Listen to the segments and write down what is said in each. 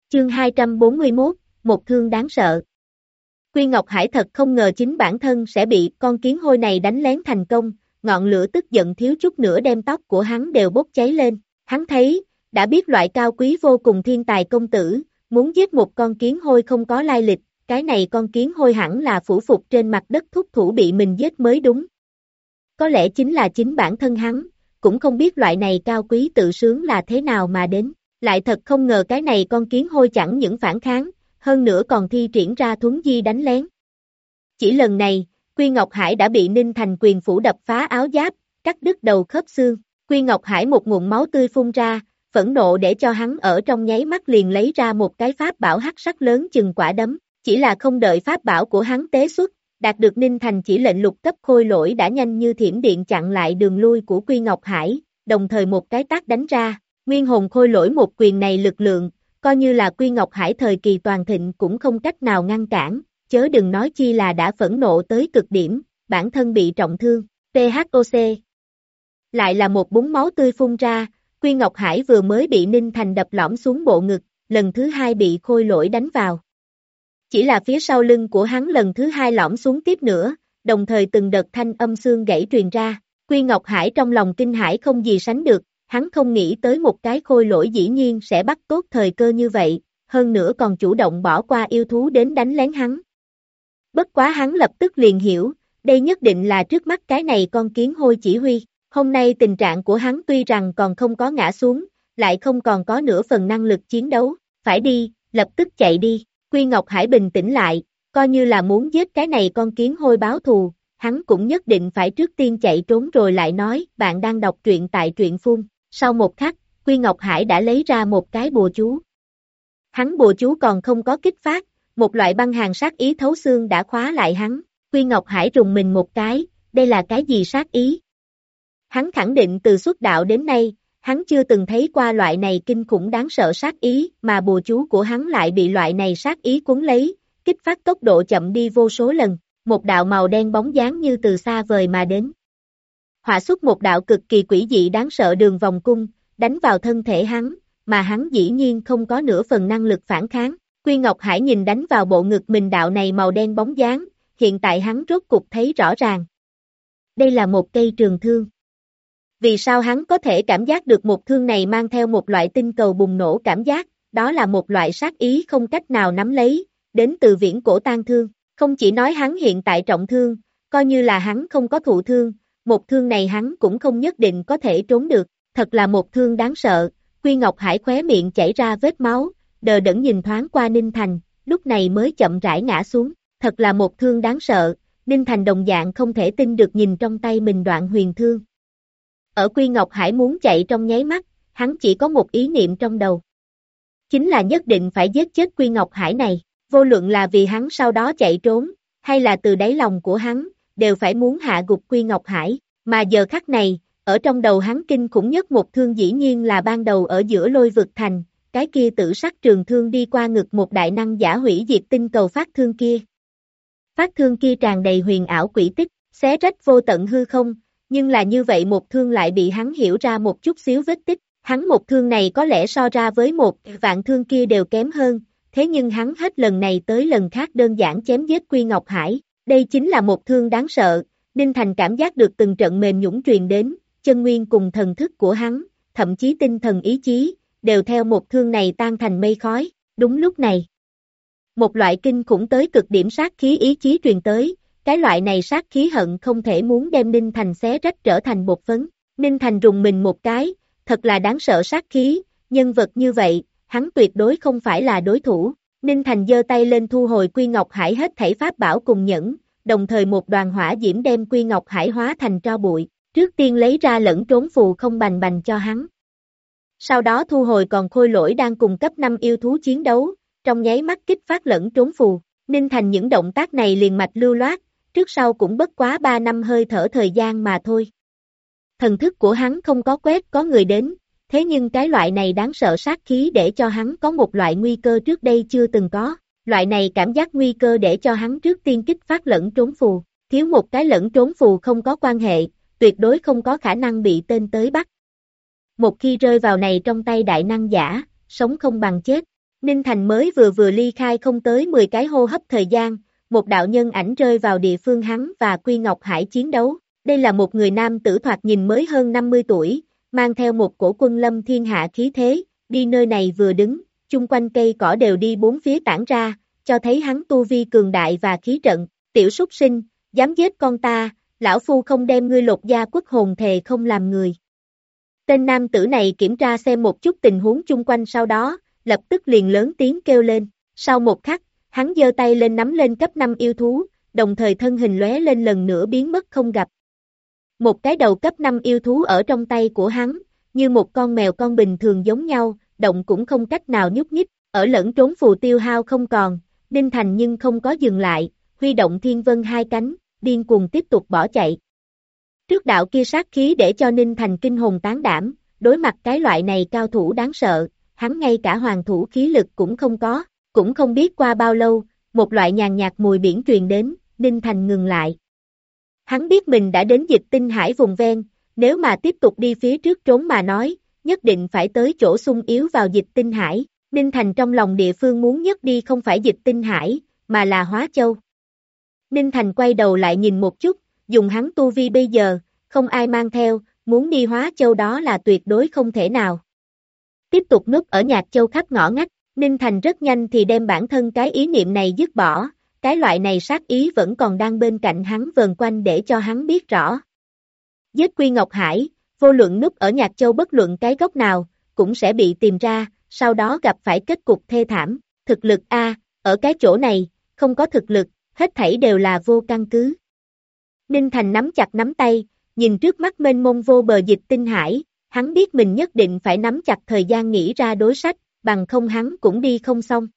Chương 241, một thương đáng sợ. Quy Ngọc Hải thật không ngờ chính bản thân sẽ bị con kiến hôi này đánh lén thành công, ngọn lửa tức giận thiếu chút nữa đem tóc của hắn đều bốc cháy lên. Hắn thấy, đã biết loại cao quý vô cùng thiên tài công tử, muốn giết một con kiến hôi không có lai lịch, cái này con kiến hôi hẳn là phủ phục trên mặt đất thúc thủ bị mình giết mới đúng. Có lẽ chính là chính bản thân hắn, cũng không biết loại này cao quý tự sướng là thế nào mà đến. Lại thật không ngờ cái này con kiến hôi chẳng những phản kháng, hơn nữa còn thi triển ra thuấn di đánh lén. Chỉ lần này, Quy Ngọc Hải đã bị Ninh Thành quyền phủ đập phá áo giáp, cắt đứt đầu khớp xương. Quy Ngọc Hải một ngụm máu tươi phun ra, phẫn nộ để cho hắn ở trong nháy mắt liền lấy ra một cái pháp bảo hắc sắc lớn chừng quả đấm. Chỉ là không đợi pháp bảo của hắn tế xuất, đạt được Ninh Thành chỉ lệnh lục cấp khôi lỗi đã nhanh như thiểm điện chặn lại đường lui của Quy Ngọc Hải, đồng thời một cái tát đánh ra. Nguyên hồn khôi lỗi một quyền này lực lượng, coi như là Quy Ngọc Hải thời kỳ toàn thịnh cũng không cách nào ngăn cản, chớ đừng nói chi là đã phẫn nộ tới cực điểm, bản thân bị trọng thương, THOC. Lại là một búng máu tươi phun ra, Quy Ngọc Hải vừa mới bị Ninh Thành đập lõm xuống bộ ngực, lần thứ hai bị khôi lỗi đánh vào. Chỉ là phía sau lưng của hắn lần thứ hai lõm xuống tiếp nữa, đồng thời từng đợt thanh âm xương gãy truyền ra, Quy Ngọc Hải trong lòng kinh hãi không gì sánh được. Hắn không nghĩ tới một cái khôi lỗi dĩ nhiên sẽ bắt tốt thời cơ như vậy, hơn nữa còn chủ động bỏ qua yêu thú đến đánh lén hắn. Bất quá hắn lập tức liền hiểu, đây nhất định là trước mắt cái này con kiến hôi chỉ huy. Hôm nay tình trạng của hắn tuy rằng còn không có ngã xuống, lại không còn có nửa phần năng lực chiến đấu, phải đi, lập tức chạy đi. Quy Ngọc Hải bình tĩnh lại, coi như là muốn giết cái này con kiến hôi báo thù, hắn cũng nhất định phải trước tiên chạy trốn rồi lại nói, bạn đang đọc truyện tại truyện phun. Sau một khắc, Quy Ngọc Hải đã lấy ra một cái bùa chú. Hắn bùa chú còn không có kích phát, một loại băng hàn sát ý thấu xương đã khóa lại hắn. Quy Ngọc Hải rùng mình một cái, đây là cái gì sát ý? Hắn khẳng định từ xuất đạo đến nay, hắn chưa từng thấy qua loại này kinh khủng đáng sợ sát ý, mà bùa chú của hắn lại bị loại này sát ý cuốn lấy, kích phát tốc độ chậm đi vô số lần. Một đạo màu đen bóng dáng như từ xa vời mà đến. Họa xuất một đạo cực kỳ quỷ dị đáng sợ đường vòng cung, đánh vào thân thể hắn, mà hắn dĩ nhiên không có nửa phần năng lực phản kháng. Quy Ngọc Hải nhìn đánh vào bộ ngực mình đạo này màu đen bóng dáng, hiện tại hắn rốt cục thấy rõ ràng. Đây là một cây trường thương. Vì sao hắn có thể cảm giác được một thương này mang theo một loại tinh cầu bùng nổ cảm giác, đó là một loại sát ý không cách nào nắm lấy, đến từ viễn cổ tang thương. Không chỉ nói hắn hiện tại trọng thương, coi như là hắn không có thụ thương, một thương này hắn cũng không nhất định có thể trốn được, thật là một thương đáng sợ. Quy Ngọc Hải khóe miệng chảy ra vết máu, đờ đẫn nhìn thoáng qua Ninh Thành, lúc này mới chậm rãi ngã xuống, thật là một thương đáng sợ. Ninh Thành đồng dạng không thể tin được nhìn trong tay mình đoạn huyền thương. Ở Quy Ngọc Hải muốn chạy trong nháy mắt, hắn chỉ có một ý niệm trong đầu. Chính là nhất định phải giết chết Quy Ngọc Hải này, vô luận là vì hắn sau đó chạy trốn, hay là từ đáy lòng của hắn, đều phải muốn hạ gục Quy Ngọc Hải, mà giờ khắc này, ở trong đầu hắn kinh khủng nhất một thương dĩ nhiên là ban đầu ở giữa Lôi Vực Thành, cái kia tử sắc trường thương đi qua ngực một đại năng giả hủy diệt tinh cầu phát thương kia. Phát thương kia tràn đầy huyền ảo quỷ tích, xé rách vô tận hư không, nhưng là như vậy một thương lại bị hắn hiểu ra một chút xíu vết tích, hắn một thương này có lẽ so ra với một vạn thương kia đều kém hơn, thế nhưng hắn hết lần này tới lần khác đơn giản chém giết Quy Ngọc Hải, đây chính là một thương đáng sợ. Ninh Thành cảm giác được từng trận mềm nhũn truyền đến, chân nguyên cùng thần thức của hắn, thậm chí tinh thần ý chí, đều theo một thương này tan thành mây khói. Đúng lúc này, một loại kinh khủng tới cực điểm sát khí ý chí truyền tới, cái loại này sát khí hận không thể muốn đem Ninh Thành xé rách trở thành bột phấn. Ninh Thành rùng mình một cái, thật là đáng sợ sát khí, nhân vật như vậy, hắn tuyệt đối không phải là đối thủ. Ninh Thành giơ tay lên thu hồi Quy Ngọc Hải hết thảy pháp bảo cùng nhẫn, đồng thời một đoàn hỏa diễm đem Quy Ngọc Hải hóa thành tro bụi, trước tiên lấy ra lẫn trốn phù không bành bành cho hắn. Sau đó thu hồi còn khôi lỗi đang cùng cấp 5 yêu thú chiến đấu, trong nháy mắt kích phát lẫn trốn phù. Ninh Thành những động tác này liền mạch lưu loát, trước sau cũng bất quá 3 năm hơi thở thời gian mà thôi. Thần thức của hắn không có quét có người đến, thế nhưng cái loại này đáng sợ sát khí để cho hắn có một loại nguy cơ trước đây chưa từng có. Loại này cảm giác nguy cơ để cho hắn trước tiên kích phát lẫn trốn phù, thiếu một cái lẫn trốn phù không có quan hệ, tuyệt đối không có khả năng bị tên tới bắt. Một khi rơi vào này trong tay đại năng giả, sống không bằng chết. Ninh Thành mới vừa ly khai không tới 10 cái hô hấp thời gian, một đạo nhân ảnh rơi vào địa phương hắn và Quy Ngọc Hải chiến đấu. Đây là một người nam tử thoạt nhìn mới hơn 50 tuổi, mang theo một cổ quân lâm thiên hạ khí thế, đi nơi này vừa đứng, chung quanh cây cỏ đều đi bốn phía tản ra, cho thấy hắn tu vi cường đại và khí trận. Tiểu súc sinh, dám giết con ta, lão phu không đem ngươi lột da quất hồn thề không làm người. Tên nam tử này kiểm tra xem một chút tình huống chung quanh sau đó, lập tức liền lớn tiếng kêu lên. Sau một khắc, hắn giơ tay lên nắm lên cấp 5 yêu thú, đồng thời thân hình lóe lên lần nữa biến mất không gặp. Một cái đầu cấp 5 yêu thú ở trong tay của hắn, như một con mèo con bình thường giống nhau, động cũng không cách nào nhúc nhích, ở lẫn trốn phù tiêu hao không còn, Ninh Thành nhưng không có dừng lại, huy động thiên vân hai cánh, điên cuồng tiếp tục bỏ chạy. Trước đạo kia sát khí để cho Ninh Thành kinh hồn tán đảm, đối mặt cái loại này cao thủ đáng sợ, hắn ngay cả hoàng thủ khí lực cũng không có, cũng không biết qua bao lâu, một loại nhàn nhạt mùi biển truyền đến, Ninh Thành ngừng lại. Hắn biết mình đã đến Dịch Tinh Hải vùng ven, nếu mà tiếp tục đi phía trước trốn mà nói, nhất định phải tới chỗ xung yếu vào Dịch Tinh Hải. Ninh Thành trong lòng địa phương muốn nhất đi không phải Dịch Tinh Hải, mà là Hóa Châu. Ninh Thành quay đầu lại nhìn một chút, dùng hắn tu vi bây giờ, không ai mang theo, muốn đi Hóa Châu đó là tuyệt đối không thể nào. Tiếp tục núp ở Nhạc Châu khắp ngõ ngách, Ninh Thành rất nhanh thì đem bản thân cái ý niệm này dứt bỏ, cái loại này sát ý vẫn còn đang bên cạnh hắn vờn quanh để cho hắn biết rõ. Giết Quy Ngọc Hải, vô luận núp ở Nhạc Châu bất luận cái góc nào, cũng sẽ bị tìm ra, sau đó gặp phải kết cục thê thảm. Thực lực A, ở cái chỗ này, không có thực lực, hết thảy đều là vô căn cứ. Ninh Thành nắm chặt nắm tay, nhìn trước mắt mênh mông vô bờ Dịch Tinh Hải, hắn biết mình nhất định phải nắm chặt thời gian nghĩ ra đối sách, bằng không hắn cũng đi không xong.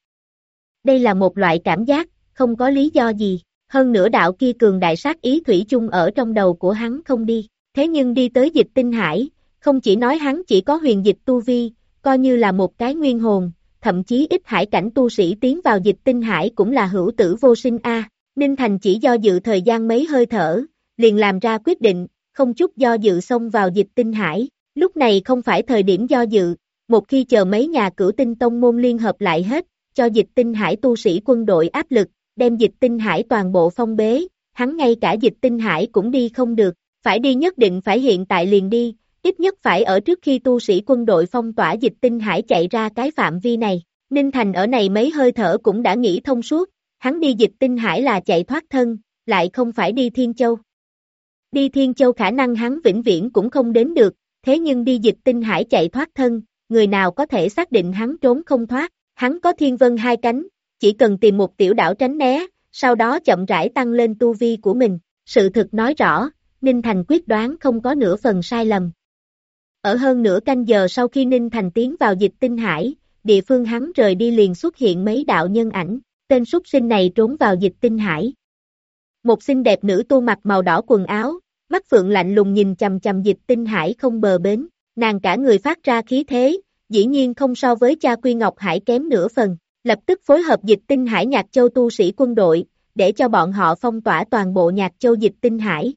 Đây là một loại cảm giác, không có lý do gì, hơn nữa đạo kia cường đại sát ý thủy chung ở trong đầu của hắn không đi, thế nhưng đi tới Dịch Tinh Hải, không chỉ nói hắn chỉ có huyền dịch tu vi, coi như là một cái nguyên hồn, thậm chí ít hải cảnh tu sĩ tiến vào Dịch Tinh Hải cũng là hữu tử vô sinh a. Ninh Thành chỉ do dự thời gian mấy hơi thở, liền làm ra quyết định, không chút do dự xông vào Dịch Tinh Hải, lúc này không phải thời điểm do dự, một khi chờ mấy nhà Cửu Tinh Tông môn liên hợp lại hết, cho Dịch Tinh Hải tu sĩ quân đội áp lực, đem Dịch Tinh Hải toàn bộ phong bế, hắn ngay cả Dịch Tinh Hải cũng đi không được, phải đi nhất định phải hiện tại liền đi, ít nhất phải ở trước khi tu sĩ quân đội phong tỏa Dịch Tinh Hải chạy ra cái phạm vi này. Ninh Thành ở này mấy hơi thở cũng đã nghĩ thông suốt, hắn đi Dịch Tinh Hải là chạy thoát thân, lại không phải đi Thiên Châu. Đi Thiên Châu khả năng hắn vĩnh viễn cũng không đến được, thế nhưng đi Dịch Tinh Hải chạy thoát thân, người nào có thể xác định hắn trốn không thoát, hắn có thiên vân hai cánh, chỉ cần tìm một tiểu đảo tránh né, sau đó chậm rãi tăng lên tu vi của mình, sự thực nói rõ, Ninh Thành quyết đoán không có nửa phần sai lầm. Ở hơn nửa canh giờ sau khi Ninh Thành tiến vào Dịch Tinh Hải, địa phương hắn rời đi liền xuất hiện mấy đạo nhân ảnh, tên súc sinh này trốn vào Dịch Tinh Hải. Một xinh đẹp nữ tu mặc màu đỏ quần áo, mắt phượng lạnh lùng nhìn chằm chằm Dịch Tinh Hải không bờ bến, nàng cả người phát ra khí thế, dĩ nhiên không so với cha Quy Ngọc Hải kém nửa phần, lập tức phối hợp Dịch Tinh Hải Nhạc Châu tu sĩ quân đội, để cho bọn họ phong tỏa toàn bộ Nhạc Châu Dịch Tinh Hải.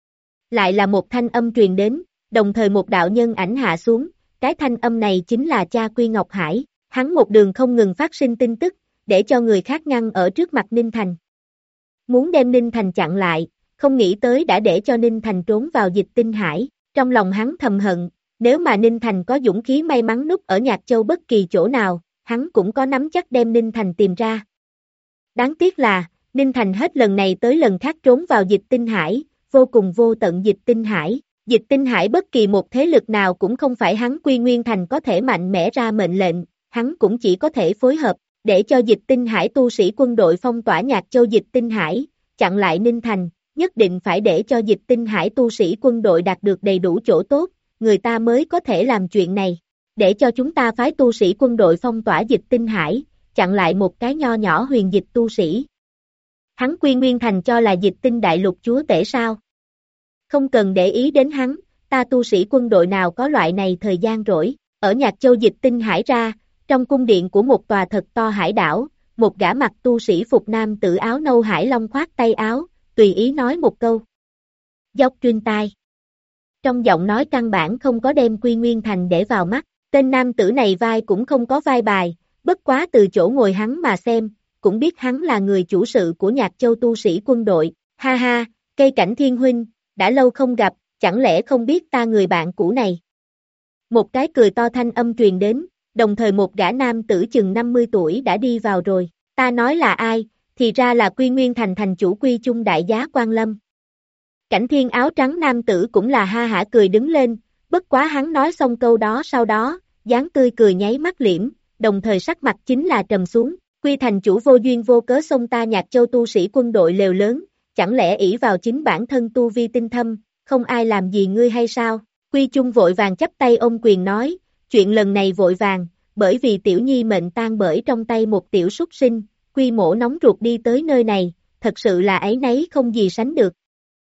Lại là một thanh âm truyền đến, đồng thời một đạo nhân ảnh hạ xuống, cái thanh âm này chính là cha Quy Ngọc Hải, hắn một đường không ngừng phát sinh tin tức, để cho người khác ngăn ở trước mặt Ninh Thành. Muốn đem Ninh Thành chặn lại, không nghĩ tới đã để cho Ninh Thành trốn vào Dịch Tinh Hải, trong lòng hắn thầm hận, nếu mà Ninh Thành có dũng khí may mắn núp ở Nhạc Châu bất kỳ chỗ nào, hắn cũng có nắm chắc đem Ninh Thành tìm ra. Đáng tiếc là, Ninh Thành hết lần này tới lần khác trốn vào Dịch Tinh Hải, vô cùng vô tận Dịch Tinh Hải. Dịch Tinh Hải bất kỳ một thế lực nào cũng không phải hắn Quy Nguyên Thành có thể mạnh mẽ ra mệnh lệnh, hắn cũng chỉ có thể phối hợp, để cho Dịch Tinh Hải tu sĩ quân đội phong tỏa Nhạc Châu Dịch Tinh Hải, chặn lại Ninh Thành, nhất định phải để cho Dịch Tinh Hải tu sĩ quân đội đạt được đầy đủ chỗ tốt, người ta mới có thể làm chuyện này, để cho chúng ta phái tu sĩ quân đội phong tỏa Dịch Tinh Hải, chặn lại một cái nho nhỏ huyền dịch tu sĩ. Hắn Quy Nguyên Thành cho là Dịch Tinh Đại Lục chúa tể sao? Không cần để ý đến hắn, ta tu sĩ quân đội nào có loại này thời gian rỗi, ở Nhạc Châu Dịch Tinh Hải ra, trong cung điện của một tòa thật to hải đảo, một gã mặc tu sĩ phục nam tử áo nâu hải long khoát tay áo, tùy ý nói một câu. Dốc truyền tai. Trong giọng nói căn bản không có đem Quy Nguyên Thành để vào mắt, tên nam tử này vai cũng không có vai bài, bất quá từ chỗ ngồi hắn mà xem, cũng biết hắn là người chủ sự của Nhạc Châu tu sĩ quân đội, ha ha, Cây Cảnh Thiên huynh, đã lâu không gặp, chẳng lẽ không biết ta người bạn cũ này. Một cái cười to thanh âm truyền đến, đồng thời một gã nam tử chừng 50 tuổi đã đi vào rồi, ta nói là ai, thì ra là Quy Nguyên Thành thành chủ Quy Chung đại giá Quan Lâm. Cảnh Thiên áo trắng nam tử cũng là ha hả cười đứng lên, bất quá hắn nói xong câu đó sau đó, dáng tươi cười nháy mắt liễm, đồng thời sắc mặt chính là trầm xuống, Quy thành chủ vô duyên vô cớ xông ta Nhạc Châu tu sĩ quân đội lều lớn, chẳng lẽ ỷ vào chính bản thân tu vi tinh thâm, không ai làm gì ngươi hay sao? Quy Chung vội vàng chắp tay ôm quyền nói, chuyện lần này vội vàng, bởi vì tiểu nhi mệnh tang bởi trong tay một tiểu súc sinh, Quy mổ nóng ruột đi tới nơi này, thật sự là áy náy không gì sánh được.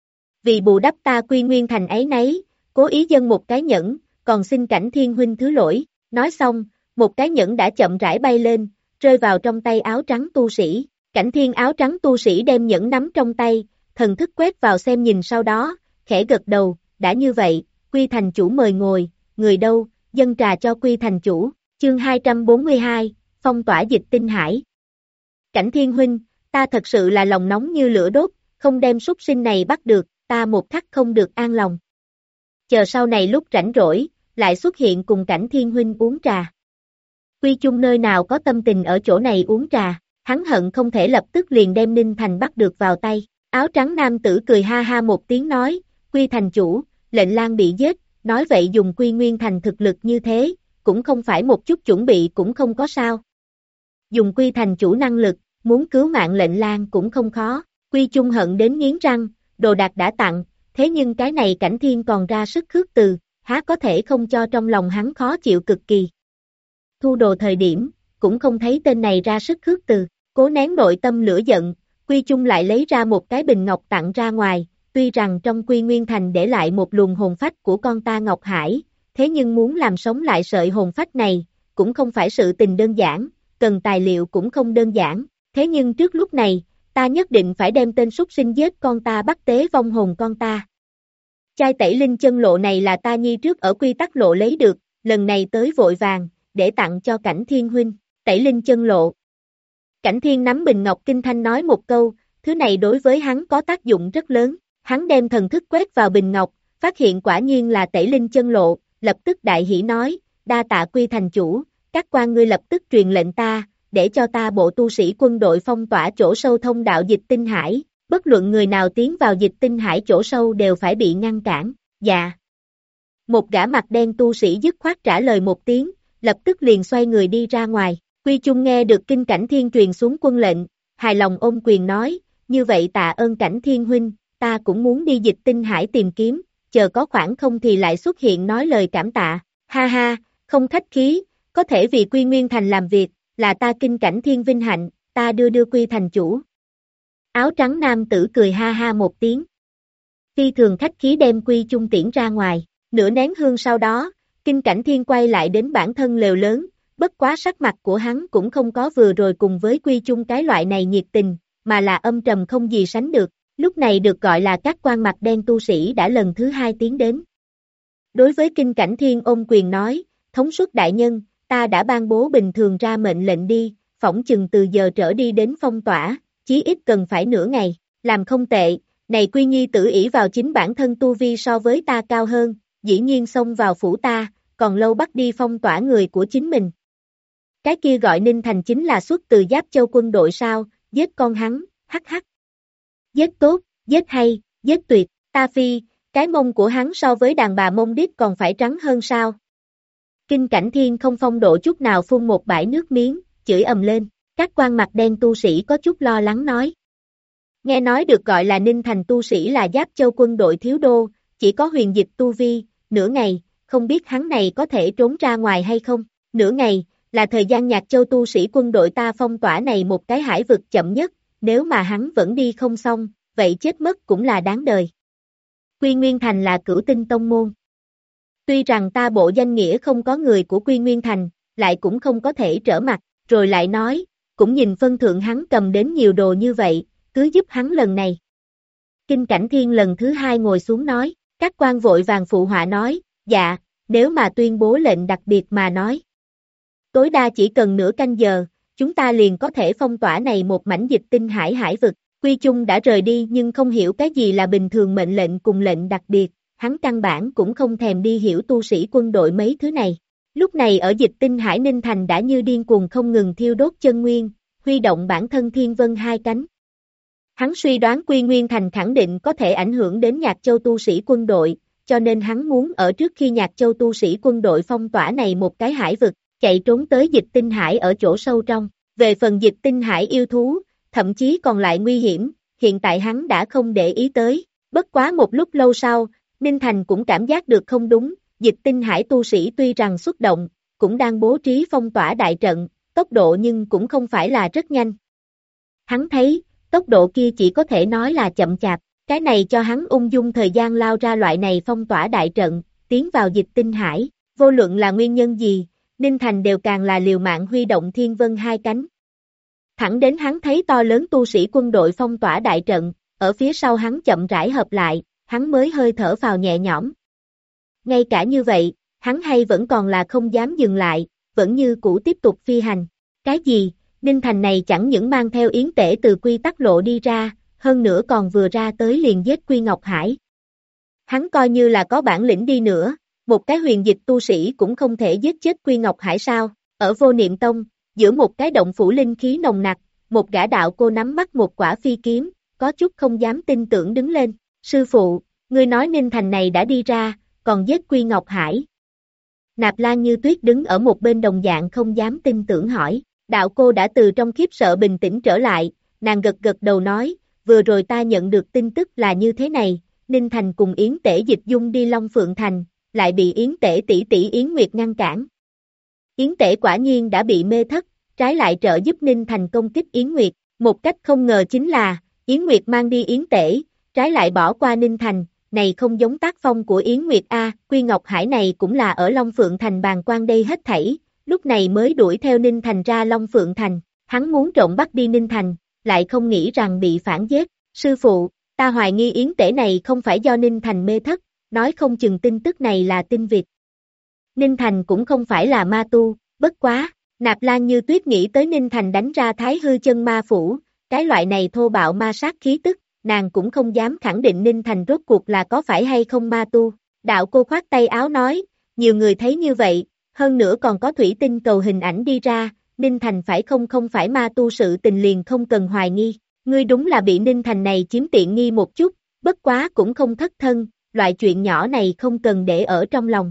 Vì bù đắp ta Quy Nguyên Thành áy náy, cố ý dâng một cái nhẫn, còn xin Cảnh Thiên huynh thứ lỗi, nói xong, một cái nhẫn đã chậm rãi bay lên, rơi vào trong tay áo trắng tu sĩ, Cảnh Thiên áo trắng tu sĩ đem nhẫn nắm trong tay, thần thức quét vào xem nhìn sau đó, khẽ gật đầu, đã như vậy, Quy thành chủ mời ngồi, người đâu, dâng trà cho Quy thành chủ, chương 242, phong tỏa Dịch Tinh Hải. Cảnh Thiên huynh, ta thật sự là lòng nóng như lửa đốt, không đem súc sinh này bắt được, ta một khắc không được an lòng. Chờ sau này lúc rảnh rỗi, lại xuất hiện cùng Cảnh Thiên huynh uống trà. Quy Chung nơi nào có tâm tình ở chỗ này uống trà, hắn hận không thể lập tức liền đem Ninh Thành bắt được vào tay. Áo trắng nam tử cười ha ha một tiếng nói, Quy thành chủ, lệnh lang bị giết, nói vậy dùng Quy Nguyên Thành thực lực như thế, cũng không phải một chút chuẩn bị cũng không có sao. Dùng Quy thành chủ năng lực, muốn cứu mạng lệnh lang cũng không khó, Quy Chung hận đến nghiến răng, đồ đạc đã tặng, thế nhưng cái này Cảnh Thiên còn ra sức khước từ, há có thể không cho trong lòng hắn khó chịu cực kỳ. Thu đồ thời điểm, cũng không thấy tên này ra sức khước từ, cố nén nội tâm lửa giận, Quy Chung lại lấy ra một cái bình ngọc tặng ra ngoài, tuy rằng trong Quy Nguyên Thành để lại một luồng hồn phách của con ta Ngọc Hải, thế nhưng muốn làm sống lại sợi hồn phách này, cũng không phải sự tình đơn giản, cần tài liệu cũng không đơn giản, thế nhưng trước lúc này, ta nhất định phải đem tên súc sinh giết con ta bắt tế vong hồn con ta. Chai tẩy linh chân lộ này là ta nhi trước ở quy tắc lộ lấy được, lần này tới vội vàng, để tặng cho Cảnh Thiên huynh, tẩy linh chân lộ. Cảnh Thiên nắm bình ngọc kinh thanh nói một câu, thứ này đối với hắn có tác dụng rất lớn, hắn đem thần thức quét vào bình ngọc, phát hiện quả nhiên là tẩy linh chân lộ, lập tức đại hỉ nói, đa tạ Quy thành chủ, các quan ngươi lập tức truyền lệnh ta, để cho ta bộ tu sĩ quân đội phong tỏa chỗ sâu thông đạo Dịch Tinh Hải, bất luận người nào tiến vào Dịch Tinh Hải chỗ sâu đều phải bị ngăn cản, dạ. Một gã mặt đen tu sĩ dứt khoát trả lời một tiếng, lập tức liền xoay người đi ra ngoài, Quy Chung nghe được kinh Cảnh Thiên truyền xuống quân lệnh, hài lòng ôm quyền nói, như vậy tạ ơn Cảnh Thiên huynh, ta cũng muốn đi Dịch Tinh Hải tìm kiếm, chờ có khoảng không thì lại xuất hiện nói lời cảm tạ, ha ha, không khách khí, có thể vì Quy Nguyên Thành làm việc, là ta kinh Cảnh Thiên vinh hạnh, ta đưa Quy thành chủ. Áo trắng nam tử cười ha ha một tiếng. Phi thường khách khí đem Quy Chung tiễn ra ngoài, nửa nén hương sau đó, kinh Cảnh Thiên quay lại đến bản thân lều lớn, bất quá sắc mặt của hắn cũng không có vừa rồi cùng với Quy Chung cái loại này nhiệt tình, mà là âm trầm không gì sánh được, lúc này được gọi là các quan mặt đen tu sĩ đã lần thứ hai tiến đến. Đối với kinh Cảnh Thiên ôm quyền nói, thống suất đại nhân, ta đã ban bố bình thường ra mệnh lệnh đi, phỏng chừng từ giờ trở đi đến phong tỏa, chí ít cần phải nửa ngày, làm không tệ, này Quy nhi tử ỷ vào chính bản thân tu vi so với ta cao hơn, dĩ nhiên xông vào phủ ta, còn lâu bắt đi phong tỏa người của chính mình. Cái kia gọi Ninh Thành chính là xuất từ Giáp Châu quân đội sao, giết con hắn, hắc hắc. Giết tốt, giết hay, giết tuyệt, ta phi, cái mông của hắn so với đàn bà mông đít còn phải trắng hơn sao. Kinh Cảnh Thiên không phong độ chút nào phun một bãi nước miếng, chửi ầm lên, các quan mặt đen tu sĩ có chút lo lắng nói. Nghe nói được gọi là Ninh Thành tu sĩ là Giáp Châu quân đội thiếu đô, chỉ có huyền dịch tu vi, nửa ngày, không biết hắn này có thể trốn ra ngoài hay không, nửa ngày, là thời gian Nhạc Châu tu sĩ quân đội ta phong tỏa này một cái hải vực chậm nhất, nếu mà hắn vẫn đi không xong, vậy chết mất cũng là đáng đời. Quy Nguyên Thành là cửu tinh tông môn. Tuy rằng ta bộ danh nghĩa không có người của Quy Nguyên Thành, lại cũng không có thể trở mặt, rồi lại nói, cũng nhìn phân thượng hắn cầm đến nhiều đồ như vậy, cứ giúp hắn lần này. Kinh Cảnh Thiên lần thứ hai ngồi xuống nói, các quan vội vàng phụ họa nói, dạ, nếu mà tuyên bố lệnh đặc biệt mà nói. tối đa chỉ cần nửa canh giờ, chúng ta liền có thể phong tỏa này một mảnh dịch tinh hải hải vực. Quy Chung đã rời đi nhưng không hiểu cái gì là bình thường mệnh lệnh cùng lệnh đặc biệt, hắn căn bản cũng không thèm đi hiểu tu sĩ quân đội mấy thứ này. Lúc này ở dịch tinh hải Ninh Thành đã như điên cuồng không ngừng thiêu đốt chân nguyên, huy động bản thân thiên vân hai cánh. Hắn suy đoán Quy Nguyên Thành khẳng định có thể ảnh hưởng đến Nhạc Châu tu sĩ quân đội, cho nên hắn muốn ở trước khi Nhạc Châu tu sĩ quân đội phong tỏa này một cái hải vực, chạy trốn tới dịch tinh hải ở chỗ sâu trong. Về phần dịch tinh hải yêu thú, thậm chí còn lại nguy hiểm, hiện tại hắn đã không để ý tới. Bất quá một lúc lâu sau, Ninh Thành cũng cảm giác được không đúng, dịch tinh hải tu sĩ tuy rằng xuất động, cũng đang bố trí phong tỏa đại trận, tốc độ nhưng cũng không phải là rất nhanh. Hắn thấy, tốc độ kia chỉ có thể nói là chậm chạp, cái này cho hắn ung dung thời gian lao ra loại này phong tỏa đại trận, tiến vào dịch tinh hải, vô luận là nguyên nhân gì, Ninh Thành đều càng là liều mạng huy động thiên vân hai cánh. Thẳng đến hắn thấy to lớn tu sĩ quân đội phong tỏa đại trận, ở phía sau hắn chậm rãi hợp lại, hắn mới hơi thở vào nhẹ nhõm. Ngay cả như vậy, hắn hay vẫn còn là không dám dừng lại, vẫn như cũ tiếp tục phi hành. Cái gì, Ninh Thành này chẳng những mang theo yến tể từ quy tắc lộ đi ra, hơn nữa còn vừa ra tới liền giết Quy Ngọc Hải. Hắn coi như là có bản lĩnh đi nữa, một cái huyền dịch tu sĩ cũng không thể giết chết Quy Ngọc Hải sao? Ở Vô Niệm Tông, giữa một cái động phủ linh khí nồng nặc, một gã đạo cô nắm bắt một quả phi kiếm, có chút không dám tin tưởng đứng lên. Sư phụ, ngươi nói Ninh Thành này đã đi ra, còn giết Quy Ngọc Hải. Nạp Lan Như Tuyết đứng ở một bên đồng dạng không dám tin tưởng hỏi. Đạo cô đã từ trong khiếp sợ bình tĩnh trở lại, nàng gật gật đầu nói, vừa rồi ta nhận được tin tức là như thế này, Ninh Thành cùng Yến Tể Dịch Dung đi Long Phượng Thành, lại bị Yến Tể tỷ tỷ Yến Nguyệt ngăn cản. Yến Tể quả nhiên đã bị mê thất, trái lại trợ giúp Ninh Thành công kích Yến Nguyệt, một cách không ngờ chính là, Yến Nguyệt mang đi Yến Tể, trái lại bỏ qua Ninh Thành, này không giống tác phong của Yến Nguyệt a. Quy Ngọc Hải này cũng là ở Long Phượng Thành bàn quan đây hết thảy, lúc này mới đuổi theo Ninh Thành ra Long Phượng Thành, hắn muốn trộm bắt đi Ninh Thành, lại không nghĩ rằng bị phản giết. Sư phụ, ta hoài nghi Yến Tể này không phải do Ninh Thành mê thất, nói không chừng tin tức này là tin vịt. Ninh Thành cũng không phải là ma tu, bất quá, Nạp Lan Như Tuyết nghĩ tới Ninh Thành đánh ra Thái Hư Chân Ma Phủ, cái loại này thô bạo ma sát khí tức, nàng cũng không dám khẳng định Ninh Thành rốt cuộc là có phải hay không ma tu. Đạo cô khoát tay áo nói, nhiều người thấy như vậy, hơn nữa còn có thủy tinh cầu hình ảnh đi ra, Ninh Thành phải không phải ma tu sự tình liền không cần hoài nghi. Ngươi đúng là bị Ninh Thành này chiếm tiện nghi một chút, bất quá cũng không thất thân, loại chuyện nhỏ này không cần để ở trong lòng.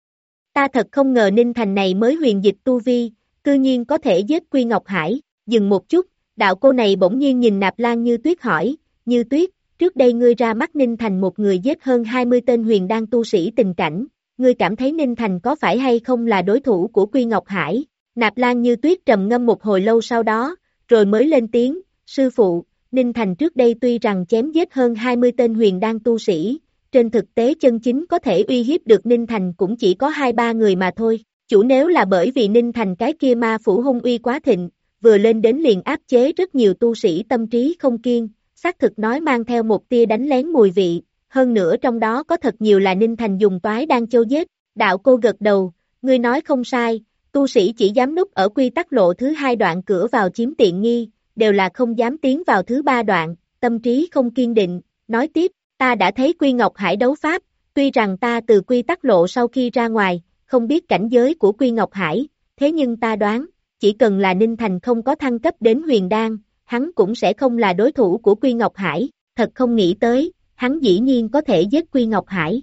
Ta thật không ngờ Ninh Thành này mới huyền dịch tu vi, cư nhiên có thể giết Quy Ngọc Hải. Dừng một chút, đạo cô này bỗng nhiên nhìn Nạp Lan Như Tuyết hỏi, Như Tuyết, trước đây ngươi ra mắt Ninh Thành một người giết hơn 20 tên huyền đan tu sĩ tình cảnh, ngươi cảm thấy Ninh Thành có phải hay không là đối thủ của Quy Ngọc Hải? Nạp Lan Như Tuyết trầm ngâm một hồi lâu sau đó, rồi mới lên tiếng, sư phụ, Ninh Thành trước đây tuy rằng chém giết hơn 20 tên huyền đan tu sĩ, trên thực tế chân chính có thể uy hiếp được Ninh Thành cũng chỉ có 2-3 người mà thôi, chủ nếu là bởi vì Ninh Thành cái kia ma phủ hung uy quá thịnh, vừa lên đến liền áp chế rất nhiều tu sĩ tâm trí không kiên, xác thực nói mang theo một tia đánh lén mùi vị, hơn nữa trong đó có thật nhiều là Ninh Thành dùng toái đan châu giết. Đạo cô gật đầu, ngươi nói không sai, tu sĩ chỉ dám núp ở quy tắc lộ thứ 2 đoạn cửa vào chiếm tiện nghi, đều là không dám tiến vào thứ 3 đoạn, tâm trí không kiên định. Nói tiếp, ta đã thấy Quy Ngọc Hải đấu pháp, tuy rằng ta từ quy tắc lộ sau khi ra ngoài, không biết cảnh giới của Quy Ngọc Hải, thế nhưng ta đoán, chỉ cần là Ninh Thành không có thăng cấp đến huyền đan, hắn cũng sẽ không là đối thủ của Quy Ngọc Hải, thật không nghĩ tới, hắn dĩ nhiên có thể giết Quy Ngọc Hải.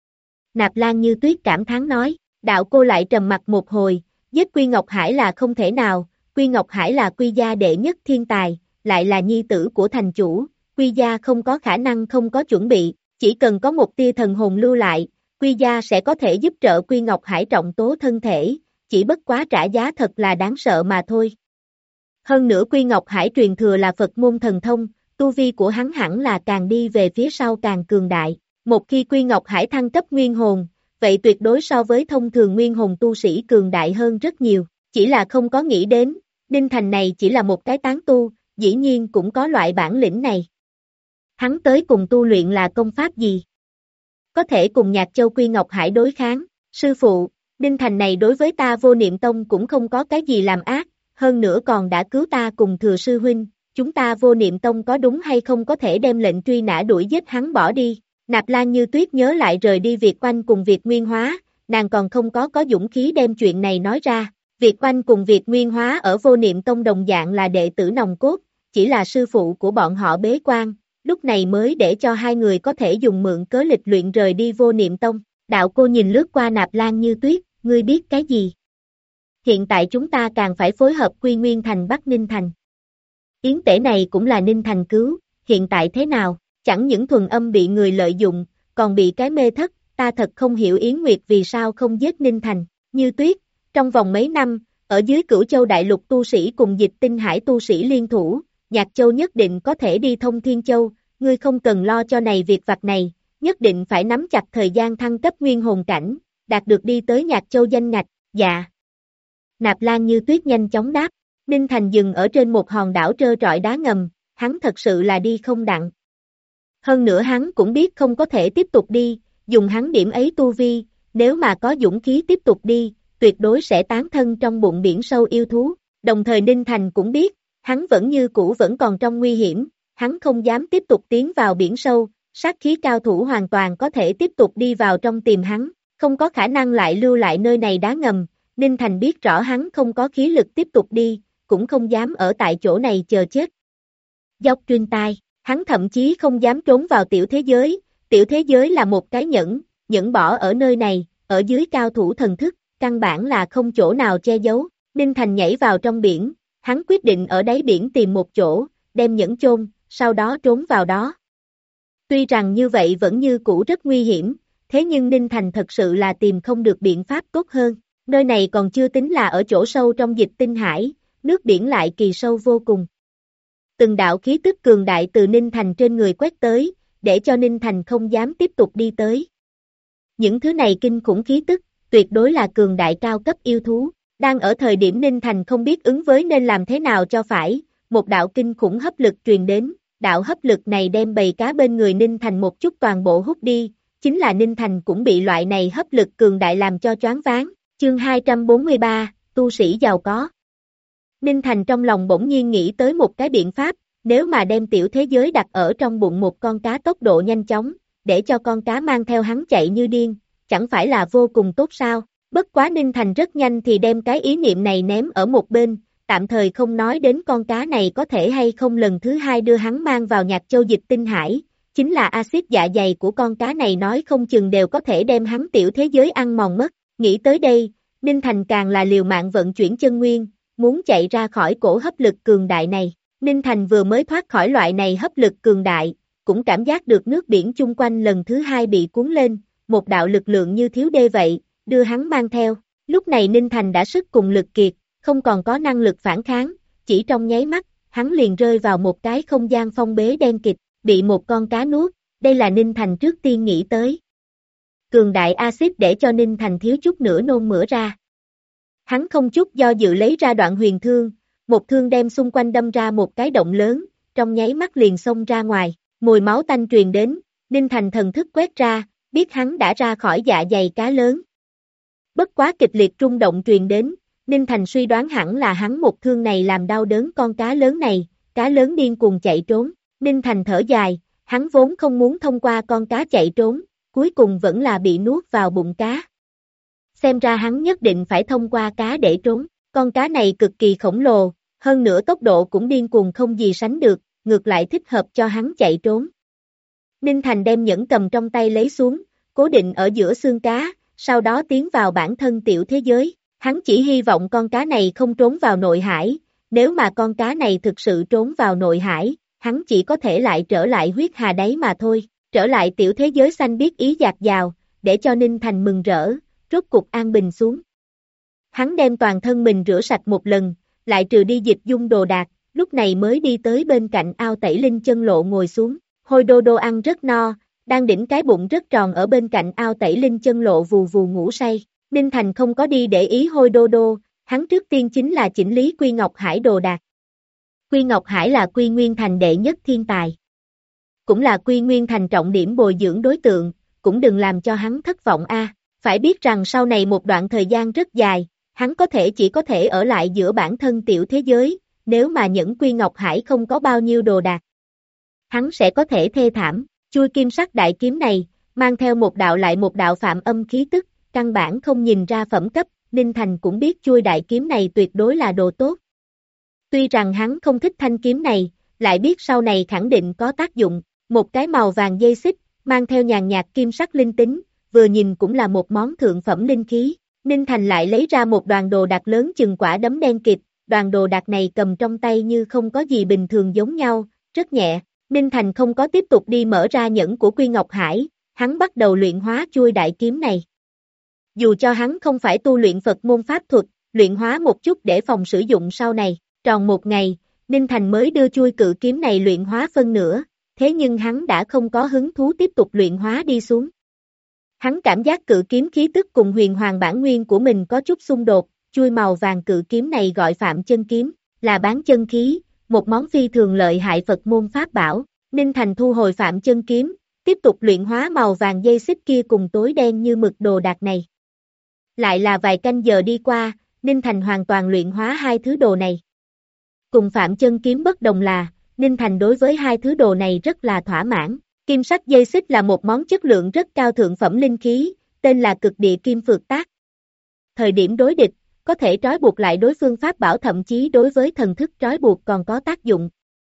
Nạp Lan Như Tuyết cảm thán nói, đạo cô lại trầm mặt một hồi, giết Quy Ngọc Hải là không thể nào, Quy Ngọc Hải là Quy gia đệ nhất thiên tài, lại là nhi tử của thành chủ, Quy gia không có khả năng không có chuẩn bị, chỉ cần có một tia thần hồn lưu lại, Quy gia sẽ có thể giúp trợ Quy Ngọc Hải trọng tố thân thể, chỉ bất quá trả giá thật là đáng sợ mà thôi. Hơn nữa Quy Ngọc Hải truyền thừa là Phật môn thần thông, tu vi của hắn hẳn là càng đi về phía sau càng cường đại. Một khi Quy Ngọc Hải thăng cấp nguyên hồn, vậy tuyệt đối so với thông thường nguyên hồn tu sĩ cường đại hơn rất nhiều. Chỉ là không có nghĩ đến, Ninh Thành này chỉ là một cái tán tu, dĩ nhiên cũng có loại bản lĩnh này. Hắn tới cùng tu luyện là công pháp gì? Có thể cùng Nhạc Châu Quy Ngọc Hải đối kháng, sư phụ, Ninh Thành này đối với ta Vô Niệm Tông cũng không có cái gì làm ác, hơn nữa còn đã cứu ta cùng Thừa sư huynh, chúng ta Vô Niệm Tông có đúng hay không có thể đem lệnh truy nã đuổi giết hắn bỏ đi. Nạp Lan Như Tuyết nhớ lại rời đi Việt Oanh cùng Việt Nguyên Hóa, nàng còn không có dũng khí đem chuyện này nói ra. Việt Oanh cùng Việt Nguyên Hóa ở Vô Niệm Tông đồng dạng là đệ tử nòng cốt, chỉ là sư phụ của bọn họ bế quan, lúc này mới để cho hai người có thể dùng mượn cớ lịch luyện rời đi Vô Niệm Tông. Đạo cô nhìn lướt qua Nạp Lan Như Tuyết, ngươi biết cái gì? Hiện tại chúng ta càng phải phối hợp Quy Nguyên Thành bắt Ninh Thành. Yến Tể này cũng là Ninh Thành cứu, hiện tại thế nào? Chẳng những thuần âm bị người lợi dụng, còn bị cái mê thất, ta thật không hiểu Yến Nguyệt vì sao không giết Ninh Thành. Như Tuyết, trong vòng mấy năm, ở dưới Cửu Châu Đại Lục tu sĩ cùng Dịch Tinh Hải tu sĩ liên thủ, Nhạc Châu nhất định có thể đi thông Thiên Châu, ngươi không cần lo cho này việc vặt này, nhất định phải nắm chặt thời gian thăng cấp nguyên hồn cảnh, đạt được đi tới Nhạc Châu danh ngạch. Dạ. Nạp Lan Như Tuyết nhanh chóng đáp, Ninh Thành dừng ở trên một hòn đảo trơ trọi đá ngầm, hắn thật sự là đi không đặng. Hơn nữa hắn cũng biết không có thể tiếp tục đi, dùng hắn điểm ấy tu vi, nếu mà có dũng khí tiếp tục đi, tuyệt đối sẽ tán thân trong bụng biển sâu yêu thú. Đồng thời Ninh Thành cũng biết, hắn vẫn như cũ vẫn còn trong nguy hiểm, hắn không dám tiếp tục tiến vào biển sâu, sát khí cao thủ hoàn toàn có thể tiếp tục đi vào trong tìm hắn, không có khả năng lại lưu lại nơi này đá ngầm. Ninh Thành biết rõ hắn không có khí lực tiếp tục đi, cũng không dám ở tại chỗ này chờ chết. Dốc truyền tai, hắn thậm chí không dám trốn vào tiểu thế giới là một cái nhẫn bỏ ở nơi này, ở dưới cao thủ thần thức, căn bản là không chỗ nào che giấu. Ninh Thành nhảy vào trong biển, hắn quyết định ở đáy biển tìm một chỗ, đem nhẫn chôn, sau đó trốn vào đó. Tuy rằng như vậy vẫn như cũ rất nguy hiểm, thế nhưng Ninh Thành thật sự là tìm không được biện pháp tốt hơn. Nơi này còn chưa tính là ở chỗ sâu trong Dịch Tinh Hải, nước biển lại kỳ sâu vô cùng. Từng đạo khí tức cường đại từ Ninh Thành trên người quét tới, để cho Ninh Thành không dám tiếp tục đi tới. Những thứ này kinh khủng khí tức, tuyệt đối là cường đại cao cấp yêu thú. Đang ở thời điểm Ninh Thành không biết ứng với nên làm thế nào cho phải, một đạo kinh khủng hấp lực truyền đến, đạo hấp lực này đem bầy cá bên người Ninh Thành một chút toàn bộ hút đi, chính là Ninh Thành cũng bị loại này hấp lực cường đại làm cho choáng váng. Chương 243, tu sĩ giàu có. Ninh Thành trong lòng bỗng nhiên nghĩ tới một cái biện pháp, nếu mà đem tiểu thế giới đặt ở trong bụng một con cá tốc độ nhanh chóng, để cho con cá mang theo hắn chạy như điên, chẳng phải là vô cùng tốt sao? Bất quá Ninh Thành rất nhanh thì đem cái ý niệm này ném ở một bên, tạm thời không nói đến con cá này có thể hay không lần thứ hai đưa hắn mang vào Nhạc Châu Dịch Tinh Hải, chính là axit dạ dày của con cá này nói không chừng đều có thể đem hắn tiểu thế giới ăn mòn mất. Nghĩ tới đây, Ninh Thành càng là liều mạng vận chuyển chân nguyên, muốn chạy ra khỏi cổ hấp lực cường đại này. Ninh Thành vừa mới thoát khỏi loại này hấp lực cường đại, cũng cảm giác được nước biển chung quanh lần thứ hai bị cuốn lên, một đạo lực lượng như thiếu đê vậy, đưa hắn mang theo. Lúc này Ninh Thành đã sức cùng lực kiệt, không còn có năng lực phản kháng, chỉ trong nháy mắt, hắn liền rơi vào một cái không gian phong bế đen kịt, bị một con cá nuốt, đây là Ninh Thành trước tiên nghĩ tới. Cường đại axit để cho Ninh Thành thiếu chút nữa nôn mửa ra. Hắn không chút do dự lấy ra đoạn huyền thương, một thương đem xung quanh đâm ra một cái động lớn, trong nháy mắt liền xông ra ngoài, mùi máu tanh truyền đến, Ninh Thành thần thức quét ra, biết hắn đã ra khỏi dạ dày cá lớn. Bất quá kịch liệt rung động truyền đến, Ninh Thành suy đoán hẳn là hắn một thương này làm đau đớn con cá lớn này, cá lớn điên cuồng chạy trốn, Ninh Thành thở dài, hắn vốn không muốn thông qua con cá chạy trốn, cuối cùng vẫn là bị nuốt vào bụng cá. Xem ra hắn nhất định phải thông qua cá để trốn, con cá này cực kỳ khổng lồ, hơn nữa tốc độ cũng điên cuồng không gì sánh được, ngược lại thích hợp cho hắn chạy trốn. Ninh Thành đem nhẫn cầm trong tay lấy xuống, cố định ở giữa xương cá, sau đó tiến vào bản thân tiểu thế giới, hắn chỉ hy vọng con cá này không trốn vào nội hải, nếu mà con cá này thực sự trốn vào nội hải, hắn chỉ có thể lại trở lại huyết hà đáy mà thôi, trở lại tiểu thế giới xanh biết ý dạt dào, để cho Ninh Thành mừng rỡ, rốt cục an bình xuống. Hắn đem toàn thân mình rửa sạch một lần, lại trừ đi dịch dung đồ đạc, lúc này mới đi tới bên cạnh ao tẩy linh chân lộ ngồi xuống, Hôi Đô Đô ăn rất no, đang đĩnh cái bụng rất tròn ở bên cạnh ao tẩy linh chân lộ vù vù ngủ say. Ninh Thành không có đi để ý Hôi Đô Đô, hắn trước tiên chính là chỉnh lý Quy Ngọc Hải đồ đạc. Quy Ngọc Hải là Quy Nguyên Thành đệ nhất thiên tài, cũng là Quy Nguyên Thành trọng điểm bồi dưỡng đối tượng, cũng đừng làm cho hắn thất vọng a. Phải biết rằng sau này một đoạn thời gian rất dài, hắn chỉ có thể ở lại giữa bản thân tiểu thế giới, nếu mà Nhẫn Quy Ngọc Hải không có bao nhiêu đồ đạc. Hắn sẽ có thể thê thảm, chui kim sắc đại kiếm này, mang theo một đạo lại một đạo phạm âm khí tức, căn bản không nhìn ra phẩm cấp, Ninh Thành cũng biết chui đại kiếm này tuyệt đối là đồ tốt. Tuy rằng hắn không thích thanh kiếm này, lại biết sau này khẳng định có tác dụng, một cái màu vàng dây xích, mang theo nhàn nhạt kim sắc linh tính, vừa nhìn cũng là một món thượng phẩm linh khí. Ninh Thành lại lấy ra một đoàn đồ đạc lớn chừng quả đấm đen kịt, đoàn đồ đạc này cầm trong tay như không có gì bình thường giống nhau, rất nhẹ. Ninh Thành không có tiếp tục đi mở ra nhẫn của Quy Ngọc Hải, hắn bắt đầu luyện hóa chui đại kiếm này. Dù cho hắn không phải tu luyện Phật môn pháp thuật, luyện hóa một chút để phòng sử dụng sau này, tròn một ngày, Ninh Thành mới đưa chui cự kiếm này luyện hóa phân nửa, thế nhưng hắn đã không có hứng thú tiếp tục luyện hóa đi xuống. Hắn cảm giác cự kiếm khí tức cùng huyền hoàng bản nguyên của mình có chút xung đột, chui màu vàng cự kiếm này gọi Phạm Chân Kiếm, là bán chân khí, một món phi thường lợi hại Phật môn pháp bảo. Ninh Thành thu hồi Phạm Chân Kiếm, tiếp tục luyện hóa màu vàng dây xích kia cùng tối đen như mực đồ đạc này. Lại là vài canh giờ đi qua, Ninh Thành hoàn toàn luyện hóa hai thứ đồ này. Cùng Phạm Chân Kiếm bất đồng là, Ninh Thành đối với hai thứ đồ này rất là thỏa mãn. Kim sắc dây xích là một món chất lượng rất cao thượng phẩm linh khí, tên là Cực Địa Kim Phược Tác. Thời điểm đối địch, có thể trói buộc lại đối phương pháp bảo, thậm chí đối với thần thức trói buộc còn có tác dụng.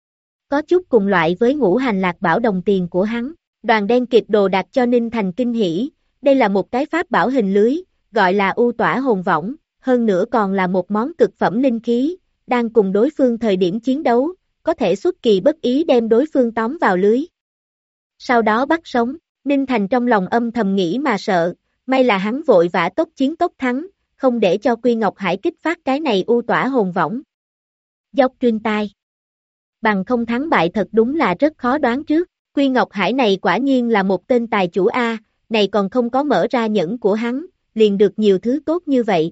Có chút cùng loại với Ngũ Hành Lạc Bảo đồng tiền của hắn. Đoàn đen kịt đồ đạc cho Ninh Thành kinh hỉ, đây là một cái pháp bảo hình lưới, gọi là U Tỏa Hồn Võng, hơn nữa còn là một món cực phẩm linh khí, đang cùng đối phương thời điểm chiến đấu, có thể xuất kỳ bất ý đem đối phương tóm vào lưới. Sau đó bắt sống, Ninh Thành trong lòng âm thầm nghĩ mà sợ, may là hắn vội vã tốc chiến tốc thắng, không để cho Quy Ngọc Hải kích phát cái này U Tỏa Hồn Võng. Dốc truyền tai. Bằng không thắng bại thật đúng là rất khó đoán trước, Quy Ngọc Hải này quả nhiên là một tên tài chủ A, này còn không có mở ra nhẫn của hắn, liền được nhiều thứ tốt như vậy.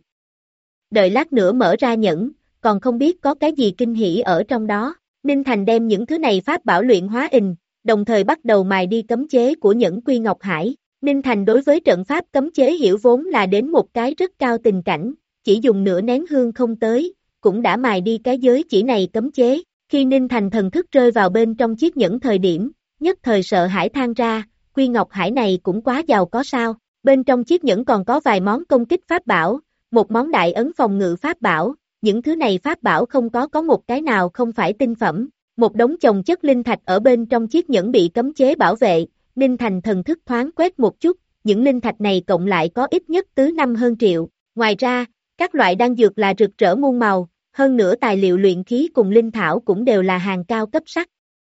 Đợi lát nữa mở ra nhẫn, còn không biết có cái gì kinh hỉ ở trong đó. Ninh Thành đem những thứ này pháp bảo luyện hóa đồng thời bắt đầu mài đi cấm chế của nhẫn Quy Ngọc Hải. Ninh Thành đối với trận pháp cấm chế hiểu vốn là đến một cái rất cao tình cảnh, chỉ dùng nửa nén hương không tới, cũng đã mài đi cái giới chỉ này cấm chế. Khi Ninh Thành thần thức rơi vào bên trong chiếc nhẫn thời điểm, nhất thời sợ hãi than ra, Quy Ngọc Hải này cũng quá giàu có sao. Bên trong chiếc nhẫn còn có vài món công kích pháp bảo, một món đại ấn phòng ngự pháp bảo, những thứ này pháp bảo không có một cái nào không phải tinh phẩm. Một đống chồng chất linh thạch ở bên trong chiếc nhẫn bị cấm chế bảo vệ, Ninh Thành thần thức thoáng quét một chút, những linh thạch này cộng lại có ít nhất tứ năm hơn triệu. Ngoài ra, các loại đan dược là rực rỡ muôn màu, hơn nữa tài liệu luyện khí cùng linh thảo cũng đều là hàng cao cấp sắc.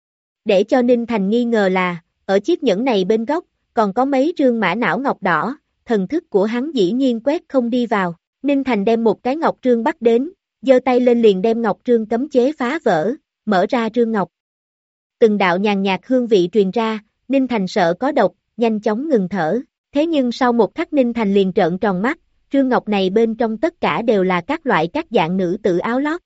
Để cho Ninh Thành nghi ngờ là, ở chiếc nhẫn này bên góc, còn có mấy trương mã não ngọc đỏ, thần thức của hắn dĩ nhiên quét không đi vào. Ninh Thành đem một cái ngọc trương bắt đến, giơ tay lên liền đem ngọc trương cấm chế phá vỡ, mở ra trương ngọc. Từng đạo nhàn nhạt hương vị truyền ra, Ninh Thành sợ có độc, nhanh chóng ngừng thở. Thế nhưng sau một khắc Ninh Thành liền trợn tròn mắt, trương ngọc này bên trong tất cả đều là các dạng nữ tử áo lót.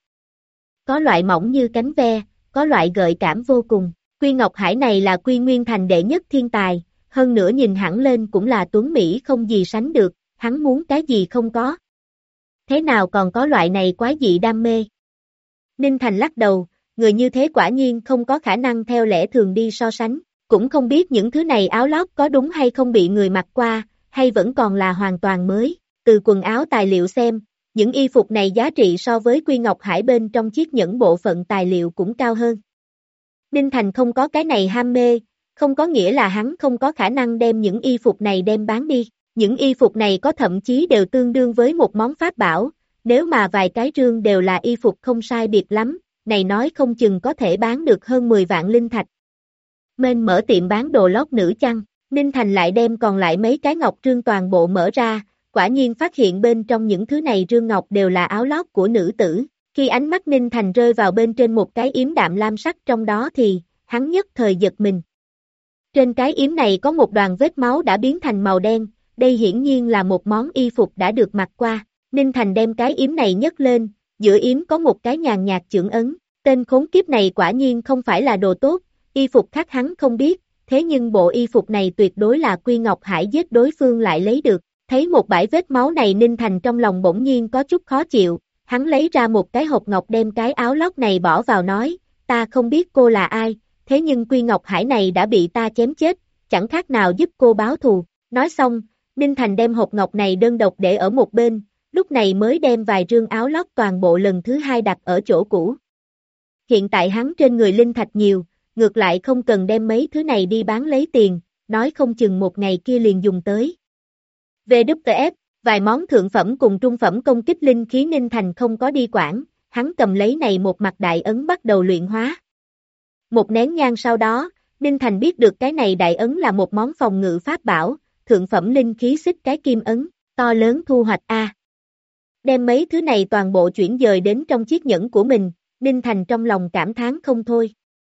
Có loại mỏng như cánh ve, có loại gợi cảm vô cùng. Quy Ngọc Hải này là Quy Nguyên Thành đệ nhất thiên tài, hơn nữa nhìn hẳn lên cũng là tuấn mỹ không gì sánh được, hắn muốn cái gì không có. Thế nào còn có loại này quái dị đam mê? Ninh Thành lắc đầu, người như thế quả nhiên không có khả năng theo lẽ thường đi so sánh, cũng không biết những thứ này áo lót có đúng hay không bị người mặc qua, hay vẫn còn là hoàn toàn mới. Từ quần áo tài liệu xem, những y phục này giá trị so với Quy Ngọc Hải bên trong chiếc nhẫn bộ phận tài liệu cũng cao hơn. Ninh Thành không có cái này ham mê, không có nghĩa là hắn không có khả năng đem những y phục này đem bán đi. Những y phục này có thậm chí đều tương đương với một món pháp bảo, nếu mà vài cái rương đều là y phục không sai biệt lắm, này nói không chừng có thể bán được hơn 10 vạn linh thạch. Nên mở tiệm bán đồ lót nữ chăng, Ninh Thành lại đem còn lại mấy cái ngọc trương toàn bộ mở ra, quả nhiên phát hiện bên trong những thứ này rương ngọc đều là áo lót của nữ tử. Khi ánh mắt Ninh Thành rơi vào bên trên một cái yếm đạm lam sắc trong đó thì, hắn nhất thời giật mình. Trên cái yếm này có một đoàn vết máu đã biến thành màu đen, đây hiển nhiên là một món y phục đã được mặc qua. Ninh Thành đem cái yếm này nhấc lên, giữa yếm có một cái nhàn nhạt chưởng ấn. Tên khốn kiếp này quả nhiên không phải là đồ tốt, y phục khác hắn không biết, thế nhưng bộ y phục này tuyệt đối là Quy Ngọc Hải giết đối phương lại lấy được. Thấy một bãi vết máu này Ninh Thành trong lòng bỗng nhiên có chút khó chịu, hắn lấy ra một cái hộp ngọc đem cái áo lót này bỏ vào nói, ta không biết cô là ai, thế nhưng Quy Ngọc Hải này đã bị ta chém chết, chẳng khác nào giúp cô báo thù. Nói xong, Ninh Thành đem hộp ngọc này đơn độc để ở một bên, lúc này mới đem vài rương áo lót toàn bộ lần thứ hai đặt ở chỗ cũ. Hiện tại hắn trên người linh thạch nhiều, ngược lại không cần đem mấy thứ này đi bán lấy tiền, nói không chừng một ngày kia liền dùng tới. VWF, vài món thượng phẩm cùng trung phẩm công kích linh khí Ninh Thành không có đi quản, hắn cầm lấy này một mặt đại ấn bắt đầu luyện hóa. Một nén nhang sau đó, Ninh Thành biết được cái này đại ấn là một món phòng ngự pháp bảo, thượng phẩm linh khí xích cái kim ấn, to lớn thu hoạch A. Đem mấy thứ này toàn bộ chuyển dời đến trong chiếc nhẫn của mình, Ninh Thành trong lòng cảm thán không thôi.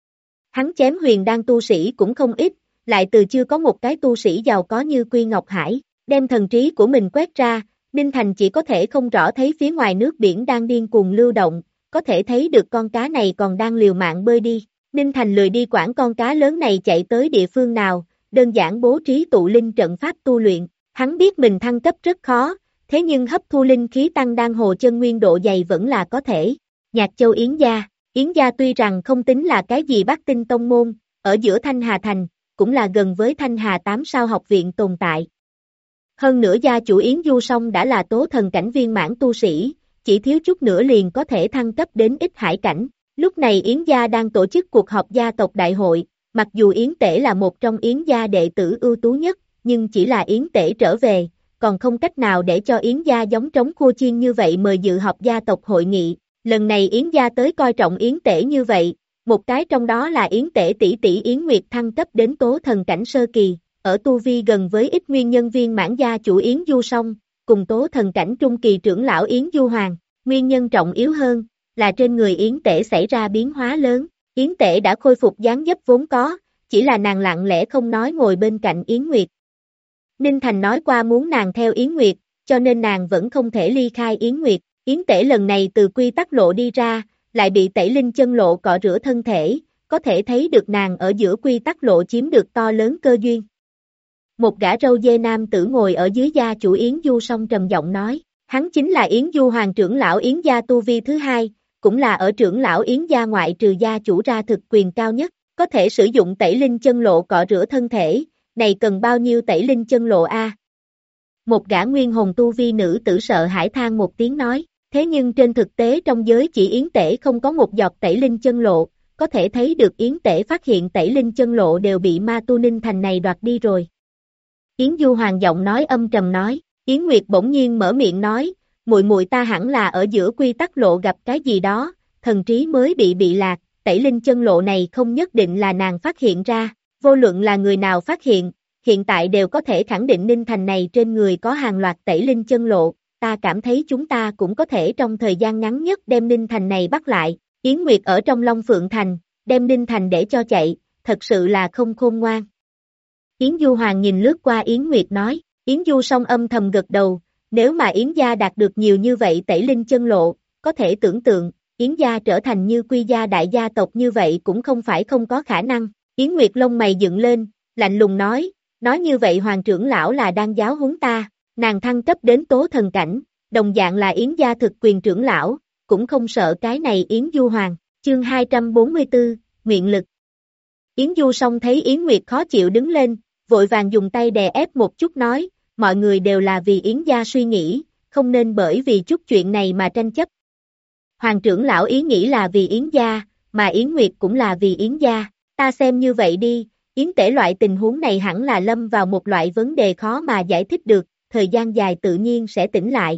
Hắn chém huyền đan tu sĩ cũng không ít, lại từ chưa có một cái tu sĩ giàu có như Quy Ngọc Hải, đem thần trí của mình quét ra, Ninh Thành chỉ có thể không rõ thấy phía ngoài nước biển đang điên cuồng lưu động, có thể thấy được con cá này còn đang liều mạng bơi đi. Ninh Thành lười đi quản con cá lớn này chạy tới địa phương nào, đơn giản bố trí tụ linh trận pháp tu luyện, hắn biết mình thăng cấp rất khó, thế nhưng hấp thu linh khí tăng đan hồ chân nguyên độ dày vẫn là có thể. Nhạc Châu Yến gia tuy rằng không tính là cái gì Bắc Tinh tông môn, ở giữa Thanh Hà Thành, cũng là gần với Thanh Hà 8 sao học viện tồn tại. Hơn nữa gia chủ Yến Du Song đã là tố thần cảnh viên mãn tu sĩ, chỉ thiếu chút nữa liền có thể thăng cấp đến ích hải cảnh. Lúc này Yến gia đang tổ chức cuộc họp gia tộc đại hội, mặc dù Yến Tể là một trong Yến gia đệ tử ưu tú nhất, nhưng chỉ là Yến Tể trở về, còn không cách nào để cho Yến gia giống trống khua chiên như vậy mời dự họp gia tộc hội nghị. Lần này Yến gia tới coi trọng Yến Tể như vậy, một cái trong đó là Yến Tể tỷ tỷ Yến Nguyệt thăng cấp đến tố thần cảnh sơ kỳ, ở tu vi gần với ít nguyên nhân viên mãn gia chủ Yến Du Song, cùng tố thần cảnh trung kỳ trưởng lão Yến Du Hoàng, nguyên nhân trọng yếu hơn là trên người Yến Tể xảy ra biến hóa lớn, Yến Tể đã khôi phục dáng dấp vốn có, chỉ là nàng lặng lẽ không nói ngồi bên cạnh Yến Nguyệt. Ninh Thành nói qua muốn nàng theo Yến Nguyệt, cho nên nàng vẫn không thể ly khai Yến Nguyệt. Yến Tể lần này từ quy tắc lộ đi ra, lại bị tẩy linh chân lộ cọ rửa thân thể, có thể thấy được nàng ở giữa quy tắc lộ chiếm được to lớn cơ duyên. Một gã râu dê nam tử ngồi ở dưới gia chủ Yến Du Song trầm giọng nói, hắn chính là Yến Du Hoàng trưởng lão Yến gia tu vi thứ hai, cũng là ở trưởng lão Yến gia ngoại trừ gia chủ ra thực quyền cao nhất, có thể sử dụng tẩy linh chân lộ cọ rửa thân thể, này cần bao nhiêu tẩy linh chân lộ a? Một gã nguyên hồn tu vi nữ tử sợ hãi than một tiếng nói, thế nhưng trên thực tế trong giới chỉ Yến Tể không có một giọt tẩy linh chân lộ, có thể thấy được Yến Tể phát hiện tẩy linh chân lộ đều bị ma tu Ninh Thành này đoạt đi rồi. Yến Du Hoàng giọng nói âm trầm nói, Yến Nguyệt bỗng nhiên mở miệng nói, muội muội ta hẳn là ở giữa quy tắc lộ gặp cái gì đó, thần trí mới bị lạc, tẩy linh chân lộ này không nhất định là nàng phát hiện ra, vô luận là người nào phát hiện, hiện tại đều có thể khẳng định Ninh Thành này trên người có hàng loạt tẩy linh chân lộ, ta cảm thấy chúng ta cũng có thể trong thời gian ngắn nhất đem Ninh Thành này bắt lại, Yến Nguyệt ở trong Long Phượng Thành, đem Ninh Thành để cho chạy, thật sự là không khôn ngoan. Yến Du Hoàng nhìn lướt qua Yến Nguyệt nói, Yến Du Song âm thầm gật đầu, nếu mà Yến gia đạt được nhiều như vậy tẩy linh chân lộ, có thể tưởng tượng, Yến gia trở thành như Quy gia đại gia tộc như vậy cũng không phải không có khả năng. Yến Nguyệt lông mày dựng lên, lạnh lùng nói như vậy Hoàng trưởng lão là đang giáo huấn ta, nàng thăng cấp đến tố thần cảnh, đồng dạng là Yến gia thực quyền trưởng lão, cũng không sợ cái này Yến Du Hoàng. Chương 244, Nguyện lực. Yến Du Song thấy Yến Nguyệt khó chịu đứng lên, vội vàng dùng tay đè ép một chút nói, mọi người đều là vì Yến gia suy nghĩ, không nên bởi vì chút chuyện này mà tranh chấp. Hoàng trưởng lão ý nghĩ là vì Yến gia, mà Yến Nguyệt cũng là vì Yến gia, ta xem như vậy đi, Yến Tể loại tình huống này hẳn là lâm vào một loại vấn đề khó mà giải thích được, thời gian dài tự nhiên sẽ tỉnh lại.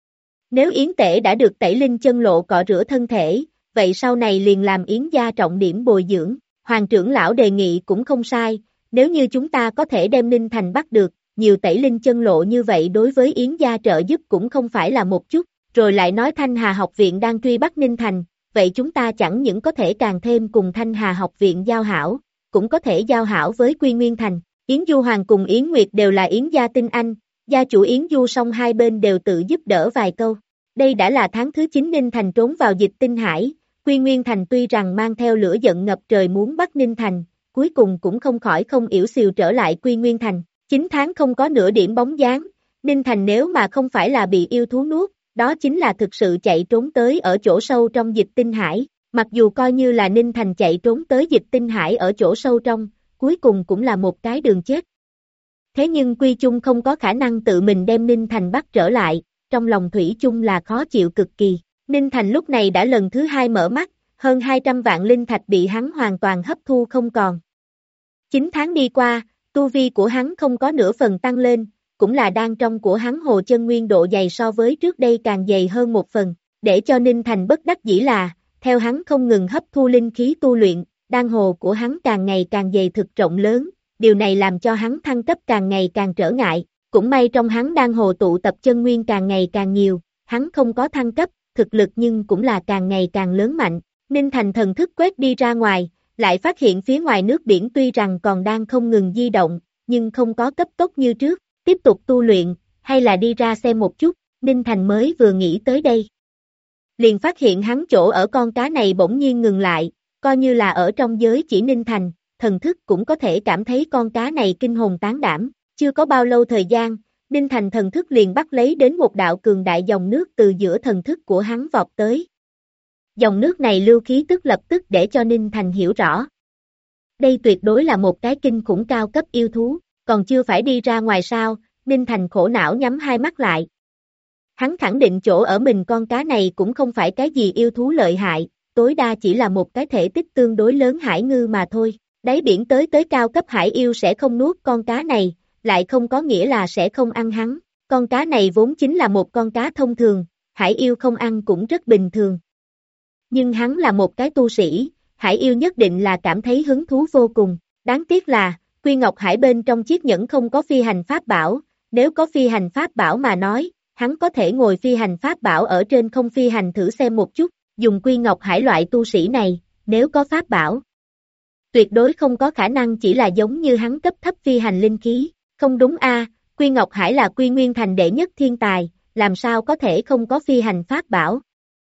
Nếu Yến Tể đã được tẩy linh chân lộ cọ rửa thân thể, vậy sau này liền làm Yến gia trọng điểm bồi dưỡng, Hoàng trưởng lão đề nghị cũng không sai, nếu như chúng ta có thể đem Ninh Thành bắt được, nhiều tẩy linh chân lộ như vậy đối với Yến gia trợ giúp cũng không phải là một chút, rồi lại nói Thanh Hà học viện đang truy bắt Ninh Thành, vậy chúng ta chẳng những có thể càng thêm cùng Thanh Hà học viện giao hảo, cũng có thể giao hảo với Quy Nguyên Thành. Yến Du Hoàng cùng Yến Nguyệt đều là Yến gia tinh anh, gia chủ Yến Du Song hai bên đều tự giúp đỡ vài câu. Đây đã là tháng thứ 9 Ninh Thành trốn vào dịch tinh hải, Quy Nguyên Thành tuy rằng mang theo lửa giận ngập trời muốn bắt Ninh Thành, cuối cùng cũng không khỏi không yểu xìu trở lại Quy Nguyên Thành. 9 tháng không có nửa điểm bóng dáng, Ninh Thành nếu mà không phải là bị yêu thú nuốt, đó chính là thực sự chạy trốn tới ở chỗ sâu trong dịch tinh hải. Mặc dù coi như là Ninh Thành chạy trốn tới dịch tinh hải ở chỗ sâu trong, cuối cùng cũng là một cái đường chết. Thế nhưng Quy Chung không có khả năng tự mình đem Ninh Thành bắt trở lại, trong lòng Thủy Chung là khó chịu cực kỳ. Ninh Thành lúc này đã lần thứ 2 mở mắt, hơn 200 vạn linh thạch bị hắn hoàn toàn hấp thu không còn. 9 tháng đi qua, tu vi của hắn không có nửa phần tăng lên, cũng là đan trong của hắn hồ chân nguyên độ dày so với trước đây càng dày hơn một phần, để cho Ninh Thành bất đắc dĩ là, theo hắn không ngừng hấp thu linh khí tu luyện, đan hồ của hắn càng ngày càng dày thực rộng lớn, điều này làm cho hắn thăng cấp càng ngày càng trở ngại, cũng may trong hắn đan hồ tụ tập chân nguyên càng ngày càng nhiều, hắn không có thăng cấp, thực lực nhưng cũng là càng ngày càng lớn mạnh. Ninh Thành thần thức quét đi ra ngoài, lại phát hiện phía ngoài nước biển tuy rằng còn đang không ngừng di động, nhưng không có cấp tốc như trước, tiếp tục tu luyện, hay là đi ra xem một chút, Ninh Thành mới vừa nghĩ tới đây. Liền phát hiện hắn chỗ ở con cá này bỗng nhiên ngừng lại, coi như là ở trong giới chỉ Ninh Thành, thần thức cũng có thể cảm thấy con cá này kinh hồn tán đảm, chưa có bao lâu thời gian, Ninh Thành thần thức liền bắt lấy đến một đạo cường đại dòng nước từ giữa thần thức của hắn vọt tới. Dòng nước này lưu khí tức lập tức để cho Ninh Thành hiểu rõ. Đây tuyệt đối là một cái kinh khủng cao cấp yêu thú, còn chưa phải đi ra ngoài sao, Ninh Thành khổ não nhắm hai mắt lại. Hắn khẳng định chỗ ở mình con cá này cũng không phải cái gì yêu thú lợi hại, tối đa chỉ là một cái thể tích tương đối lớn hải ngư mà thôi. Đáy biển tới cao cấp hải yêu sẽ không nuốt con cá này, lại không có nghĩa là sẽ không ăn hắn. Con cá này vốn chính là một con cá thông thường, hải yêu không ăn cũng rất bình thường. Nhưng hắn là một cái tu sĩ, hải yêu nhất định là cảm thấy hứng thú vô cùng. Đáng tiếc là, Quy Ngọc Hải bên trong chiếc nhẫn không có phi hành pháp bảo, nếu có phi hành pháp bảo mà nói, hắn có thể ngồi phi hành pháp bảo ở trên không phi hành thử xem một chút, dùng Quy Ngọc Hải loại tu sĩ này, nếu có pháp bảo. Tuyệt đối không có khả năng chỉ là giống như hắn cấp thấp phi hành linh khí, không đúng a, Quy Ngọc Hải là Quy Nguyên Thành đệ nhất thiên tài, làm sao có thể không có phi hành pháp bảo?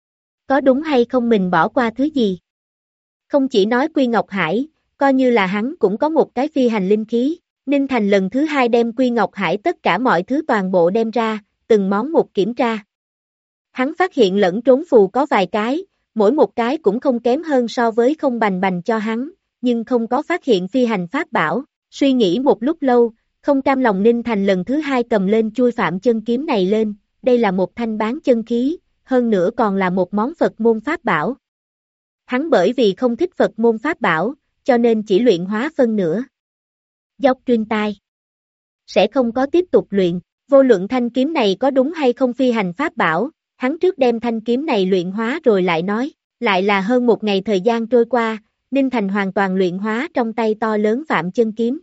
Có đúng hay không mình bỏ qua thứ gì? Không chỉ nói Quy Ngọc Hải, coi như là hắn cũng có một cái phi hành linh khí, Ninh Thành lần thứ 2 đem Quy Ngọc Hải tất cả mọi thứ toàn bộ đem ra, từng món một kiểm tra. Hắn phát hiện lẫn trốn phù có vài cái, mỗi một cái cũng không kém hơn so với không bành bành cho hắn, nhưng không có phát hiện phi hành pháp bảo, suy nghĩ một lúc lâu, không cam lòng Ninh Thành lần thứ 2 cầm lên chui phạm chân kiếm này lên, đây là một thanh bán chân khí, hơn nữa còn là một món Phật môn pháp bảo. Hắn bởi vì không thích Phật môn pháp bảo, cho nên chỉ luyện hóa phân nửa. Dốc truyền tai. Sẽ không có tiếp tục luyện, vô luận thanh kiếm này có đúng hay không phi hành pháp bảo, hắn trước đem thanh kiếm này luyện hóa rồi lại nói, lại là hơn một ngày thời gian trôi qua, Ninh Thành hoàn toàn luyện hóa trong tay to lớn phạm chân kiếm.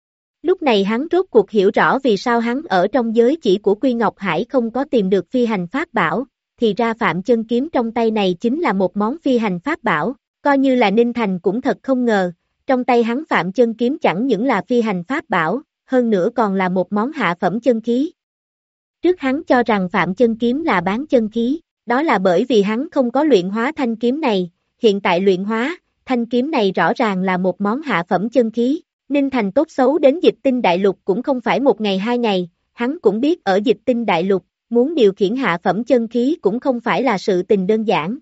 Lúc này hắn rốt cuộc hiểu rõ vì sao hắn ở trong giới chỉ của Quy Ngọc Hải không có tìm được phi hành pháp bảo, thì ra phạm chân kiếm trong tay này chính là một món phi hành pháp bảo, coi như là Ninh Thành cũng thật không ngờ, trong tay hắn phạm chân kiếm chẳng những là phi hành pháp bảo, hơn nữa còn là một món hạ phẩm chân khí. Trước hắn cho rằng phạm chân kiếm là bán chân khí, đó là bởi vì hắn không có luyện hóa thanh kiếm này, hiện tại luyện hóa, thanh kiếm này rõ ràng là một món hạ phẩm chân khí. Ninh Thành tốt xấu đến Dịch Tinh Đại Lục cũng không phải một ngày hai ngày, hắn cũng biết ở Dịch Tinh Đại Lục, muốn điều khiển hạ phẩm chân khí cũng không phải là sự tình đơn giản.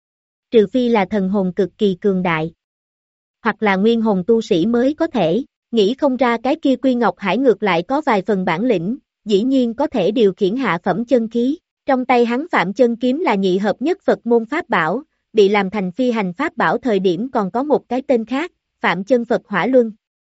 Trừ phi là thần hồn cực kỳ cường đại, hoặc là nguyên hồn tu sĩ mới có thể, nghĩ không ra cái kia Quy Ngọc Hải ngược lại có vài phần bản lĩnh, dĩ nhiên có thể điều khiển hạ phẩm chân khí. Trong tay hắn phạm chân kiếm là nhị hợp nhất Phật môn pháp bảo, bị làm thành phi hành pháp bảo thời điểm còn có một cái tên khác, Phạm Chân Phật Hỏa Luân.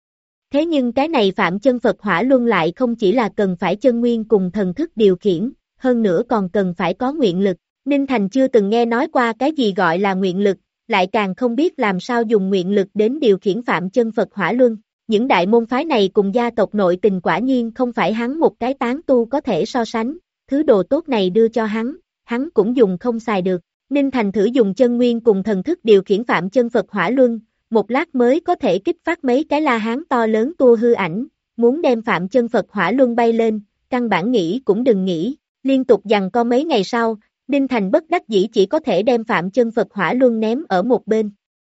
Thế nhưng cái này Phạm Chân Phật Hỏa Luân lại không chỉ là cần phải chân nguyên cùng thần thức điều khiển, hơn nữa còn cần phải có nguyện lực. Ninh Thành chưa từng nghe nói qua cái gì gọi là nguyện lực, lại càng không biết làm sao dùng nguyện lực đến điều khiển Phạm Chân Phật Hỏa Luân. Những đại môn phái này cùng gia tộc nội tình quả nhiên không phải hắn một cái tán tu có thể so sánh, thứ đồ tốt này đưa cho hắn cũng dùng không xài được. Ninh Thành thử dùng chân nguyên cùng thần thức điều khiển Phạm Chân Phật Hỏa Luân, một lát mới có thể kích phát mấy cái la hán to lớn tua hư ảnh, muốn đem Phạm Chân Phật Hỏa Luân bay lên, căn bản nghĩ cũng đừng nghĩ, liên tục giằng co mấy ngày sau, Ninh Thành bất đắc dĩ chỉ có thể đem Phạm Chân Phật Hỏa Luân ném ở một bên.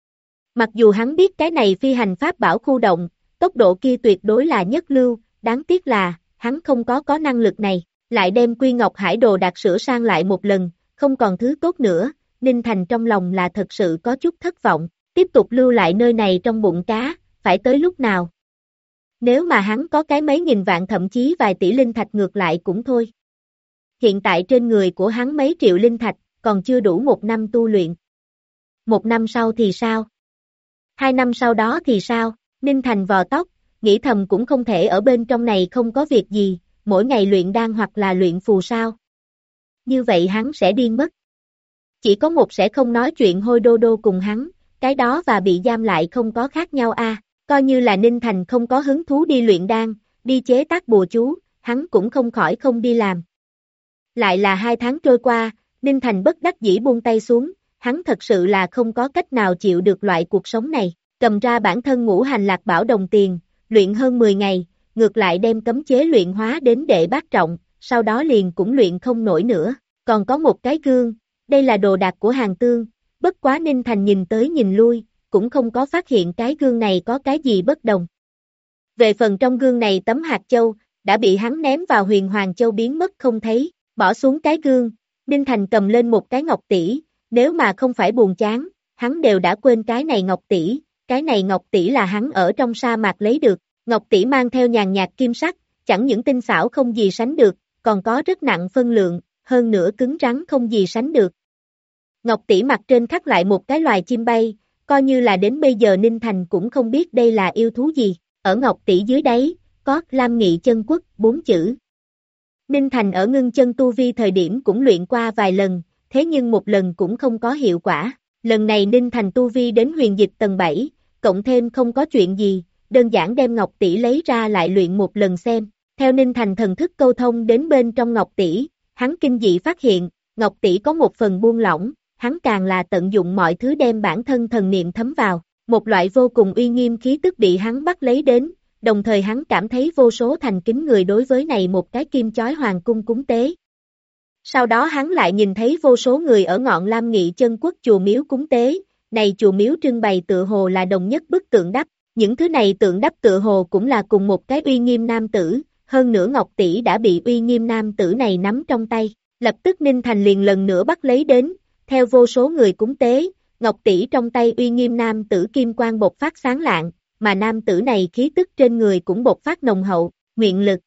Mặc dù hắn biết cái này phi hành pháp bảo khu động, tốc độ kia tuyệt đối là nhất lưu, đáng tiếc là, hắn không có năng lực này, lại đem Quy Ngọc Hải đồ đạc sửa sang lại một lần, không còn thứ tốt nữa, Ninh Thành trong lòng là thật sự có chút thất vọng, tiếp tục lưu lại nơi này trong bụng cá, phải tới lúc nào? Nếu mà hắn có cái mấy nghìn vạn thậm chí vài tỷ linh thạch ngược lại cũng thôi. Hiện tại trên người của hắn mấy triệu linh thạch, còn chưa đủ 1 năm tu luyện. 1 năm sau thì sao? 2 năm sau đó thì sao? Ninh Thành vò tóc, nghĩ thầm cũng không thể ở bên trong này không có việc gì, mỗi ngày luyện đan hoặc là luyện phù sao. Như vậy hắn sẽ điên mất. Chỉ có một sẽ không nói chuyện hôi đô đô cùng hắn, cái đó và bị giam lại không có khác nhau a. Coi như là Ninh Thành không có hứng thú đi luyện đan, đi chế tác bùa chú, hắn cũng không khỏi không đi làm. Lại là 2 tháng trôi qua, Ninh Thành bất đắc dĩ buông tay xuống, hắn thật sự là không có cách nào chịu được loại cuộc sống này, cầm ra bản thân ngũ hành lạc bảo đồng tiền, luyện hơn 10 ngày, ngược lại đem cấm chế luyện hóa đến đệ bát trọng, sau đó liền cũng luyện không nổi nữa, còn có một cái gương, đây là đồ đạc của Hàn Tương, bất quá Ninh Thành nhìn tới nhìn lui, cũng không có phát hiện cái gương này có cái gì bất đồng. Về phần trong gương này tấm hạt châu, đã bị hắn ném vào huyền hoàng châu biến mất không thấy, bỏ xuống cái gương, Ninh Thành cầm lên một cái ngọc tỷ, nếu mà không phải buồn chán, hắn đều đã quên cái này ngọc tỷ, cái này ngọc tỷ là hắn ở trong sa mạc lấy được, ngọc tỷ mang theo nhàn nhạt kim sắc, chẳng những tinh xảo không gì sánh được, còn có rất nặng phân lượng, hơn nữa cứng rắn không gì sánh được. Ngọc tỷ mặt trên khắc lại một cái loài chim bay, coi như là đến bây giờ Ninh Thành cũng không biết đây là yêu thú gì, ở ngọc tỷ dưới đáy, có Lam Nghị Chân Quốc 4 chữ. Ninh Thành ở ngưng chân tu vi thời điểm cũng luyện qua vài lần, thế nhưng một lần cũng không có hiệu quả, lần này Ninh Thành tu vi đến huyền dịch tầng 7, cộng thêm không có chuyện gì, đơn giản đem ngọc tỷ lấy ra lại luyện một lần xem, theo Ninh Thành thần thức câu thông đến bên trong ngọc tỷ, hắn kinh dị phát hiện, ngọc tỷ có một phần buông lỏng, hắn càng là tận dụng mọi thứ đem bản thân thần niệm thấm vào, một loại vô cùng uy nghiêm khí tức bị hắn bắt lấy đến, đồng thời hắn cảm thấy vô số thành kính người đối với này một cái kim chói hoàng cung cúng tế. Sau đó hắn lại nhìn thấy vô số người ở ngọn Lam Nghị Chân Quốc chùa miếu cúng tế, này chùa miếu trưng bày tựa hồ là đồng nhất bức tượng đắp, những thứ này tượng đắp tựa hồ cũng là cùng một cái uy nghiêm nam tử, hơn nữa ngọc tỷ đã bị uy nghiêm nam tử này nắm trong tay, lập tức Ninh Thành liền lần nữa bắt lấy đến, theo vô số người cúng tế, ngọc tỷ trong tay uy nghiêm nam tử kim quang bộc phát sáng lạng, mà nam tử này khí tức trên người cũng bộc phát nồng hậu, nguyện lực.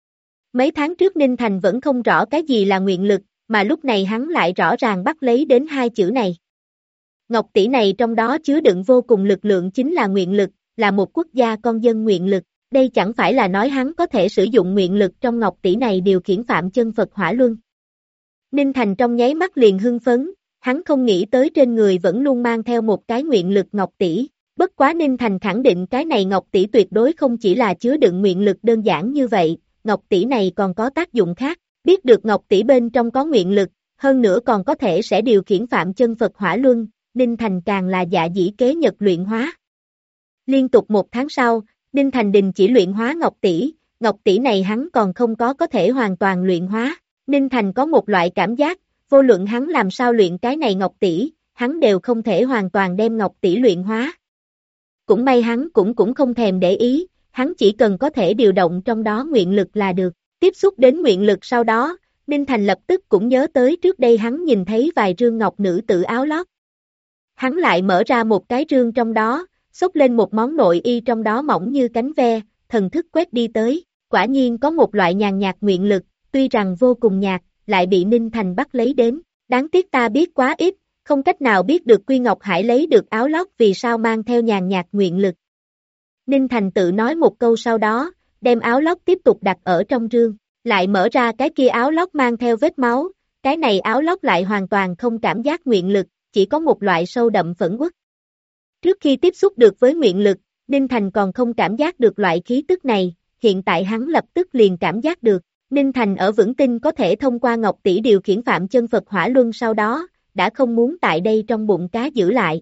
Mấy tháng trước Ninh Thành vẫn không rõ cái gì là nguyện lực, mà lúc này hắn lại rõ ràng bắt lấy đến 2 chữ này. Ngọc tỷ này trong đó chứa đựng vô cùng lực lượng chính là nguyện lực, là một quốc gia con dân nguyện lực, đây chẳng phải là nói hắn có thể sử dụng nguyện lực trong ngọc tỷ này điều khiển Phạm Chân Phật Hỏa Luân. Ninh Thành trong nháy mắt liền hưng phấn, hắn không nghĩ tới trên người vẫn luôn mang theo một cái nguyện lực ngọc tỷ. Bất quá Ninh Thành khẳng định cái này ngọc tỷ tuyệt đối không chỉ là chứa đựng nguyện lực đơn giản như vậy, ngọc tỷ này còn có tác dụng khác, biết được ngọc tỷ bên trong có nguyện lực, hơn nữa còn có thể sẽ điều khiển Phạm Chân Phật Hỏa Luân, Ninh Thành càng là dạ dĩ kế nhật luyện hóa. Liên tục 1 tháng sau, Ninh Thành đình chỉ luyện hóa ngọc tỷ này hắn còn không có thể hoàn toàn luyện hóa, Ninh Thành có một loại cảm giác, vô luận hắn làm sao luyện cái này ngọc tỷ, hắn đều không thể hoàn toàn đem ngọc tỷ luyện hóa. Cũng may hắn cũng không thèm để ý, hắn chỉ cần có thể điều động trong đó nguyện lực là được. Tiếp xúc đến nguyện lực sau đó, Ninh Thành lập tức cũng nhớ tới trước đây hắn nhìn thấy vài rương ngọc nữ tử áo lót. Hắn lại mở ra một cái rương trong đó, xốc lên một món nội y trong đó mỏng như cánh ve, thần thức quét đi tới, quả nhiên có một loại nhàn nhạt nguyện lực, tuy rằng vô cùng nhạt, lại bị Ninh Thành bắt lấy đến. Đáng tiếc ta biết quá ít, không cách nào biết được Quy Ngọc Hải lấy được áo lót vì sao mang theo nhàn nhạt nguyện lực. Ninh Thành tự nói một câu sau đó, đem áo lót tiếp tục đặt ở trong rương, lại mở ra cái kia áo lót mang theo vết máu, cái này áo lót lại hoàn toàn không cảm giác nguyện lực, chỉ có một loại sâu đậm phẫn uất. Trước khi tiếp xúc được với nguyện lực, Ninh Thành còn không cảm giác được loại khí tức này, hiện tại hắn lập tức liền cảm giác được. Ninh Thành ở vững tin có thể thông qua ngọc tỷ điều khiển Phạm Chân Phật Hỏa Luân sau đó, đã không muốn tại đây trong bụng cá giữ lại.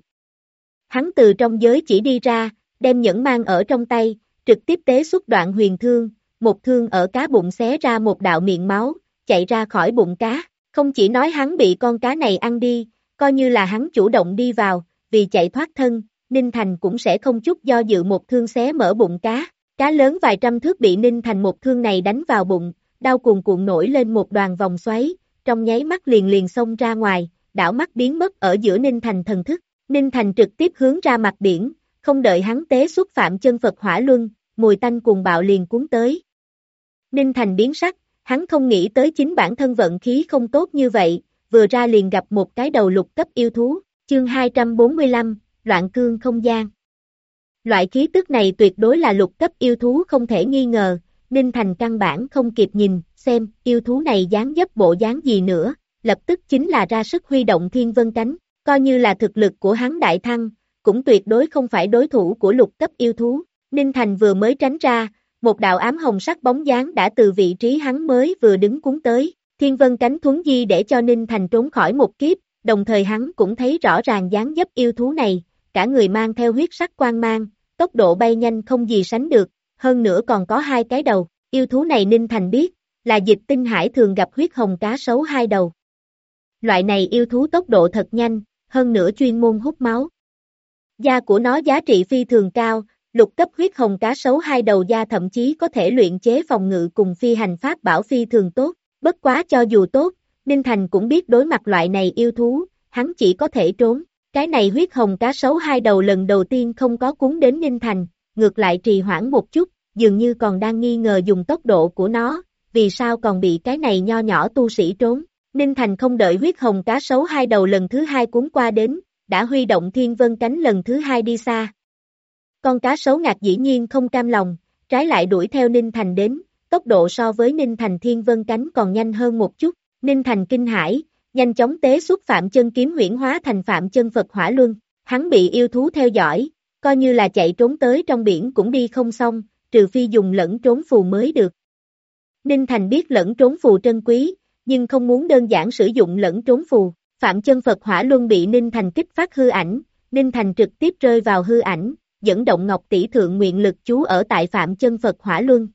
Hắn từ trong giới chỉ đi ra, đem nhẫn mang ở trong tay, trực tiếp tế xuất đoạn huyền thương, một thương ở cá bụng xé ra một đạo miệng máu, chạy ra khỏi bụng cá. Không chỉ nói hắn bị con cá này ăn đi, coi như là hắn chủ động đi vào, vì chạy thoát thân, Ninh Thành cũng sẽ không chút do dự một thương xé mở bụng cá. Cá lớn vài trăm thước bị Ninh Thành một thương này đánh vào bụng, đao cuồn cuộn nổi lên một đoàn vòng xoáy, trong nháy mắt liền xông ra ngoài, đảo mắt biến mất ở giữa Ninh Thành thần thức. Ninh Thành trực tiếp hướng ra mặt biển, không đợi hắn tế xuất Phạm Chân Phật Hỏa Luân, mùi tanh cuồng bạo liền cuốn tới. Ninh Thành biến sắc, hắn không nghĩ tới chính bản thân vận khí không tốt như vậy, vừa ra liền gặp một cái đầu lục cấp yêu thú, chương 245, Loạn Cương Không Gian. Loại khí tức này tuyệt đối là lục cấp yêu thú không thể nghi ngờ, Ninh Thành căn bản không kịp nhìn, xem, yêu thú này dáng dấp bộ dáng gì nữa, lập tức chính là ra sức huy động thiên vân cánh, coi như là thực lực của hắn đại thăng, cũng tuyệt đối không phải đối thủ của lục cấp yêu thú. Ninh Thành vừa mới tránh ra, một đạo ám hồng sắc bóng dáng đã từ vị trí hắn mới vừa đứng cuốn tới, thiên vân cánh thuấn di để cho Ninh Thành trốn khỏi một kiếp, đồng thời hắn cũng thấy rõ ràng dáng dấp yêu thú này, cả người mang theo huyết sắc quang mang, tốc độ bay nhanh không gì sánh được, hơn nữa còn có hai cái đầu, yêu thú này Ninh Thành biết, là Dịch Tinh Hải thường gặp huyết hồng cá sấu hai đầu. Loại này yêu thú tốc độ thật nhanh, hơn nữa chuyên môn hút máu. Da của nó giá trị phi thường cao, lục cấp huyết hồng cá sấu hai đầu da thậm chí có thể luyện chế phòng ngự cùng phi hành pháp bảo phi thường tốt, bất quá cho dù tốt, Ninh Thành cũng biết đối mặt loại này yêu thú, hắn chỉ có thể trốn. Cái này huyết hồng cá sấu hai đầu lần đầu tiên không có cuốn đến Ninh Thành, ngược lại trì hoãn một chút, dường như còn đang nghi ngờ dùng tốc độ của nó, vì sao còn bị cái này nho nhỏ tu sĩ trốn. Ninh Thành không đợi huyết hồng cá sấu hai đầu lần thứ hai cuốn qua đến, đã huy động thiên vân cánh lần thứ hai đi xa. Con cá sấu ngạc dĩ nhiên không cam lòng, trái lại đuổi theo Ninh Thành đến, tốc độ so với Ninh Thành thiên vân cánh còn nhanh hơn một chút. Ninh Thành kinh hãi, nhanh chóng tế xuất Phạm Chân kiếm huyễn hóa thành Phạm Chân Phật Hỏa Luân, hắn bị yêu thú theo dõi, coi như là chạy trốn tới trong biển cũng đi không xong, trừ phi dùng lẫn trốn phù mới được. Ninh Thành biết lẫn trốn phù trân quý, nhưng không muốn đơn giản sử dụng lẫn trốn phù, Phạm Chân Phật Hỏa Luân bị Ninh Thành kích phát hư ảnh, Ninh Thành trực tiếp rơi vào hư ảnh, dẫn động Ngọc Tỷ Thượng nguyện lực chú ở tại Phạm Chân Phật Hỏa Luân,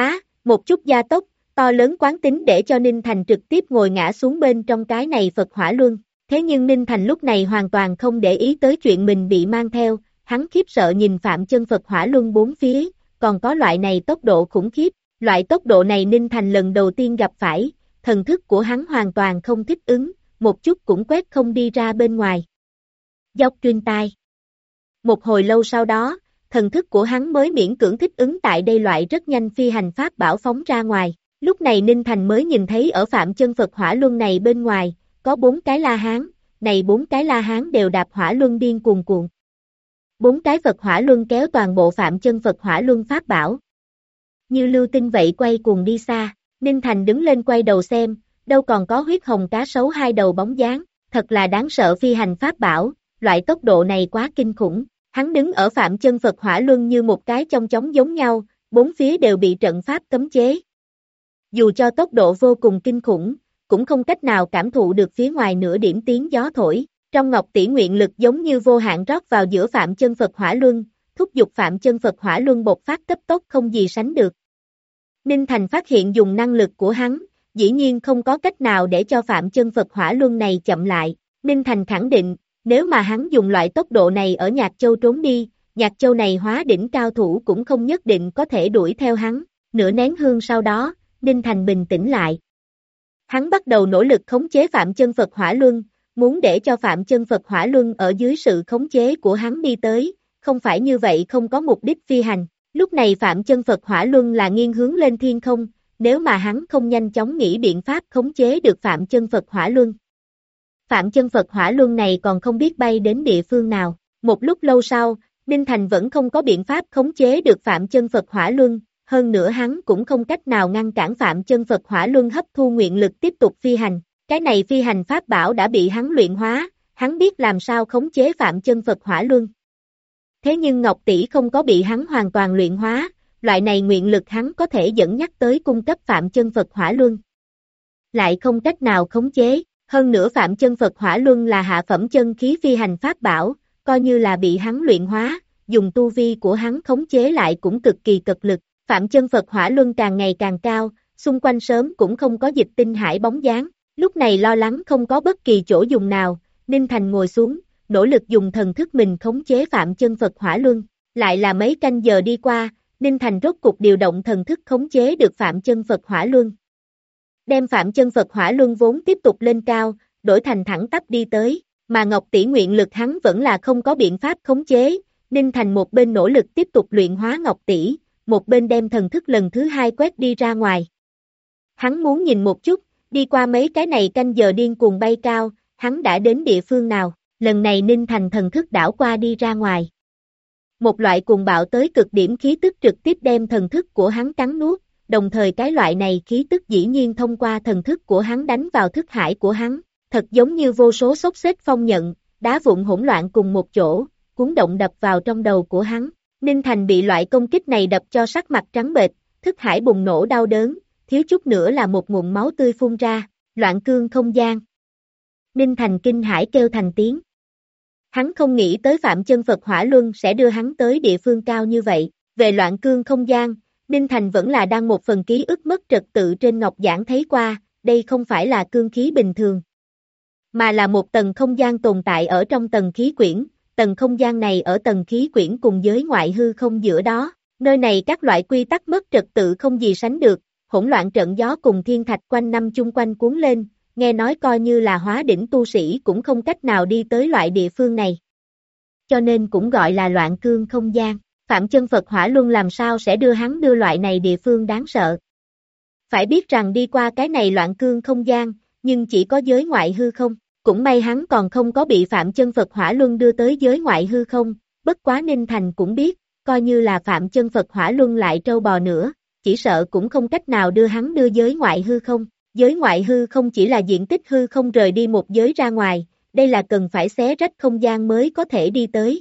một chút gia tốc, to lớn quán tính để cho Ninh Thành trực tiếp ngồi ngã xuống bên trong cái này Phật Hỏa Luân, thế nhưng Ninh Thành lúc này hoàn toàn không để ý tới chuyện mình bị mang theo, hắn khiếp sợ nhìn Phạm Chân Phật Hỏa Luân bốn phía, còn có loại này tốc độ khủng khiếp, loại tốc độ này Ninh Thành lần đầu tiên gặp phải, thần thức của hắn hoàn toàn không thích ứng, một chút cũng quét không đi ra bên ngoài. Dốc truyền tai. Một hồi lâu sau đó, thần thức của hắn mới miễn cưỡng thích ứng tại đây loại rất nhanh phi hành pháp bảo phóng ra ngoài. Lúc này Ninh Thành mới nhìn thấy ở Phạm Chân Phật Hỏa Luân này bên ngoài, có 4 cái La Hán, này 4 cái La Hán đều đạp hỏa luân điên cuồn cuộn. 4 cái Phật Hỏa Luân kéo toàn bộ Phạm Chân Phật Hỏa Luân pháp bảo. Như lưu tinh vậy quay cuồng đi xa, Ninh Thành đứng lên quay đầu xem, đâu còn có huyết hồng cá sấu hai đầu bóng dáng, thật là đáng sợ phi hành pháp bảo, loại tốc độ này quá kinh khủng. Hắn đứng ở Phạm Chân Phật Hỏa Luân như một cái chong chóng giống nhau, bốn phía đều bị trận pháp cấm chế. Dù cho tốc độ vô cùng kinh khủng, cũng không cách nào cảm thụ được phía ngoài nửa điểm tiếng gió thổi. Trong Ngọc Tỷ nguyện lực giống như vô hạn rót vào giữa Phạm Chân Phật Hỏa Luân, thúc giục Phạm Chân Phật Hỏa Luân bộc phát cấp tốc không gì sánh được. Ninh Thành phát hiện dùng năng lực của hắn, dĩ nhiên không có cách nào để cho Phạm Chân Phật Hỏa Luân này chậm lại. Ninh Thành khẳng định, nếu mà hắn dùng loại tốc độ này ở Nhạc Châu trốn đi, Nhạc Châu này hóa đỉnh cao thủ cũng không nhất định có thể đuổi theo hắn. Nửa nén hương sau đó, Ninh Thành bình tĩnh lại. Hắn bắt đầu nỗ lực khống chế Phạm Chân Phật Hỏa Luân, muốn để cho Phạm Chân Phật Hỏa Luân ở dưới sự khống chế của hắn đi tới, không phải như vậy không có mục đích phi hành. Lúc này Phạm Chân Phật Hỏa Luân là nghiêng hướng lên thiên không, nếu mà hắn không nhanh chóng nghĩ biện pháp khống chế được Phạm Chân Phật Hỏa Luân. Phạm Chân Phật Hỏa Luân này còn không biết bay đến địa phương nào. Một lúc lâu sau, Ninh Thành vẫn không có biện pháp khống chế được Phạm Chân Phật Hỏa Luân, hơn nữa hắn cũng không cách nào ngăn cản Phạm Chân Phật Hỏa Luân hấp thu nguyện lực tiếp tục phi hành. Cái này phi hành pháp bảo đã bị hắn luyện hóa, hắn biết làm sao khống chế Phạm Chân Phật Hỏa Luân. Thế nhưng Ngọc Tỷ không có bị hắn hoàn toàn luyện hóa, loại này nguyện lực hắn có thể dẫn nhắc tới cung cấp Phạm Chân Phật Hỏa Luân. Lại không cách nào khống chế, hơn nữa Phạm Chân Phật Hỏa Luân là hạ phẩm chân khí phi hành pháp bảo, coi như là bị hắn luyện hóa, dùng tu vi của hắn khống chế lại cũng cực kỳ cực lực. Phạm Chân Phật Hỏa Luân càng ngày càng cao, xung quanh sớm cũng không có Dịch Tinh Hải bóng dáng, lúc này lo lắng không có bất kỳ chỗ dùng nào, Ninh Thành ngồi xuống, nỗ lực dùng thần thức mình khống chế Phạm Chân Phật Hỏa Luân, lại là mấy canh giờ đi qua, Ninh Thành rốt cục điều động thần thức khống chế được Phạm Chân Phật Hỏa Luân, đem Phạm Chân Phật Hỏa Luân vốn tiếp tục lên cao, đổi thành thẳng tắp đi tới, mà Ngọc Tỷ nguyện lực hắn vẫn là không có biện pháp khống chế, Ninh Thành một bên nỗ lực tiếp tục luyện hóa Ngọc Tỷ, một bên đem thần thức lần thứ hai quét đi ra ngoài. Hắn muốn nhìn một chút, đi qua mấy cái này canh giờ điên cuồng bay cao, hắn đã đến địa phương nào, lần này Ninh Thành thần thức đảo qua đi ra ngoài. Một loại cuồng bạo tới cực điểm khí tức trực tiếp đem thần thức của hắn cắn nuốt, đồng thời cái loại này khí tức dĩ nhiên thông qua thần thức của hắn đánh vào thức hải của hắn, thật giống như vô số xốc xếch phong nhận, đá vụn hỗn loạn cùng một chỗ, cuốn động đập vào trong đầu của hắn. Ninh Thành bị loại công kích này đập cho sắc mặt trắng bệch, thức hải bùng nổ đau đớn, thiếu chút nữa là một ngụm máu tươi phun ra, loạn cương không gian. Ninh Thành kinh hãi kêu thành tiếng. Hắn không nghĩ tới Phạm Chân Phật Hỏa Luân sẽ đưa hắn tới địa phương cao như vậy, về loạn cương không gian, Ninh Thành vẫn là đang một phần ký ức mất trật tự trên ngọc giảng thấy qua, đây không phải là cương khí bình thường, mà là một tầng không gian tồn tại ở trong tầng khí quyển, tầng không gian này ở tầng khí quyển cùng giới ngoại hư không giữa đó, nơi này các loại quy tắc mất trật tự không gì sánh được, hỗn loạn trận gió cùng thiên thạch quanh năm chung quanh cuốn lên, nghe nói coi như là hóa đỉnh tu sĩ cũng không cách nào đi tới loại địa phương này. Cho nên cũng gọi là loạn cương không gian, Phạm Chân Phật Hỏa Luân làm sao sẽ đưa hắn đưa loại này địa phương đáng sợ. Phải biết rằng đi qua cái này loạn cương không gian, nhưng chỉ có giới ngoại hư không, cũng may hắn còn không có bị Phạm Chân Phật Hỏa Luân đưa tới giới ngoại hư không, bất quá Ninh Thành cũng biết, coi như là Phạm Chân Phật Hỏa Luân lại trâu bò nữa, chỉ sợ cũng không cách nào đưa hắn đưa giới ngoại hư không. Giới ngoại hư không chỉ là diện tích hư không rời đi một giới ra ngoài, đây là cần phải xé rách không gian mới có thể đi tới.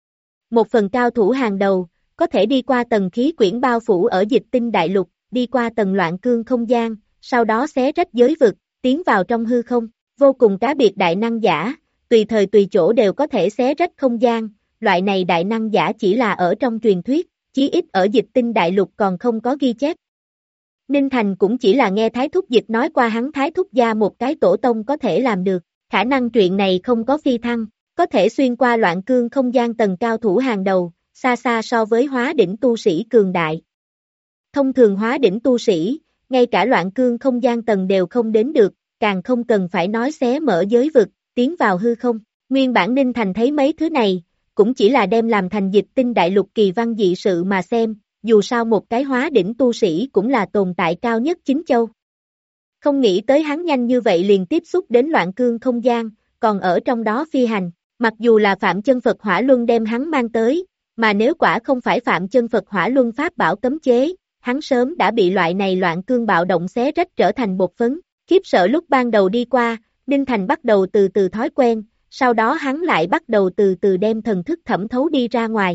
Một phần cao thủ hàng đầu, có thể đi qua tầng khí quyển bao phủ ở dịch tinh đại lục, đi qua tầng loạn cương không gian, sau đó xé rách giới vực, tiến vào trong hư không, vô cùng cá biệt đại năng giả, tùy thời tùy chỗ đều có thể xé rách không gian, loại này đại năng giả chỉ là ở trong truyền thuyết, chí ít ở dịch tinh đại lục còn không có ghi chép. Ninh Thành cũng chỉ là nghe Thái Thúc Dịch nói qua hắn Thái Thúc gia một cái tổ tông có thể làm được, khả năng chuyện này không có phi thăng, có thể xuyên qua loạn cương không gian tầng cao thủ hàng đầu, xa xa so với hóa đỉnh tu sĩ cường đại. Thông thường hóa đỉnh tu sĩ, ngay cả loạn cương không gian tầng đều không đến được, càng không cần phải nói xé mở giới vực, tiến vào hư không. Nguyên bản Ninh Thành thấy mấy thứ này, cũng chỉ là đem làm thành dịch tinh đại lục kỳ văn dị sự mà xem, dù sao một cái hóa đỉnh tu sĩ cũng là tồn tại cao nhất chính châu. Không nghĩ tới hắn nhanh như vậy liền tiếp xúc đến loạn cương không gian, còn ở trong đó phi hành, mặc dù là Phạm Chân Phật Hỏa Luân đem hắn mang tới, mà nếu quả không phải Phạm Chân Phật Hỏa Luân pháp bảo cấm chế, hắn sớm đã bị loại này loạn cương bạo động xé rách trở thành bột phấn, khiếp sợ lúc ban đầu đi qua, Ninh Thành bắt đầu từ từ thói quen, sau đó hắn lại bắt đầu từ từ đem thần thức thẩm thấu đi ra ngoài.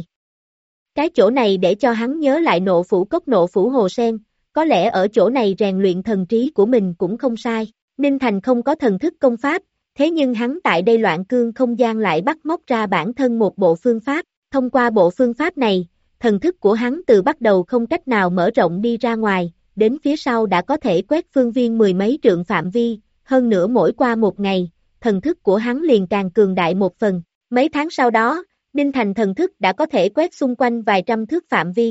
Cái chỗ này để cho hắn nhớ lại nộ phủ cốc nộ phủ hồ sen, có lẽ ở chỗ này rèn luyện thần trí của mình cũng không sai. Ninh Thành không có thần thức công pháp, thế nhưng hắn tại đây loạn cương không gian lại bắt móc ra bản thân một bộ phương pháp, thông qua bộ phương pháp này, thần thức của hắn từ bắt đầu không cách nào mở rộng đi ra ngoài, đến phía sau đã có thể quét phương viên mười mấy trượng phạm vi, hơn nữa mỗi qua một ngày, thần thức của hắn liền càng cường đại một phần. Mấy tháng sau đó, Ninh Thành thần thức đã có thể quét xung quanh vài trăm thước phạm vi.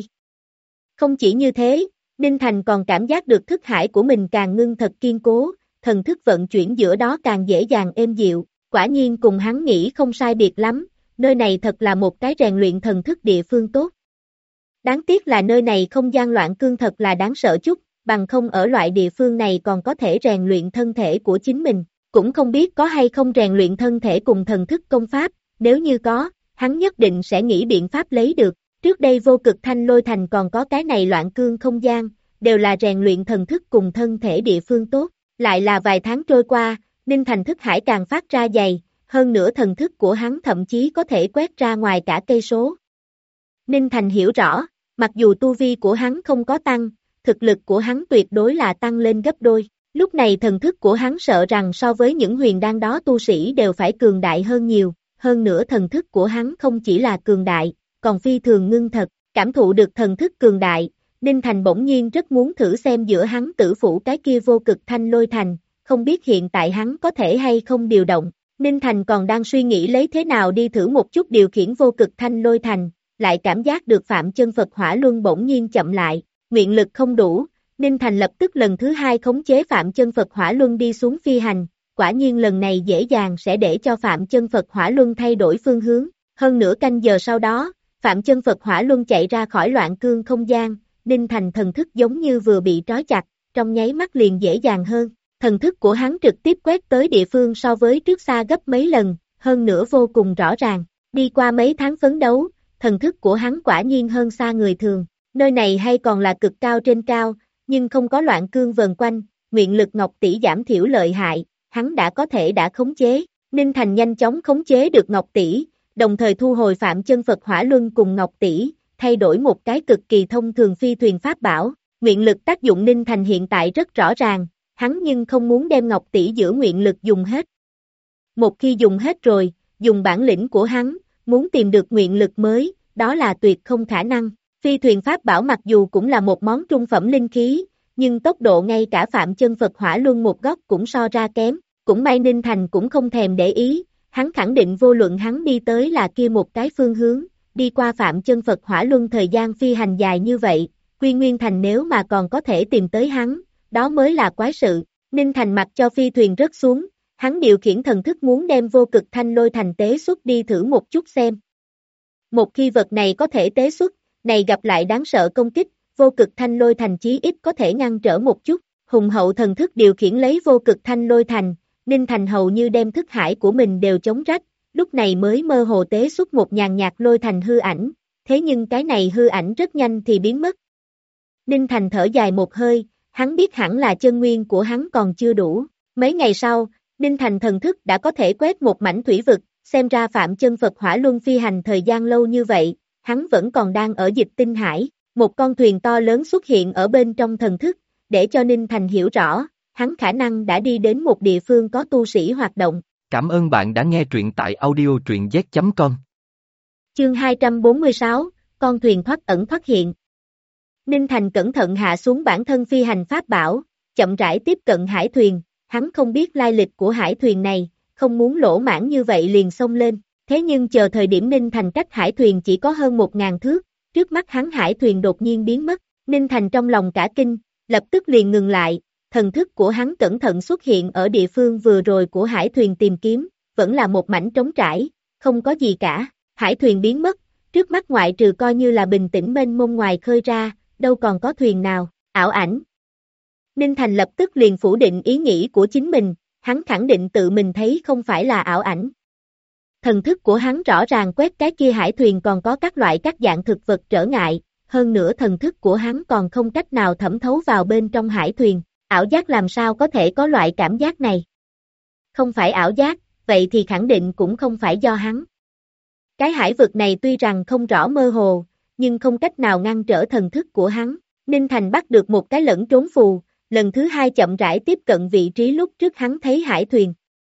Không chỉ như thế, Ninh Thành còn cảm giác được thức hải của mình càng ngưng thật kiên cố, thần thức vận chuyển giữa đó càng dễ dàng êm dịu, quả nhiên cùng hắn nghĩ không sai biệt lắm, nơi này thật là một cái rèn luyện thần thức địa phương tốt. Đáng tiếc là nơi này không gian loạn cương thật là đáng sợ chút, bằng không ở loại địa phương này còn có thể rèn luyện thân thể của chính mình, cũng không biết có hay không rèn luyện thân thể cùng thần thức công pháp, nếu như có, hắn nhất định sẽ nghĩ biện pháp lấy được. Trước đây Vô Cực Thanh Lôi Thành còn có cái này loạn cương không gian, đều là rèn luyện thần thức cùng thân thể địa phương tốt. Lại là vài tháng trôi qua, Ninh Thành thức hải càng phát ra dày, hơn nữa thần thức của hắn thậm chí có thể quét ra ngoài cả cây số. Ninh Thành hiểu rõ, mặc dù tu vi của hắn không có tăng, thực lực của hắn tuyệt đối là tăng lên gấp đôi. Lúc này thần thức của hắn sợ rằng so với những huyền đan đó tu sĩ đều phải cường đại hơn nhiều, hơn nữa thần thức của hắn không chỉ là cường đại, còn phi thường ngưng thật, cảm thụ được thần thức cường đại, Ninh Thành bỗng nhiên rất muốn thử xem giữa hắn tử phủ cái kia Vô Cực Thanh Lôi Thành, không biết hiện tại hắn có thể hay không điều động. Ninh Thành còn đang suy nghĩ lấy thế nào đi thử một chút điều khiển Vô Cực Thanh Lôi Thành, lại cảm giác được Phạm Chân Phật Hỏa Luân bỗng nhiên chậm lại, nguyện lực không đủ, Ninh Thành lập tức lần thứ hai khống chế Phạm Chân Phật Hỏa Luân đi xuống phi hành, quả nhiên lần này dễ dàng sẽ để cho Phạm Chân Phật Hỏa Luân thay đổi phương hướng. Hơn nửa canh giờ sau đó, Phạm Chân Phật Hỏa Luân chạy ra khỏi loạn cương không gian, Ninh Thành thần thức giống như vừa bị trói chặt, trong nháy mắt liền dễ dàng hơn. Thần thức của hắn trực tiếp quét tới địa phương so với trước xa gấp mấy lần, hơn nữa vô cùng rõ ràng. Đi qua mấy tháng phấn đấu, thần thức của hắn quả nhiên hơn xa người thường. Nơi này hay còn là cực cao trên cao, nhưng không có loạn cương vần quanh, nguyện lực Ngọc Tỷ giảm thiểu lợi hại, hắn đã khống chế. Ninh Thành nhanh chóng khống chế được Ngọc Tỷ, đồng thời thu hồi Phạm Chân Phật Hỏa Luân cùng Ngọc Tỷ, thay đổi một cái cực kỳ thông thường phi thuyền pháp bảo. Nguyện lực tác dụng Ninh Thành hiện tại rất rõ ràng, hắn nhưng không muốn đem Ngọc Tỷ giữa nguyện lực dùng hết. Một khi dùng hết rồi, dùng bản lĩnh của hắn, muốn tìm được nguyện lực mới, đó là tuyệt không khả năng. Phi thuyền pháp bảo mặc dù cũng là một món trung phẩm linh khí, nhưng tốc độ ngay cả Phạm Chân Phật Hỏa Luân một góc cũng so ra kém. Cũng may Ninh Thành cũng không thèm để ý, hắn khẳng định vô luận hắn đi tới là kia một cái phương hướng, đi qua Phạm Chân Phật Hỏa Luân thời gian phi hành dài như vậy, Quy Nguyên Thành nếu mà còn có thể tìm tới hắn, đó mới là quái sự. Ninh Thành mặc cho phi thuyền rớt xuống, hắn điều khiển thần thức muốn đem vô cực thanh lôi thành tế xuất đi thử một chút xem. Một khi vật này có thể tế xuất, này gặp lại đáng sợ công kích, vô cực thanh lôi thành chí ít có thể ngăn trở một chút. Hùng hậu thần thức điều khiển lấy vô cực thanh lôi thành, Ninh Thành hầu như đem thức hải của mình đều chống rách, lúc này mới mơ hồ tế xuất một nhàn nhạt lôi thành hư ảnh, thế nhưng cái này hư ảnh rất nhanh thì biến mất. Ninh Thành thở dài một hơi, hắn biết hẳn là chân nguyên của hắn còn chưa đủ. Mấy ngày sau, Ninh Thành thần thức đã có thể quét một mảnh thủy vực, xem ra Phạm Chân Phật Hỏa Luân phi hành thời gian lâu như vậy, hắn vẫn còn đang ở Dịch Tinh Hải. Một con thuyền to lớn xuất hiện ở bên trong thần thức, để cho Ninh Thành hiểu rõ, hắn khả năng đã đi đến một địa phương có tu sĩ hoạt động. Cảm ơn bạn đã nghe truyện tại audio.truyện.z.com. Chương 246, con thuyền thoát ẩn thoát hiện. Ninh Thành cẩn thận hạ xuống bản thân phi hành pháp bảo, chậm rãi tiếp cận hải thuyền, hắn không biết lai lịch của hải thuyền này, không muốn lỗ mãng như vậy liền xông lên, thế nhưng chờ thời điểm Ninh Thành cách hải thuyền chỉ có hơn 1000 thước, trước mắt hắn hải thuyền đột nhiên biến mất, Ninh Thành trong lòng cả kinh, lập tức liền ngừng lại, thần thức của hắn cẩn thận xuất hiện ở địa phương vừa rồi của hải thuyền tìm kiếm, vẫn là một mảnh trống trải, không có gì cả, hải thuyền biến mất, trước mắt ngoại trừ coi như là bình tĩnh mênh mông ngoài khơi ra, đâu còn có thuyền nào, ảo ảnh. Ninh Thành lập tức liền phủ định ý nghĩ của chính mình, hắn khẳng định tự mình thấy không phải là ảo ảnh. Thần thức của hắn rõ ràng quét cái kia hải thuyền còn có các loại các dạng thực vật trở ngại, hơn nữa thần thức của hắn còn không cách nào thẩm thấu vào bên trong hải thuyền, ảo giác làm sao có thể có loại cảm giác này. Không phải ảo giác, vậy thì khẳng định cũng không phải do hắn. Cái hải vực này tuy rằng không rõ mơ hồ, nhưng không cách nào ngăn trở thần thức của hắn. Ninh Thành bắt được một cái lẫn trốn phù, lần thứ hai chậm rãi tiếp cận vị trí lúc trước hắn thấy hải thuyền.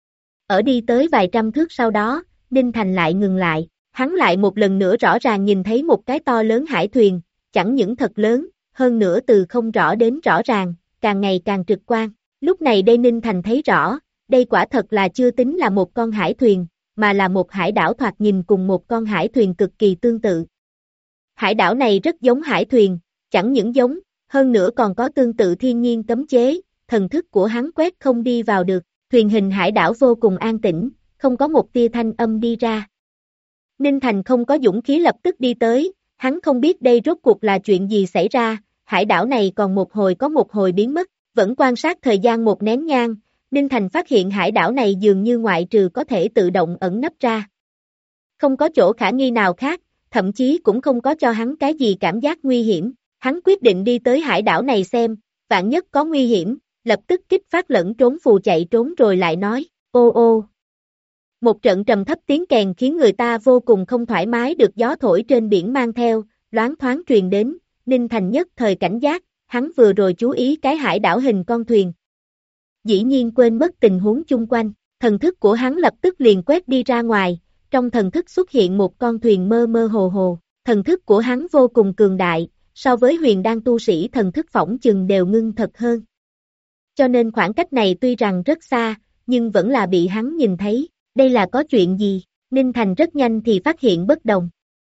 Ở đi tới vài trăm thước sau đó, Ninh Thành lại ngừng lại, hắn lại một lần nữa rõ ràng nhìn thấy một cái to lớn hải thuyền, chẳng những thật lớn, hơn nữa từ không rõ đến rõ ràng, càng ngày càng trực quan. Lúc này đây Ninh Thành thấy rõ, đây quả thật là chưa tính là một con hải thuyền, mà là một hải đảo thoạt nhìn cùng một con hải thuyền cực kỳ tương tự. Hải đảo này rất giống hải thuyền, chẳng những giống, hơn nữa còn có tương tự thiên nhiên cấm chế, thần thức của hắn quét không đi vào được, thuyền hình hải đảo vô cùng an tĩnh, không có một tia thanh âm đi ra. Ninh Thành không có dũng khí lập tức đi tới, hắn không biết đây rốt cuộc là chuyện gì xảy ra, hải đảo này còn một hồi có một hồi biến mất, vẫn quan sát thời gian một nén nhang, Ninh Thành phát hiện hải đảo này dường như ngoại trừ có thể tự động ẩn nấp ra. Không có chỗ khả nghi nào khác, thậm chí cũng không có cho hắn cái gì cảm giác nguy hiểm, hắn quyết định đi tới hải đảo này xem, vạn nhất có nguy hiểm, lập tức kích phát lẫn trốn phù chạy trốn rồi lại nói, ô ô. Một trận trầm thấp tiếng kèn khiến người ta vô cùng không thoải mái được gió thổi trên biển mang theo, loáng thoáng truyền đến, Ninh Thành nhất thời cảnh giác, hắn vừa rồi chú ý cái hải đảo hình con thuyền. Dĩ nhiên quên mất tình huống chung quanh, thần thức của hắn lập tức liền quét đi ra ngoài, trong thần thức xuất hiện một con thuyền mơ mơ hồ hồ, thần thức của hắn vô cùng cường đại, so với huyền đan tu sĩ thần thức phỏng chừng đều ngưng thật hơn. Cho nên khoảng cách này tuy rằng rất xa, nhưng vẫn là bị hắn nhìn thấy, đây là có chuyện gì, Ninh Thành rất nhanh thì phát hiện bất đồng.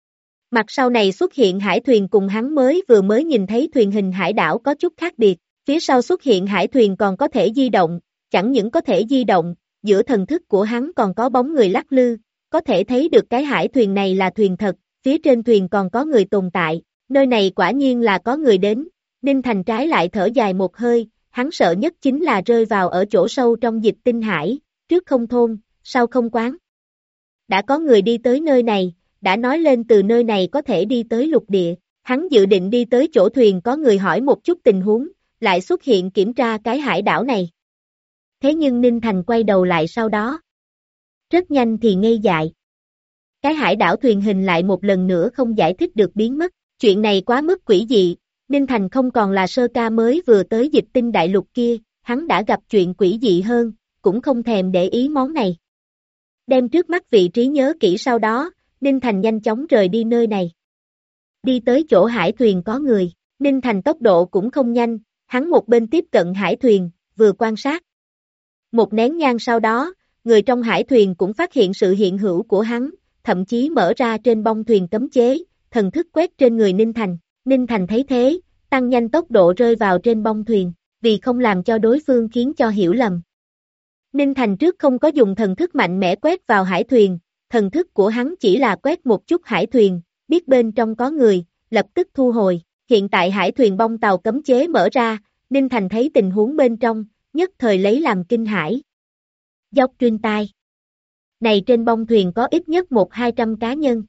Mặt sau này xuất hiện hải thuyền cùng hắn vừa mới nhìn thấy thuyền hình hải đảo có chút khác biệt, phía sau xuất hiện hải thuyền còn có thể di động, chẳng những có thể di động, giữa thần thức của hắn còn có bóng người lắc lư, có thể thấy được cái hải thuyền này là thuyền thật, phía trên thuyền còn có người tồn tại, nơi này quả nhiên là có người đến, Ninh Thành trái lại thở dài một hơi, hắn sợ nhất chính là rơi vào ở chỗ sâu trong Dịch Tinh Hải, trước không thôn, sau không quán. Đã có người đi tới nơi này, đã nói lên từ nơi này có thể đi tới lục địa, hắn dự định đi tới chỗ thuyền có người hỏi một chút tình huống, lại xuất hiện kiểm tra cái hải đảo này. Thế nhưng Ninh Thành quay đầu lại sau đó. Rất nhanh thì ngây dại. Cái hải đảo thuyền hình lại một lần nữa không giải thích được biến mất, chuyện này quá mức quỷ dị, Ninh Thành không còn là sơ ca mới vừa tới Dịch Tinh đại lục kia, hắn đã gặp chuyện quỷ dị hơn, cũng không thèm để ý món này. Đem trước mắt vị trí nhớ kỹ sau đó, Ninh Thành nhanh chóng rời đi nơi này. Đi tới chỗ hải thuyền có người, Ninh Thành tốc độ cũng không nhanh, hắn một bên tiếp cận hải thuyền, vừa quan sát. Một nén nhang sau đó, người trong hải thuyền cũng phát hiện sự hiện hữu của hắn, thậm chí mở ra trên bông thuyền cấm chế, thần thức quét trên người Ninh Thành. Ninh Thành thấy thế, tăng nhanh tốc độ rơi vào trên bông thuyền, vì không làm cho đối phương khiến cho hiểu lầm. Ninh Thành trước không có dùng thần thức mạnh mẽ quét vào hải thuyền, thần thức của hắn chỉ là quét một chút hải thuyền, biết bên trong có người, lập tức thu hồi. Hiện tại hải thuyền bong tàu cấm chế mở ra, Ninh Thành thấy tình huống bên trong, nhất thời lấy làm kinh hãi. Dốc truyền tai. Này trên bong thuyền có ít nhất 100-200 cá nhân.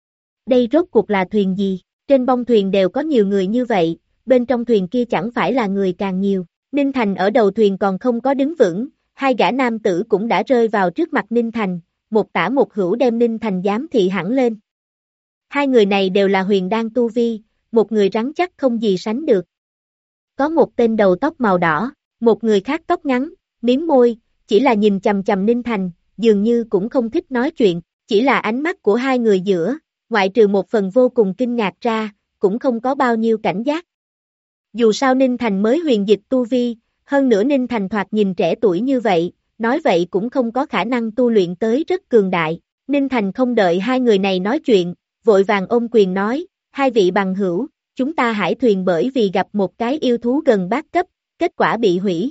Đây rốt cuộc là thuyền gì? Trên bong thuyền đều có nhiều người như vậy, bên trong thuyền kia chẳng phải là người càng nhiều. Ninh Thành ở đầu thuyền còn không có đứng vững, hai gã nam tử cũng đã rơi vào trước mặt Ninh Thành, một tả một hữu đem Ninh Thành giám thị hẳn lên. Hai người này đều là huyền đan tu vi, một người rắn chắc không gì sánh được. Có một tên đầu tóc màu đỏ, một người khác tóc ngắn, miếm môi, chỉ là nhìn chằm chằm Ninh Thành, dường như cũng không thích nói chuyện, chỉ là ánh mắt của hai người giữa, ngoại trừ một phần vô cùng kinh ngạc ra, cũng không có bao nhiêu cảnh giác. Dù sao Ninh Thành mới huyền dịch tu vi, hơn nữa Ninh Thành thoạt nhìn trẻ tuổi như vậy, nói vậy cũng không có khả năng tu luyện tới rất cường đại. Ninh Thành không đợi hai người này nói chuyện, vội vàng ôm quyền nói, hai vị bằng hữu, chúng ta hải thuyền bởi vì gặp một cái yêu thú gần bát cấp, kết quả bị hủy.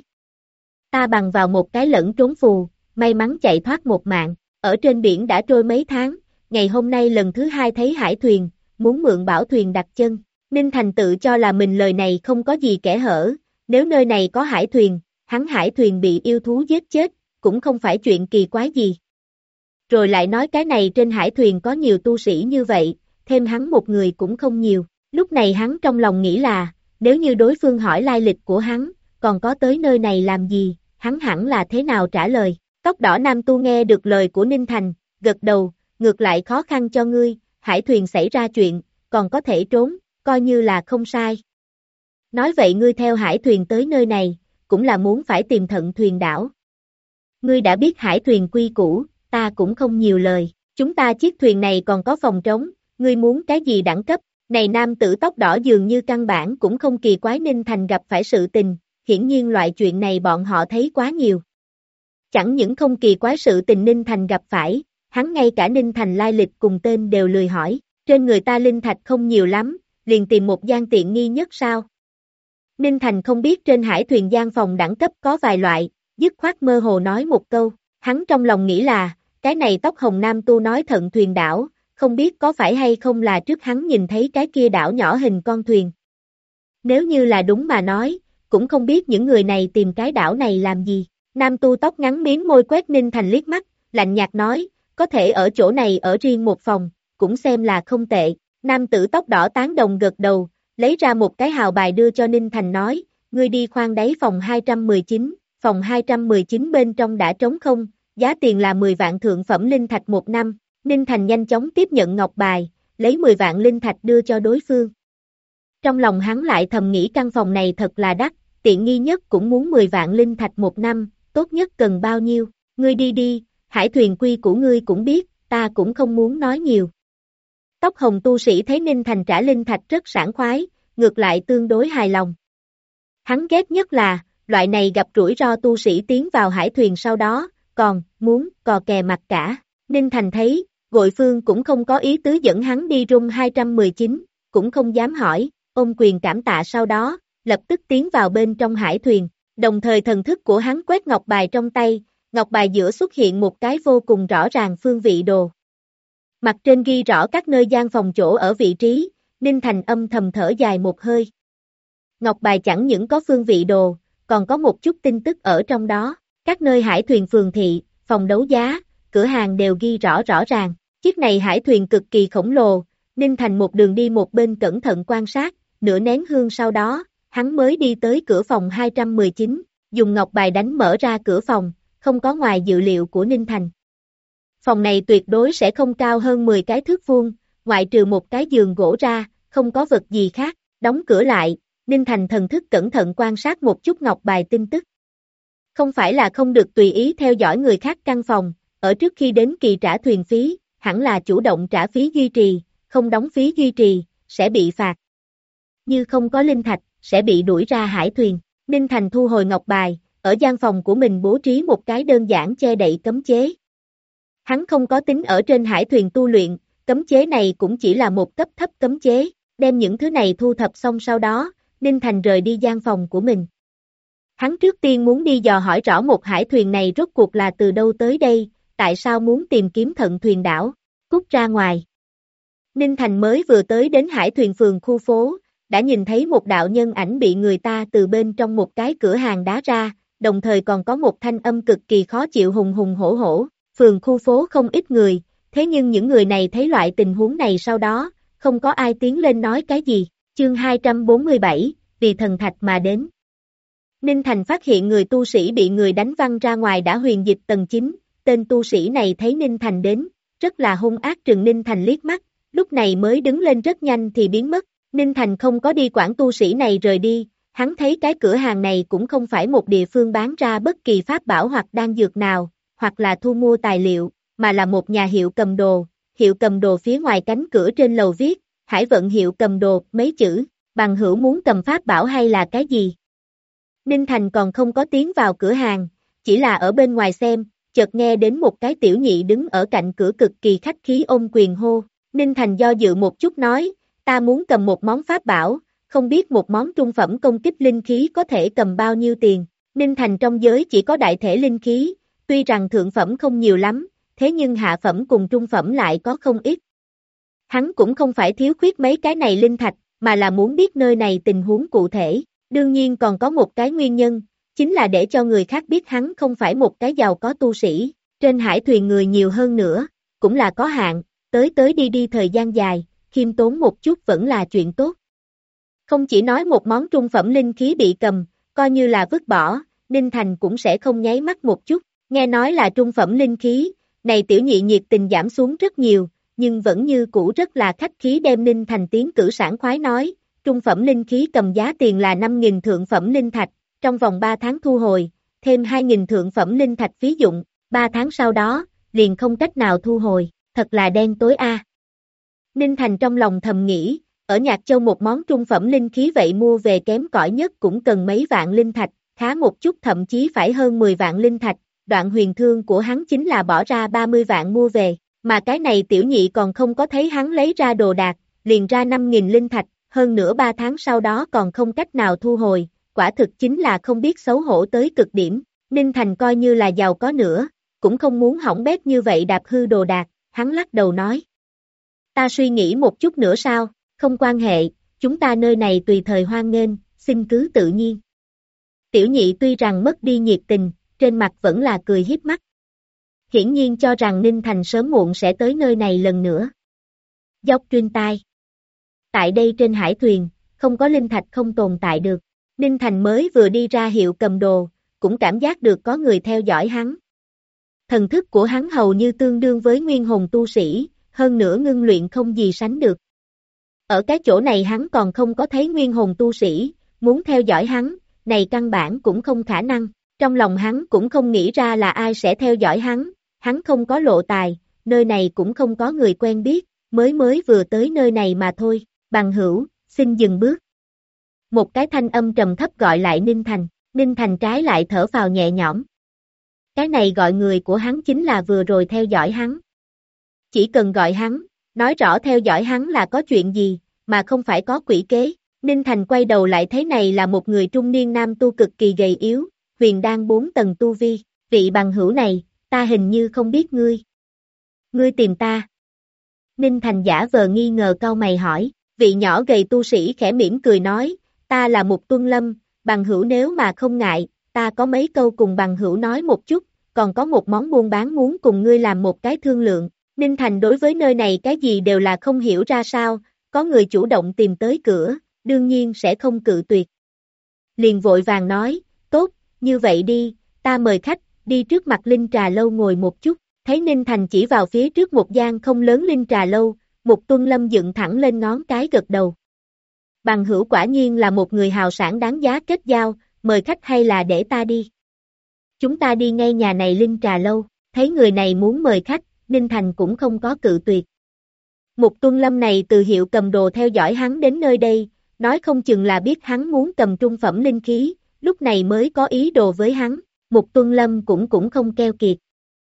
Ta bằng vào một cái lẫn trốn phù, may mắn chạy thoát một mạng, ở trên biển đã trôi mấy tháng, ngày hôm nay lần thứ hai thấy hải thuyền, muốn mượn bảo thuyền đặt chân. Ninh Thành tự cho là mình lời này không có gì kẽ hở, nếu nơi này có hải thuyền, hắn hải thuyền bị yêu thú giết chết, cũng không phải chuyện kỳ quái gì. Rồi lại nói cái này trên hải thuyền có nhiều tu sĩ như vậy, thêm hắn một người cũng không nhiều. Lúc này hắn trong lòng nghĩ là, nếu như đối phương hỏi lai lịch của hắn, còn có tới nơi này làm gì, hắn hẳn là thế nào trả lời. Tóc đỏ nam tu nghe được lời của Ninh Thành, gật đầu, ngược lại khó khăn cho ngươi, hải thuyền xảy ra chuyện, còn có thể trốn, coi như là không sai. Nói vậy ngươi theo hải thuyền tới nơi này, cũng là muốn phải tìm Thận Thuyền đảo. Ngươi đã biết hải thuyền quy củ, ta cũng không nhiều lời, chúng ta chiếc thuyền này còn có phòng trống, ngươi muốn cái gì đẳng cấp, này nam tử tóc đỏ dường như căn bản cũng không kỳ quái Ninh Thành gặp phải sự tình, hiển nhiên loại chuyện này bọn họ thấy quá nhiều. Chẳng những không kỳ quái sự tình Ninh Thành gặp phải, hắn ngay cả Ninh Thành lai lịch cùng tên đều lười hỏi, trên người ta linh thạch không nhiều lắm, liền tìm một gian tiện nghi nhất sao. Ninh Thành không biết trên hải thuyền gian phòng đẳng cấp có vài loại, dứt khoát mơ hồ nói một câu, hắn trong lòng nghĩ là, cái này tóc hồng nam tu nói Thận Thuyền đảo, không biết có phải hay không là trước hắn nhìn thấy cái kia đảo nhỏ hình con thuyền. Nếu như là đúng mà nói, cũng không biết những người này tìm cái đảo này làm gì. Nam tu tóc ngắn miếm môi quét Ninh Thành liếc mắt, lạnh nhạt nói, có thể ở chỗ này ở riêng một phòng, cũng xem là không tệ. Nam tử tóc đỏ tán đồng gật đầu, lấy ra một cái hào bài đưa cho Ninh Thành nói, ngươi đi khoang đáy phòng 219, phòng 219 bên trong đã trống không, giá tiền là 10 vạn thượng phẩm linh thạch một năm. Ninh Thành nhanh chóng tiếp nhận ngọc bài, lấy 10 vạn linh thạch đưa cho đối phương. Trong lòng hắn lại thầm nghĩ căn phòng này thật là đắt, tiện nghi nhất cũng muốn 10 vạn linh thạch một năm, tốt nhất cần bao nhiêu, ngươi đi đi, hải thuyền quy của ngươi cũng biết, ta cũng không muốn nói nhiều. Tóc hồng tu sĩ thấy Ninh Thành trả linh thạch rất sảng khoái, ngược lại tương đối hài lòng. Hắn ghét nhất là, loại này gặp rủi ro tu sĩ tiến vào hải thuyền sau đó, còn muốn cò kè mặt cả. Ninh Thành thấy, Gội Phương cũng không có ý tứ dẫn hắn đi Room 219, cũng không dám hỏi, ôm quyền cảm tạ sau đó, lập tức tiến vào bên trong hải thuyền, đồng thời thần thức của hắn quét ngọc bài trong tay, ngọc bài giữa xuất hiện một cái vô cùng rõ ràng phương vị đồ. Mặt trên ghi rõ các nơi gian phòng chỗ ở vị trí, Ninh Thành âm thầm thở dài một hơi. Ngọc bài chẳng những có phương vị đồ, còn có một chút tin tức ở trong đó, các nơi hải thuyền phường thị, phòng đấu giá, cửa hàng đều ghi rõ rõ ràng. Chiếc này hải thuyền cực kỳ khổng lồ, Ninh Thành một đường đi một bên cẩn thận quan sát, nửa nén hương sau đó, hắn mới đi tới cửa phòng 219, dùng ngọc bài đánh mở ra cửa phòng, không có ngoài dự liệu của Ninh Thành. Phòng này tuyệt đối sẽ không cao hơn 10 cái thước vuông, ngoại trừ một cái giường gỗ ra, không có vật gì khác, đóng cửa lại, Ninh Thành thần thức cẩn thận quan sát một chút ngọc bài tin tức. Không phải là không được tùy ý theo dõi người khác căn phòng, ở trước khi đến kỳ trả thuyền phí, hẳn là chủ động trả phí duy trì, không đóng phí duy trì, sẽ bị phạt. Như không có linh thạch, sẽ bị đuổi ra hải thuyền. Ninh Thành thu hồi ngọc bài, ở gian phòng của mình bố trí một cái đơn giản che đậy cấm chế. Hắn không có tính ở trên hải thuyền tu luyện, cấm chế này cũng chỉ là một cấp thấp cấm chế, đem những thứ này thu thập xong sau đó, Ninh Thành rời đi gian phòng của mình. Hắn trước tiên muốn đi dò hỏi rõ một hải thuyền này rốt cuộc là từ đâu tới đây, tại sao muốn tìm kiếm Thận Thuyền đảo, cút ra ngoài. Ninh Thành mới vừa tới đến hải thuyền phường khu phố, đã nhìn thấy một đạo nhân ảnh bị người ta từ bên trong một cái cửa hàng đá ra, đồng thời còn có một thanh âm cực kỳ khó chịu hùng hùng hổ hổ, phường khu phố không ít người, thế nhưng những người này thấy loại tình huống này sau đó, không có ai tiến lên nói cái gì, chương 247, vì thần thạch mà đến. Ninh Thành phát hiện người tu sĩ bị người đánh văng ra ngoài đã huyền dịch tầng 9, tên tu sĩ này thấy Ninh Thành đến, rất là hung ác trừng Ninh Thành liếc mắt, lúc này mới đứng lên rất nhanh thì biến mất, Ninh Thành không có đi quản tu sĩ này rời đi, hắn thấy cái cửa hàng này cũng không phải một địa phương bán ra bất kỳ pháp bảo hoặc đan dược nào, hoặc là thu mua tài liệu, mà là một nhà hiệu cầm đồ phía ngoài cánh cửa trên lầu viết, Hải Vận hiệu cầm đồ, mấy chữ, bằng hữu muốn cầm pháp bảo hay là cái gì? Ninh Thành còn không có tiến vào cửa hàng, chỉ là ở bên ngoài xem, chợt nghe đến một cái tiểu nhị đứng ở cạnh cửa cực kỳ khách khí ôm quyền hô, Ninh Thành do dự một chút nói, ta muốn cầm một món pháp bảo, không biết một món trung phẩm công kích linh khí có thể cầm bao nhiêu tiền, Ninh Thành trong giới chỉ có đại thể linh khí, tuy rằng thượng phẩm không nhiều lắm, thế nhưng hạ phẩm cùng trung phẩm lại có không ít. Hắn cũng không phải thiếu khuyết mấy cái này linh thạch, mà là muốn biết nơi này tình huống cụ thể, đương nhiên còn có một cái nguyên nhân, chính là để cho người khác biết hắn không phải một cái giàu có tu sĩ, trên hải thuyền người nhiều hơn nữa, cũng là có hạn, tới tới đi đi thời gian dài, khiêm tốn một chút vẫn là chuyện tốt. Không chỉ nói một món trung phẩm linh khí bị cầm, coi như là vứt bỏ, Ninh Thành cũng sẽ không nháy mắt một chút, nghe nói là trung phẩm linh khí, này tiểu nhị nhiệt tình giảm xuống rất nhiều, nhưng vẫn như cũ rất là khách khí đem Ninh Thành tiến cử sảng khoái nói, trung phẩm linh khí cầm giá tiền là 5.000 thượng phẩm linh thạch, trong vòng 3 tháng thu hồi, thêm 2.000 thượng phẩm linh thạch phí dụng, 3 tháng sau đó, liền không cách nào thu hồi, thật là đen tối a. Ninh Thành trong lòng thầm nghĩ, ở Nhạc Châu một món trung phẩm linh khí vậy mua về kém cỏi nhất cũng cần mấy vạn linh thạch, khá một chút thậm chí phải hơn 10 vạn linh thạch, đoạn huyền thương của hắn chính là bỏ ra 30 vạn mua về, mà cái này tiểu nhị còn không có thấy hắn lấy ra đồ đạc, liền ra 5.000 linh thạch, hơn nữa 3 tháng sau đó còn không cách nào thu hồi, quả thực chính là không biết xấu hổ tới cực điểm, Ninh Thành coi như là giàu có nữa, cũng không muốn hỏng bét như vậy đạp hư đồ đạc, hắn lắc đầu nói. Ta suy nghĩ một chút nữa sao, không quan hệ, chúng ta nơi này tùy thời hoan nghênh, xin cứ tự nhiên. Tiểu nhị tuy rằng mất đi nhiệt tình, trên mặt vẫn là cười hiếp mắt. Hiển nhiên cho rằng Ninh Thành sớm muộn sẽ tới nơi này lần nữa. Dốc truyền tai. Tại đây trên hải thuyền, không có linh thạch không tồn tại được. Ninh Thành mới vừa đi ra hiệu cầm đồ, cũng cảm giác được có người theo dõi hắn. Thần thức của hắn hầu như tương đương với nguyên hồn tu sĩ, hơn nữa ngưng luyện không gì sánh được. Ở cái chỗ này hắn còn không có thấy nguyên hồn tu sĩ, muốn theo dõi hắn, này căn bản cũng không khả năng. Trong lòng hắn cũng không nghĩ ra là ai sẽ theo dõi hắn không có lộ tài, nơi này cũng không có người quen biết, mới vừa tới nơi này mà thôi, bằng hữu, xin dừng bước. Một cái thanh âm trầm thấp gọi lại Ninh Thành trái lại thở phào nhẹ nhõm. Cái này gọi người của hắn chính là vừa rồi theo dõi hắn. chỉ cần gọi hắn, nói rõ theo dõi hắn là có chuyện gì, mà không phải có quỷ kế. Ninh Thành quay đầu lại thấy này là một người trung niên nam tu cực kỳ gầy yếu, huyền đan 4 tầng tu vi, vị bằng hữu này, ta hình như không biết ngươi. Ngươi tìm ta. Ninh Thành giả vờ nghi ngờ cau mày hỏi, vị nhỏ gầy tu sĩ khẽ mỉm cười nói, ta là Mục Tuân Lâm, bằng hữu nếu mà không ngại, ta có mấy câu cùng bằng hữu nói một chút, còn có một món buôn bán muốn cùng ngươi làm một cái thương lượng. Ninh Thành đối với nơi này cái gì đều là không hiểu ra sao, có người chủ động tìm tới cửa, đương nhiên sẽ không cự tuyệt. Liền vội vàng nói, tốt, như vậy đi, ta mời khách, đi trước mặt Linh Trà Lâu ngồi một chút, thấy Ninh Thành chỉ vào phía trước một gian không lớn Linh Trà Lâu, Mục Tuân Lâm dựng thẳng lên ngón cái gật đầu. Bằng hữu quả nhiên là một người hào sản đáng giá kết giao, mời khách hay là để ta đi? Chúng ta đi ngay nhà này Linh Trà Lâu, thấy người này muốn mời khách, Ninh Thành cũng không có cự tuyệt. Mục Tuân Lâm này từ hiệu cầm đồ theo dõi hắn đến nơi đây, nói không chừng là biết hắn muốn cầm trung phẩm linh khí, lúc này mới có ý đồ với hắn, Mục Tuân Lâm cũng không keo kiệt.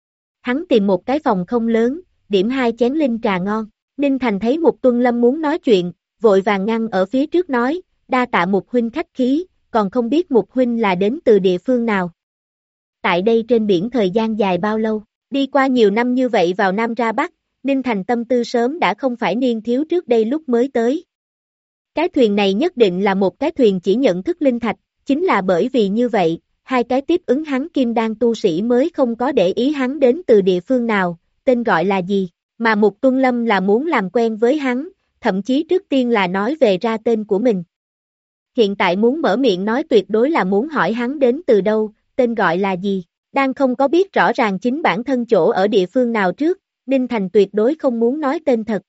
Hắn tìm một cái phòng không lớn, điểm 2 chén linh trà ngon, Ninh Thành thấy Mục Tuân Lâm muốn nói chuyện, vội vàng ngăn ở phía trước nói, đa tạ Mục huynh khách khí, còn không biết Mục huynh là đến từ địa phương nào. Tại đây trên biển thời gian dài bao lâu, đi qua nhiều năm như vậy vào Nam ra Bắc, Ninh Thành tâm tư sớm đã không phải niên thiếu trước đây lúc mới tới. Cái thuyền này nhất định là một cái thuyền chỉ nhận thức linh thạch, chính là bởi vì như vậy, hai cái tiếp ứng hắn kim đan tu sĩ mới không có để ý hắn đến từ địa phương nào, tên gọi là gì, mà Mục Tuân Lâm là muốn làm quen với hắn, thậm chí trước tiên là nói về ra tên của mình. Hiện tại muốn mở miệng nói tuyệt đối là muốn hỏi hắn đến từ đâu, tên gọi là gì, đang không có biết rõ ràng chính bản thân chỗ ở địa phương nào trước, Ninh Thành tuyệt đối không muốn nói tên thật.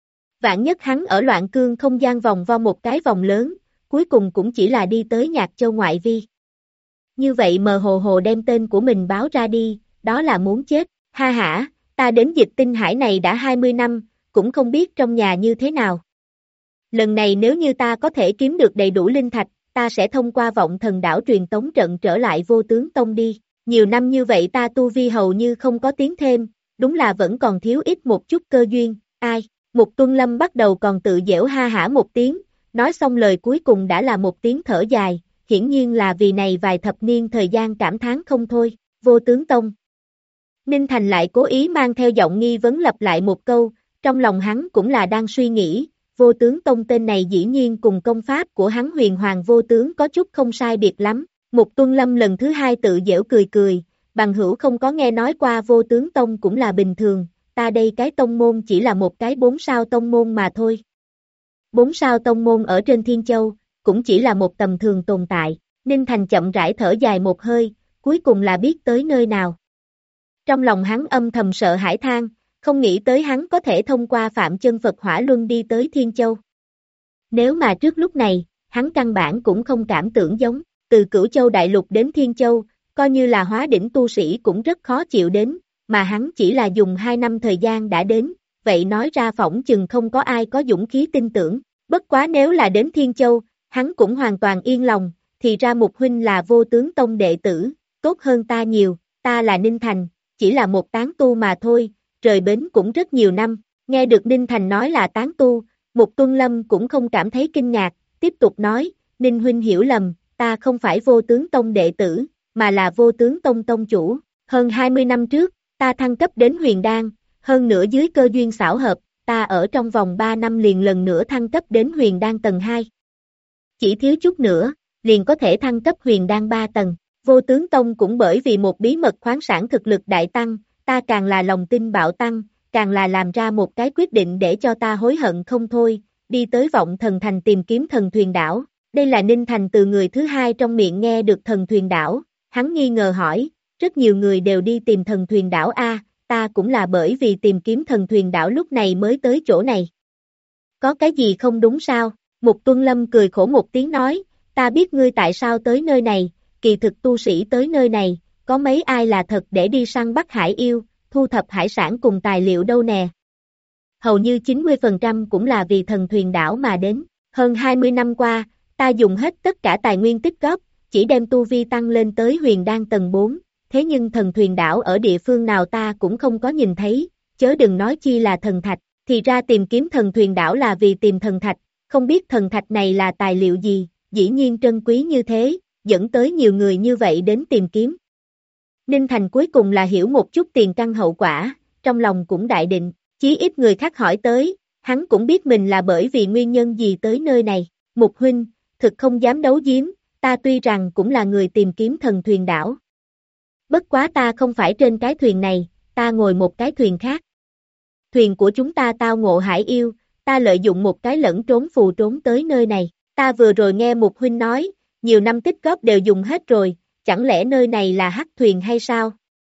Vạn nhất hắn ở Loạn Cương không gian vòng vo một cái vòng lớn, cuối cùng cũng chỉ là đi tới Nhạc Châu ngoại vi. Như vậy mờ hồ hồ đem tên của mình báo ra đi, đó là muốn chết, ha hả, ta đến Dịch Tinh Hải này đã 20 năm, cũng không biết trong nhà như thế nào. Lần này nếu như ta có thể kiếm được đầy đủ linh thạch, ta sẽ thông qua Vọng Thần Đảo truyền tống trận trở lại Vô Tướng Tông đi, nhiều năm như vậy ta tu vi hầu như không có tiến thêm, đúng là vẫn còn thiếu ít một chút cơ duyên, ai, Mục Tuân Lâm bắt đầu còn tự giễu ha hả một tiếng, nói xong lời cuối cùng đã là một tiếng thở dài, hiển nhiên là vì này vài thập niên thời gian cảm thán không thôi, Vô Tướng Tông. Ninh Thành lại cố ý mang theo giọng nghi vấn lặp lại một câu, trong lòng hắn cũng là đang suy nghĩ, Vô Tướng Tông tên này dĩ nhiên cùng công pháp của hắn Huyền Hoàng Vô Tướng có chút không sai biệt lắm, Mục Tuân Lâm lần thứ hai tự giễu cười cười, bằng hữu không có nghe nói qua Vô Tướng Tông cũng là bình thường, ta đây cái tông môn chỉ là một cái 4 sao tông môn mà thôi. 4 sao tông môn ở trên Thiên Châu, cũng chỉ là một tầm thường tồn tại, Ninh Thành chậm rãi thở dài một hơi, cuối cùng là biết tới nơi nào. Trong lòng hắn âm thầm sợ hãi than, không nghĩ tới hắn có thể thông qua Phạm Chân Phật Hỏa Luân đi tới Thiên Châu. Nếu mà trước lúc này, hắn căn bản cũng không cảm tưởng giống, từ Cửu Châu Đại Lục đến Thiên Châu, coi như là hóa đỉnh tu sĩ cũng rất khó chịu đến, mà hắn chỉ là dùng 2 năm thời gian đã đến, vậy nói ra phỏng chừng không có ai có dũng khí tin tưởng, bất quá nếu là đến Thiên Châu, hắn cũng hoàn toàn yên lòng, thì ra Mục huynh là Vô Tướng Tông đệ tử, tốt hơn ta nhiều, ta là Ninh Thành, chỉ là một tán tu mà thôi, rời bến cũng rất nhiều năm, nghe được Ninh Thành nói là tán tu, Mục Tuân Lâm cũng không cảm thấy kinh ngạc, tiếp tục nói, Ninh huynh hiểu lầm, ta không phải Vô Tướng Tông đệ tử, mà là Vô Tướng Tông tông chủ, hơn 20 năm trước, ta thăng cấp đến huyền đan, hơn nữa dưới cơ duyên xảo hợp, ta ở trong vòng 3 năm liền lần nữa thăng cấp đến huyền đan tầng 2. Chỉ thiếu chút nữa, liền có thể thăng cấp huyền đan 3 tầng. Vô Tướng Tông cũng bởi vì một bí mật khoáng sản thực lực đại tăng, ta càng là lòng tin bạo tăng, càng là làm ra một cái quyết định để cho ta hối hận không thôi, đi tới Vọng Thần Thành tìm kiếm Thần Thuyền Đảo. Đây là Ninh Thành từ người thứ hai trong miệng nghe được Thần Thuyền Đảo, hắn nghi ngờ hỏi, rất nhiều người đều đi tìm Thần Thuyền Đảo a, ta cũng là bởi vì tìm kiếm Thần Thuyền Đảo lúc này mới tới chỗ này. Có cái gì không đúng sao? Mục Tuân Lâm cười khổ một tiếng nói, ta biết ngươi tại sao tới nơi này, kỳ thực tu sĩ tới nơi này, có mấy ai là thật để đi săn bắt hải yêu, thu thập hải sản cùng tài liệu đâu nè. Hầu như 90% cũng là vì Thần Thuyền Đảo mà đến, hơn 20 năm qua, ta dùng hết tất cả tài nguyên tích góp, chỉ đem tu vi tăng lên tới huyền đan tầng 4, thế nhưng Thần Thuyền Đảo ở địa phương nào ta cũng không có nhìn thấy, chớ đừng nói chi là thần thạch, thì ra tìm kiếm thần thuyền đảo là vì tìm thần thạch, không biết thần thạch này là tài liệu gì, dĩ nhiên trân quý như thế, dẫn tới nhiều người như vậy đến tìm kiếm. Ninh Thành cuối cùng là hiểu một chút tiền căn hậu quả, trong lòng cũng đại định, chí ít người khác hỏi tới, hắn cũng biết mình là bởi vì nguyên nhân gì tới nơi này. Mục huynh, thực không dám đấu giếm, ta tuy rằng cũng là người tìm kiếm thần thuyền đảo. Bất quá ta không phải trên cái thuyền này, ta ngồi một cái thuyền khác. Thuyền của chúng ta tao ngộ hải yêu, ta lợi dụng một cái lẫn trốn phù trốn tới nơi này. Ta vừa rồi nghe Mục huynh nói, nhiều năm tích góp đều dùng hết rồi, chẳng lẽ nơi này là hắc thuyền hay sao?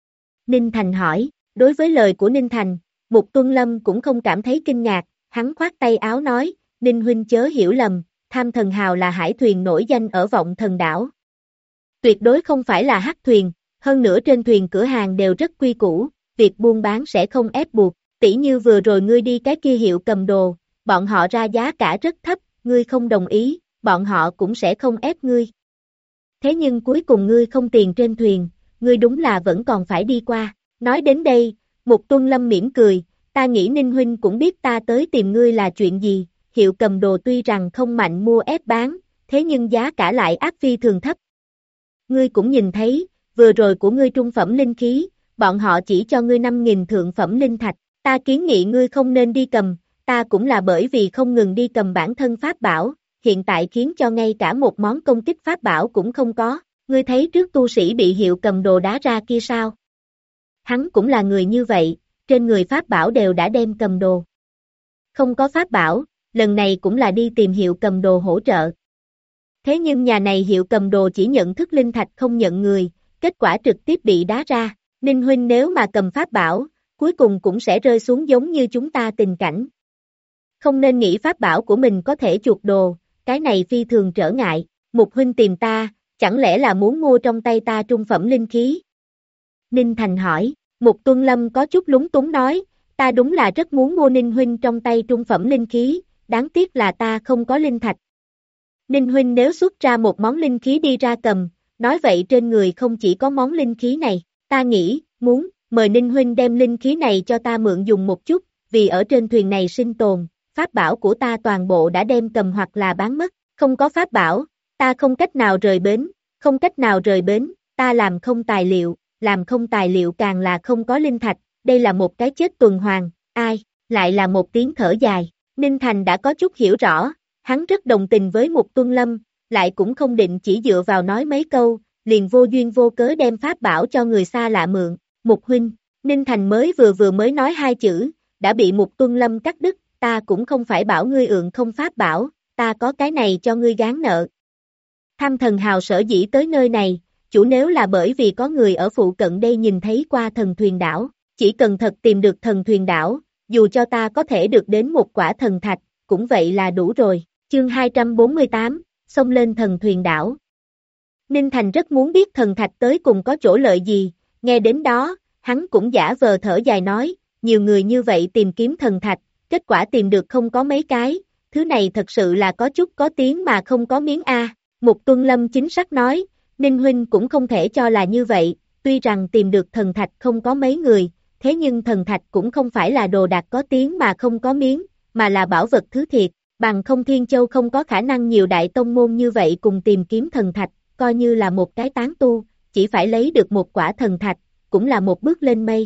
Ninh Thành hỏi, đối với lời của Ninh Thành, Mục Tuân Lâm cũng không cảm thấy kinh ngạc, hắn khoát tay áo nói, Ninh huynh chớ hiểu lầm, Tham Thần Hào là hải thuyền nổi danh ở Vọng Thần đảo. Tuyệt đối không phải là hắc thuyền, hơn nữa trên thuyền cửa hàng đều rất quy củ, việc buôn bán sẽ không ép buộc, tỉ như vừa rồi ngươi đi cái kia hiệu cầm đồ, bọn họ ra giá cả rất thấp, ngươi không đồng ý, bọn họ cũng sẽ không ép ngươi. Thế nhưng cuối cùng ngươi không tiền trên thuyền, ngươi đúng là vẫn còn phải đi qua. Nói đến đây, Mục Tuân Lâm mỉm cười, ta nghĩ Ninh huynh cũng biết ta tới tìm ngươi là chuyện gì, hiệu cầm đồ tuy rằng không mạnh mua ép bán, thế nhưng giá cả lại áp phi thường thấp. Ngươi cũng nhìn thấy, vừa rồi của ngươi trung phẩm linh khí, bọn họ chỉ cho ngươi 5.000 thượng phẩm linh thạch, ta kiến nghị ngươi không nên đi cầm, ta cũng là bởi vì không ngừng đi cầm bản thân pháp bảo, hiện tại khiến cho ngay cả một món công kích pháp bảo cũng không có, ngươi thấy trước tu sĩ bị hiệu cầm đồ đá ra kia sao? Hắn cũng là người như vậy, trên người pháp bảo đều đã đem cầm đồ. Không có pháp bảo, lần này cũng là đi tìm hiệu cầm đồ hỗ trợ. Thế nhưng nhà này hiệu cầm đồ chỉ nhận thức linh thạch không nhận người, kết quả trực tiếp bị đá ra, Ninh huynh nếu mà cầm pháp bảo, cuối cùng cũng sẽ rơi xuống giống như chúng ta tình cảnh. Không nên nghĩ pháp bảo của mình có thể chuộc đồ, cái này phi thường trở ngại, Mục huynh tìm ta, chẳng lẽ là muốn mua trong tay ta trung phẩm linh khí? Ninh Thành hỏi, Mục Tuân Lâm có chút lúng túng nói, ta đúng là rất muốn mua Ninh huynh trong tay trung phẩm linh khí, đáng tiếc là ta không có linh thạch. Ninh huynh nếu xuất ra một món linh khí đi ra cầm, nói vậy trên người không chỉ có món linh khí này, ta nghĩ, mời Ninh huynh đem linh khí này cho ta mượn dùng một chút, vì ở trên thuyền này sinh tồn, pháp bảo của ta toàn bộ đã đem cầm hoặc là bán mất, không có pháp bảo, ta không cách nào rời bến, ta làm không tài liệu càng là không có linh thạch, đây là một cái chết tuần hoàn, ai, lại là một tiếng thở dài, Ninh Thành đã có chút hiểu rõ, hắn rất đồng tình với Mục Tuân Lâm, lại cũng không định chỉ dựa vào nói mấy câu, liền vô duyên vô cớ đem pháp bảo cho người xa lạ mượn, Mục huynh, Ninh Thành vừa mới nói hai chữ, đã bị Mục Tuân Lâm cắt đứt, ta cũng không phải bảo ngươi ượng không pháp bảo, ta có cái này cho ngươi gán nợ. Tham Thần Hào sở dĩ tới nơi này, chủ nếu là bởi vì có người ở phụ cận đây nhìn thấy qua thần thuyền đảo, chỉ cần thật tìm được thần thuyền đảo, dù cho ta có thể được đến một quả thần thạch, cũng vậy là đủ rồi. Chương 248, xông lên thần thuyền đảo. Ninh Thành rất muốn biết thần thạch tới cùng có chỗ lợi gì, nghe đến đó, hắn cũng giả vờ thở dài nói, nhiều người như vậy tìm kiếm thần thạch, kết quả tìm được không có mấy cái, thứ này thật sự là có chút có tiếng mà không có miếng a. Mục Tuân Lâm chính xác nói, Ninh huynh cũng không thể cho là như vậy, tuy rằng tìm được thần thạch không có mấy người, thế nhưng thần thạch cũng không phải là đồ đạc có tiếng mà không có miếng, mà là bảo vật thứ thiệt, bằng không Thiên Châu không có khả năng nhiều đại tông môn như vậy cùng tìm kiếm thần thạch, coi như là một cái tán tu, chỉ phải lấy được một quả thần thạch, cũng là một bước lên mây.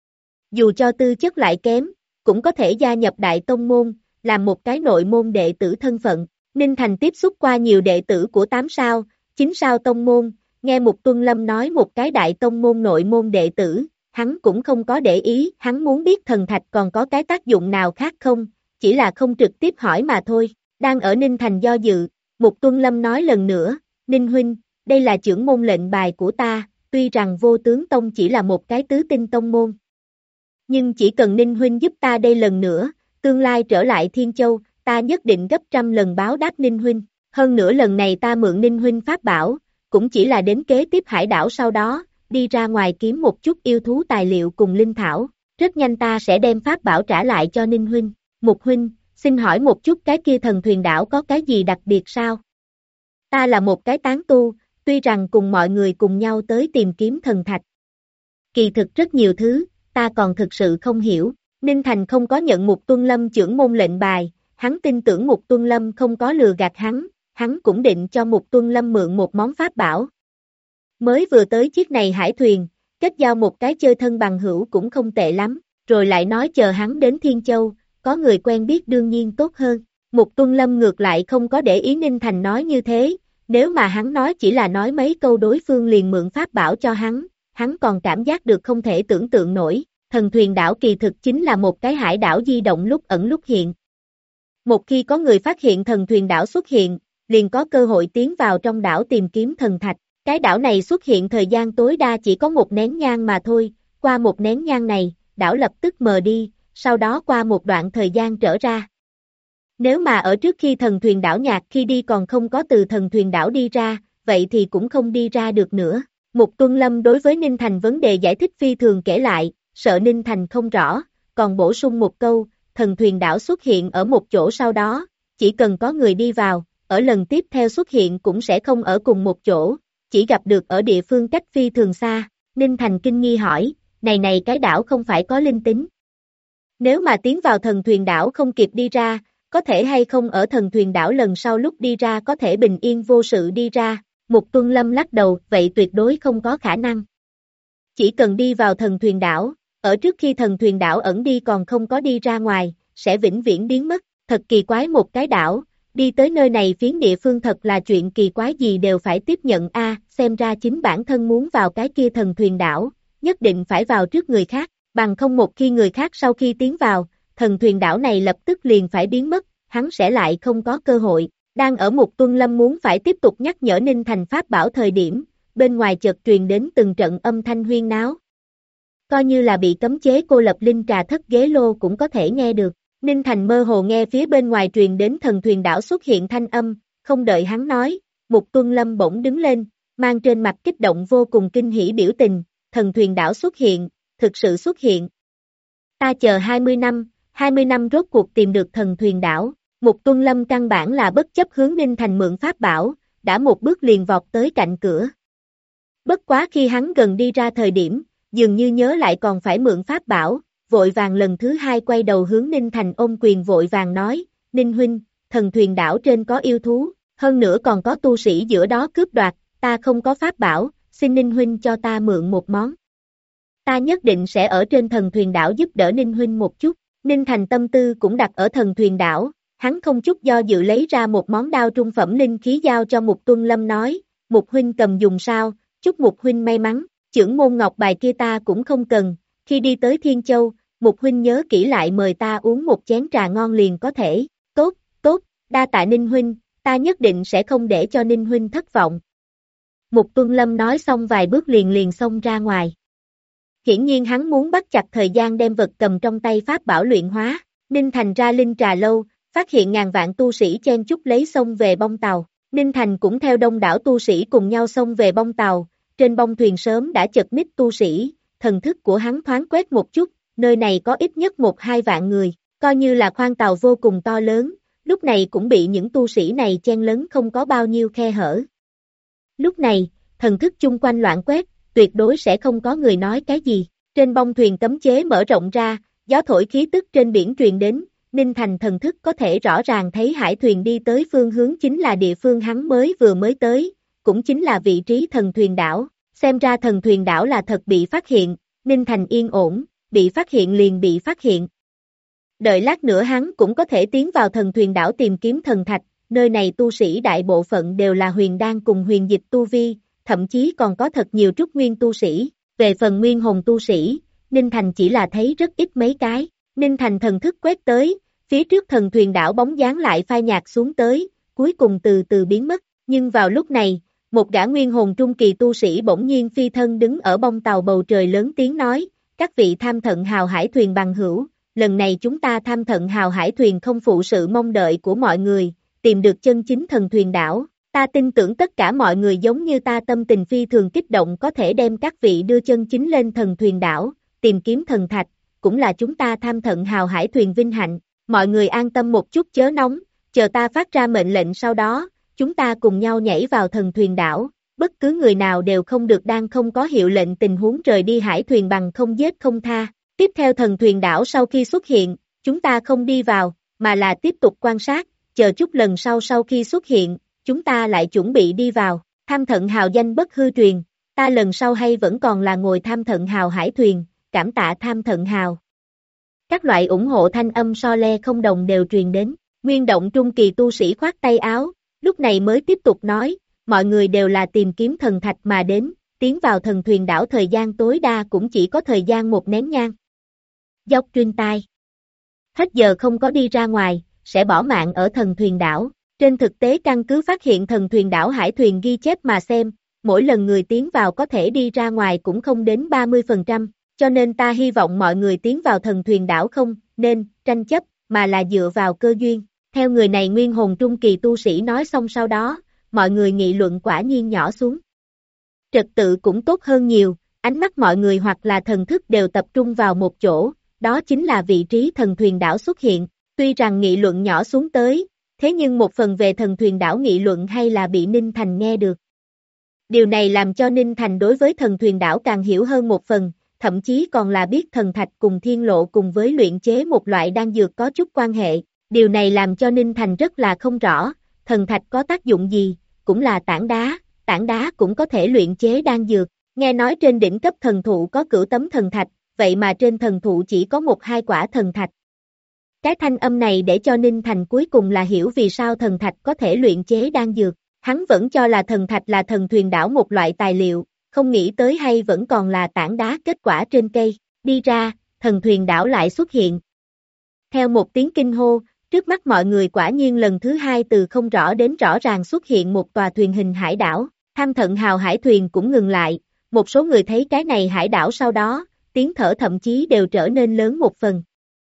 Dù cho tư chất lại kém, cũng có thể gia nhập đại tông môn, làm một cái nội môn đệ tử thân phận. Ninh Thành tiếp xúc qua nhiều đệ tử của 8 sao, 9 sao tông môn, nghe Mục Tuân Lâm nói một cái đại tông môn nội môn đệ tử, hắn cũng không có để ý, hắn muốn biết thần thạch còn có cái tác dụng nào khác không, chỉ là không trực tiếp hỏi mà thôi. Đang ở Ninh Thành do dự, Mục Tuân Lâm nói lần nữa, Ninh huynh, đây là chưởng môn lệnh bài của ta, tuy rằng Vô Tướng Tông chỉ là một cái tứ tinh tông môn. Nhưng chỉ cần Ninh huynh giúp ta đây lần nữa, tương lai trở lại Thiên Châu, ta nhất định gấp trăm lần báo đáp Ninh huynh. Hơn nữa lần này ta mượn Ninh huynh pháp bảo, cũng chỉ là đến kế tiếp hải đảo sau đó, đi ra ngoài kiếm một chút yêu thú tài liệu cùng linh thảo, rất nhanh ta sẽ đem pháp bảo trả lại cho Ninh huynh. Mục huynh, xin hỏi một chút cái kia thần thuyền đảo có cái gì đặc biệt sao? Ta là một cái tán tu, tuy rằng cùng mọi người cùng nhau tới tìm kiếm thần thạch. Kỳ thực rất nhiều thứ, ta còn thực sự không hiểu, Ninh Thành không có nhận Mục Tuân Lâm chưởng môn lệnh bài, hắn tin tưởng Mục Tuân Lâm không có lừa gạt hắn cũng định cho Mục Tuân Lâm mượn một món pháp bảo. Mới vừa tới chiếc này hải thuyền, kết giao một cái chơi thân bằng hữu cũng không tệ lắm, rồi lại nói chờ hắn đến Thiên Châu, có người quen biết đương nhiên tốt hơn. Mục Tuân Lâm ngược lại không có để ý Ninh Thành nói như thế, nếu mà hắn nói chỉ là nói mấy câu đối phương liền mượn pháp bảo cho hắn còn cảm giác được không thể tưởng tượng nổi, thần thuyền đảo kỳ thực chính là một cái hải đảo di động lúc ẩn lúc hiện. Một khi có người phát hiện thần thuyền đảo xuất hiện, liền có cơ hội tiến vào trong đảo tìm kiếm thần thạch. Cái đảo này xuất hiện thời gian tối đa chỉ có một nén nhang mà thôi, qua một nén nhang này, đảo lập tức mờ đi, sau đó qua một đoạn thời gian trở ra. Nếu mà ở trước khi thần thuyền đảo nhạt khi đi còn không có từ thần thuyền đảo đi ra, vậy thì cũng không đi ra được nữa. Mục Tuân Lâm đối với Ninh Thành vấn đề giải thích phi thường kể lại, sợ Ninh Thành không rõ, còn bổ sung một câu, thần thuyền đảo xuất hiện ở một chỗ sau đó, chỉ cần có người đi vào, ở lần tiếp theo xuất hiện cũng sẽ không ở cùng một chỗ, chỉ gặp được ở địa phương cách phi thường xa. Ninh Thành kinh nghi hỏi, này cái đảo không phải có linh tính. Nếu mà tiến vào thần thuyền đảo không kịp đi ra, có thể hay không ở thần thuyền đảo lần sau lúc đi ra có thể bình yên vô sự đi ra. Mục Tuân Lâm lắc đầu, vậy tuyệt đối không có khả năng. Chỉ cần đi vào thần thuyền đảo, ở trước khi thần thuyền đảo ẩn đi còn không có đi ra ngoài, sẽ vĩnh viễn biến mất. Thật kỳ quái một cái đảo, đi tới nơi này phiến địa phương thật là chuyện kỳ quái gì đều phải tiếp nhận xem ra chính bản thân muốn vào cái kia thần thuyền đảo, nhất định phải vào trước người khác, bằng không một khi người khác sau khi tiến vào, thần thuyền đảo này lập tức liền phải biến mất, hắn sẽ lại không có cơ hội. Đang ở Mục Tuân Lâm muốn phải tiếp tục nhắc nhở Ninh Thành pháp bảo thời điểm, bên ngoài chợt truyền đến từng trận âm thanh huyên náo. Coi như là bị cấm chế cô lập linh trà thất ghế lô cũng có thể nghe được. Ninh Thành mơ hồ nghe phía bên ngoài truyền đến thần thuyền đảo xuất hiện thanh âm, không đợi hắn nói, Mục Tuân Lâm bỗng đứng lên, mang trên mặt kích động vô cùng kinh hỉ biểu tình, thần thuyền đảo xuất hiện, thực sự xuất hiện. Ta chờ 20 năm rốt cuộc tìm được thần thuyền đảo. Mục Tuân Lâm căn bản là bất chấp hướng Ninh Thành mượn pháp bảo, đã một bước liền vọt tới cạnh cửa. Bất quá khi hắn gần đi ra thời điểm, dường như nhớ lại còn phải mượn pháp bảo, vội vàng lần thứ hai quay đầu hướng Ninh Thành ôm quyền vội vàng nói, Ninh huynh, thần thuyền đảo trên có yêu thú, hơn nữa còn có tu sĩ giữa đó cướp đoạt, ta không có pháp bảo, xin Ninh huynh cho ta mượn một món. Ta nhất định sẽ ở trên thần thuyền đảo giúp đỡ Ninh huynh một chút. Ninh Thành tâm tư cũng đặt ở thần thuyền đảo, hắn không chút do dự lấy ra một món đao trung phẩm linh khí giao cho Mục Tuân Lâm nói, Mục huynh cầm dùng sao, chúc Mục huynh may mắn, chưởng môn ngọc bài kia ta cũng không cần, khi đi tới Thiên Châu, Mục huynh nhớ kỹ lại mời ta uống một chén trà ngon liền có thể, tốt, đa tạ Ninh huynh, ta nhất định sẽ không để cho Ninh huynh thất vọng. Mục Tuân Lâm nói xong vài bước liền xông ra ngoài. Hiển nhiên hắn muốn bắt chặt thời gian đem vật cầm trong tay pháp bảo luyện hóa, Ninh Thành ra linh trà lâu, phát hiện ngàn vạn tu sĩ chen chúc lấy xông về bông tàu, Ninh Thành cũng theo đông đảo tu sĩ cùng nhau xông về bông tàu, trên bông thuyền sớm đã chật ních tu sĩ, thần thức của hắn thoáng quét một chút, nơi này có ít nhất 1-2 vạn người, coi như là khoang tàu vô cùng to lớn, lúc này cũng bị những tu sĩ này chen lấn không có bao nhiêu khe hở. Lúc này, thần thức chung quanh loạn quét, tuyệt đối sẽ không có người nói cái gì, trên bông thuyền cấm chế mở rộng ra, gió thổi khí tức trên biển truyền đến, Ninh Thành thần thức có thể rõ ràng thấy hải thuyền đi tới phương hướng chính là địa phương hắn vừa mới tới, cũng chính là vị trí thần thuyền đảo, xem ra thần thuyền đảo là thật bị phát hiện, Ninh Thành yên ổn, bị phát hiện liền bị phát hiện. Đợi lát nữa hắn cũng có thể tiến vào thần thuyền đảo tìm kiếm thần thạch, nơi này tu sĩ đại bộ phận đều là huyền đan cùng huyền dịch tu vi, thậm chí còn có thật nhiều trúc nguyên tu sĩ, về phần nguyên hồn tu sĩ, Ninh Thành chỉ là thấy rất ít mấy cái, Ninh Thành thần thức quét tới, phía trước thần thuyền đảo bóng dáng lại phai nhạt xuống tới, cuối cùng từ từ biến mất, nhưng vào lúc này, một gã nguyên hồn trung kỳ tu sĩ bỗng nhiên phi thân đứng ở bông tàu bầu trời lớn tiếng nói, các vị tham thận hào hải thuyền bằng hữu, lần này chúng ta tham thận hào hải thuyền không phụ sự mong đợi của mọi người, tìm được chân chính thần thuyền đảo, ta tin tưởng tất cả mọi người giống như ta tâm tình phi thường kích động có thể đem các vị đưa chân chính lên thần thuyền đảo, tìm kiếm thần thạch, cũng là chúng ta tham thận hào hải thuyền vinh hạnh, mọi người an tâm một chút chớ nóng, chờ ta phát ra mệnh lệnh sau đó, chúng ta cùng nhau nhảy vào thần thuyền đảo, bất cứ người nào đều không được đang không có hiệu lệnh tình huống rời đi hải thuyền bằng không giết không tha, Tiếp theo thần thuyền đảo sau khi xuất hiện, chúng ta không đi vào, mà là tiếp tục quan sát, chờ chút lần sau khi xuất hiện, chúng ta lại chuẩn bị đi vào. Tham Thận Hào danh bất hư truyền, ta lần sau hay vẫn còn là ngồi Tham Thận Hào hải thuyền, cảm tạ Tham Thận Hào. Các loại ủng hộ thanh âm so le không đồng đều truyền đến, Nguyên Động trung kỳ tu sĩ khoát tay áo, lúc này mới tiếp tục nói, mọi người đều là tìm kiếm thần thạch mà đến, tiến vào thần thuyền đảo thời gian tối đa cũng chỉ có thời gian một nén nhang. Dốc Truyên tai. Hết giờ không có đi ra ngoài, sẽ bỏ mạng ở thần thuyền đảo. Trên thực tế căn cứ phát hiện thần thuyền đảo hải thuyền ghi chép mà xem, mỗi lần người tiến vào có thể đi ra ngoài cũng không đến 30%, cho nên ta hy vọng mọi người tiến vào thần thuyền đảo không nên tranh chấp, mà là dựa vào cơ duyên. Theo người này nguyên hồn trung kỳ tu sĩ nói xong sau đó, mọi người nghị luận quả nhiên nhỏ xuống. Trật tự cũng tốt hơn nhiều, ánh mắt mọi người hoặc là thần thức đều tập trung vào một chỗ, đó chính là vị trí thần thuyền đảo xuất hiện. Tuy rằng nghị luận nhỏ xuống tới, thế nhưng một phần về thần thuyền đảo nghị luận hay là bị Ninh Thành nghe được. Điều này làm cho Ninh Thành đối với thần thuyền đảo càng hiểu hơn một phần, thậm chí còn là biết thần thạch cùng thiên lộ cùng với luyện chế một loại đan dược có chút quan hệ. Điều này làm cho Ninh Thành rất là không rõ, thần thạch có tác dụng gì, cũng là tảng đá cũng có thể luyện chế đan dược. Nghe nói trên đỉnh cấp thần thụ có cửu tấm thần thạch, vậy mà trên thần thụ chỉ có 1-2 quả thần thạch. Cái thanh âm này để cho Ninh Thành cuối cùng là hiểu vì sao thần thạch có thể luyện chế đan dược. Hắn vẫn cho là thần thạch là thần thuyền đảo một loại tài liệu, không nghĩ tới hay vẫn còn là tảng đá kết quả trên cây. Đi ra, thần thuyền đảo lại xuất hiện. Theo một tiếng kinh hô, trước mắt mọi người quả nhiên lần thứ hai từ không rõ đến rõ ràng xuất hiện một tòa thuyền hình hải đảo. Tham Thận Hào hải thuyền cũng ngừng lại, một số người thấy cái này hải đảo sau đó, tiếng thở thậm chí đều trở nên lớn một phần.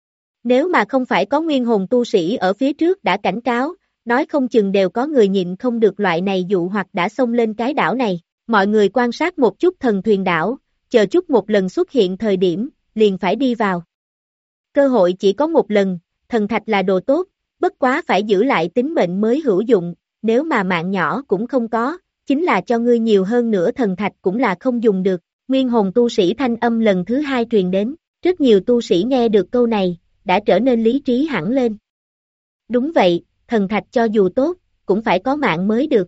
Nếu mà không phải có nguyên hồn tu sĩ ở phía trước đã cảnh cáo, nói không chừng đều có người nhịn không được loại này dụ hoặc đã xông lên cái đảo này. Mọi người quan sát một chút thần thuyền đảo, chờ chút một lần xuất hiện thời điểm, liền phải đi vào. Cơ hội chỉ có một lần, thần thạch là đồ tốt, bất quá phải giữ lại tính mệnh mới hữu dụng, nếu mà mạng nhỏ cũng không có, chính là cho ngươi nhiều hơn nữa thần thạch cũng là không dùng được. Nguyên hồn tu sĩ thanh âm lần thứ hai truyền đến, rất nhiều tu sĩ nghe được câu này, đã trở nên lý trí hẳn lên. Đúng vậy, thần thạch cho dù tốt, cũng phải có mạng mới được.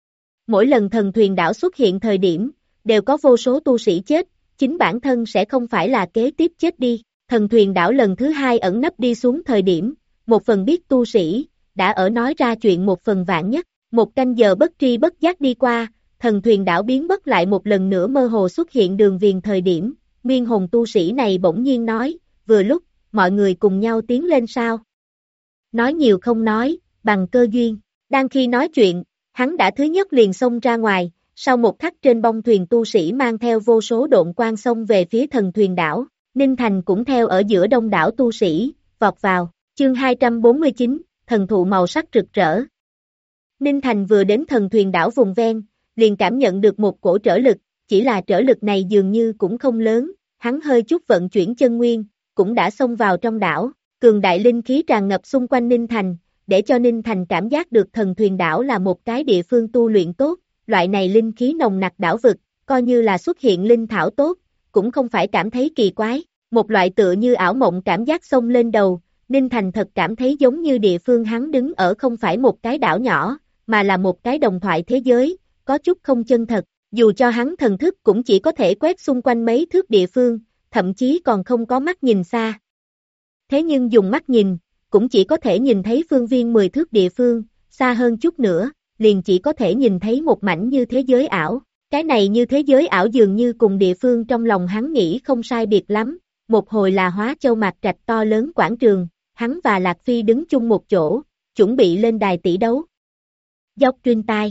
Mỗi lần thần thuyền đảo xuất hiện thời điểm, đều có vô số tu sĩ chết, chính bản thân sẽ không phải là kế tiếp chết đi. Thần thuyền đảo lần thứ hai ẩn nấp đi xuống thời điểm, một phần biết tu sĩ, đã ở nói ra chuyện một phần vạn nhất. Một canh giờ bất tri bất giác đi qua, thần thuyền đảo biến mất lại một lần nữa mơ hồ xuất hiện đường viền thời điểm, nguyên hồn tu sĩ này bỗng nhiên nói, vừa lúc, mọi người cùng nhau tiến lên sao? Nói nhiều không nói, bằng cơ duyên. Đang khi nói chuyện, hắn đã thứ nhất liền xông ra ngoài, sau một khắc trên bông thuyền tu sĩ mang theo vô số độn quang xông về phía thần thuyền đảo, Ninh Thành cũng theo ở giữa đông đảo tu sĩ, vọt vào, chương 249, thần thụ màu sắc rực rỡ. Ninh Thành vừa đến thần thuyền đảo vùng ven, liền cảm nhận được một cổ trở lực, chỉ là trở lực này dường như cũng không lớn, hắn hơi chút vận chuyển chân nguyên, cũng đã xông vào trong đảo, cường đại linh khí tràn ngập xung quanh Ninh Thành, để cho Ninh Thành cảm giác được thần thuyền đảo là một cái địa phương tu luyện tốt, loại này linh khí nồng nặc đảo vực, coi như là xuất hiện linh thảo tốt, cũng không phải cảm thấy kỳ quái, một loại tựa như ảo mộng cảm giác xông lên đầu, Ninh Thành thật cảm thấy giống như địa phương hắn đứng ở không phải một cái đảo nhỏ, mà là một cái đồng thoại thế giới, có chút không chân thật, dù cho hắn thần thức cũng chỉ có thể quét xung quanh mấy thước địa phương, thậm chí còn không có mắt nhìn xa. Thế nhưng dùng mắt nhìn, cũng chỉ có thể nhìn thấy phương viên 10 thước địa phương, xa hơn chút nữa, liền chỉ có thể nhìn thấy một mảnh như thế giới ảo. Cái này như thế giới ảo dường như cùng địa phương trong lòng hắn nghĩ không sai biệt lắm, một hồi là Hóa Châu Mạc Trạch to lớn quảng trường, hắn và Lạc Phi đứng chung một chỗ, chuẩn bị lên đài tỷ đấu. Dốc Truyên tai.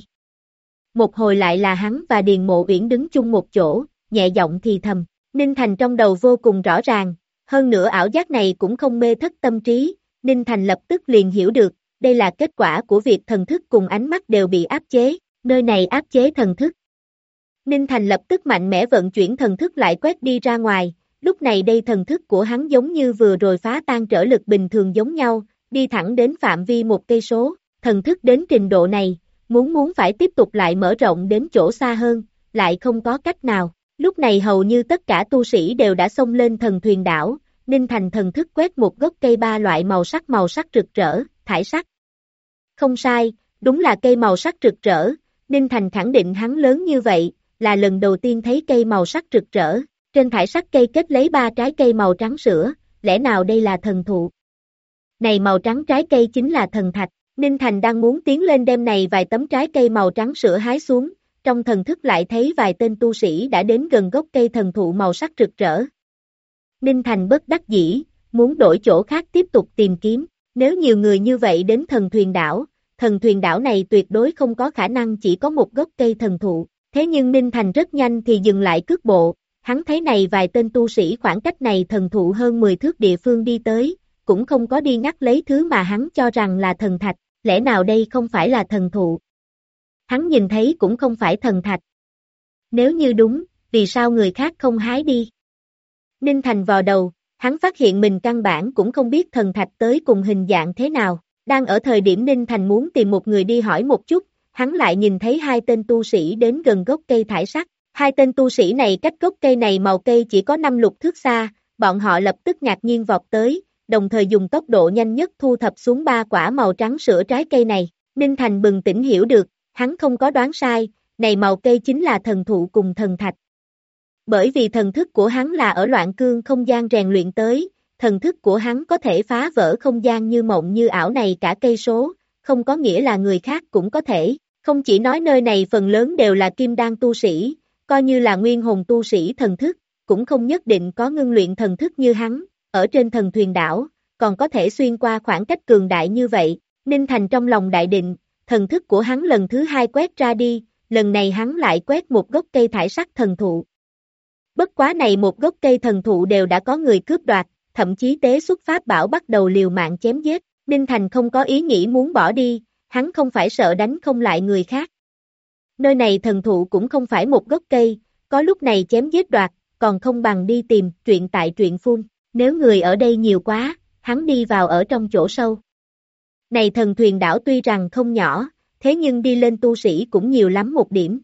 Một hồi lại là hắn và Điền Mộ Uyển đứng chung một chỗ, nhẹ giọng thì thầm, Ninh Thành trong đầu vô cùng rõ ràng, hơn nữa ảo giác này cũng không mê thất tâm trí, Ninh Thành lập tức liền hiểu được, đây là kết quả của việc thần thức cùng ánh mắt đều bị áp chế, nơi này áp chế thần thức. Ninh Thành lập tức mạnh mẽ vận chuyển thần thức lại quét đi ra ngoài, lúc này đây thần thức của hắn giống như vừa rồi phá tan trở lực bình thường giống nhau, đi thẳng đến phạm vi 1 cây số, thần thức đến trình độ này, muốn phải tiếp tục lại mở rộng đến chỗ xa hơn, lại không có cách nào, Lúc này hầu như tất cả tu sĩ đều đã xông lên thần thuyền đảo, Ninh Thành thần thức quét một gốc cây ba loại màu sắc rực rỡ, thải sắc. Không sai, đúng là cây màu sắc rực rỡ, Ninh Thành khẳng định hắn lớn như vậy, là lần đầu tiên thấy cây màu sắc rực rỡ, trên thải sắc cây kết lấy 3 trái cây màu trắng sữa, lẽ nào đây là thần thụ? Này màu trắng trái cây chính là thần thạch, Ninh Thành đang muốn tiến lên đem này vài tấm trái cây màu trắng sữa hái xuống, trong thần thức lại thấy vài tên tu sĩ đã đến gần gốc cây thần thụ màu sắc rực rỡ. Ninh Thành bất đắc dĩ, muốn đổi chỗ khác tiếp tục tìm kiếm, nếu nhiều người như vậy đến thần thuyền đảo này tuyệt đối không có khả năng chỉ có một gốc cây thần thụ, thế nhưng Ninh Thành rất nhanh thì dừng lại cước bộ, hắn thấy này vài tên tu sĩ khoảng cách này thần thụ hơn 10 thước địa phương đi tới, cũng không có đi ngắt lấy thứ mà hắn cho rằng là thần thạch, lẽ nào đây không phải là thần thụ? Hắn nhìn thấy cũng không phải thần thạch. Nếu như đúng, vì sao người khác không hái đi? Ninh Thành vò đầu, hắn phát hiện mình căn bản cũng không biết thần thạch tới cùng hình dạng thế nào. Đang ở thời điểm Ninh Thành muốn tìm một người đi hỏi một chút, hắn lại nhìn thấy 2 tên tu sĩ đến gần gốc cây thải sắc. 2 tên tu sĩ này cách gốc cây này màu cây chỉ có 5 lục thước xa, bọn họ lập tức ngạc nhiên vọt tới, đồng thời dùng tốc độ nhanh nhất thu thập xuống 3 quả màu trắng sữa trái cây này. Ninh Thành bừng tỉnh hiểu được, hắn không có đoán sai, này màu cây chính là thần thụ cùng thần thạch. Bởi vì thần thức của hắn là ở loạn cương không gian rèn luyện tới, thần thức của hắn có thể phá vỡ không gian như mộng như ảo này cả cây số, không có nghĩa là người khác cũng có thể, không chỉ nói nơi này phần lớn đều là kim đan tu sĩ, coi như là nguyên hồn tu sĩ thần thức, cũng không nhất định có ngưng luyện thần thức như hắn, ở trên thần thuyền đảo, còn có thể xuyên qua khoảng cách cường đại như vậy, Ninh Thành trong lòng đại định, thần thức của hắn lần thứ 2 quét ra đi, lần này hắn lại quét một gốc cây thải sắc thần thụ. Bất quá này một gốc cây thần thụ đều đã có người cướp đoạt, thậm chí tế xuất pháp bảo bắt đầu liều mạng chém giết, Ninh Thành không có ý nghĩ muốn bỏ đi, hắn không phải sợ đánh không lại người khác. Nơi này thần thụ cũng không phải một gốc cây, có lúc này chém giết đoạt, còn không bằng đi tìm truyện tại truyện phun, nếu người ở đây nhiều quá, hắn đi vào ở trong chỗ sâu. Này thần thuyền đảo tuy rằng không nhỏ, thế nhưng đi lên tu sĩ cũng nhiều lắm một điểm.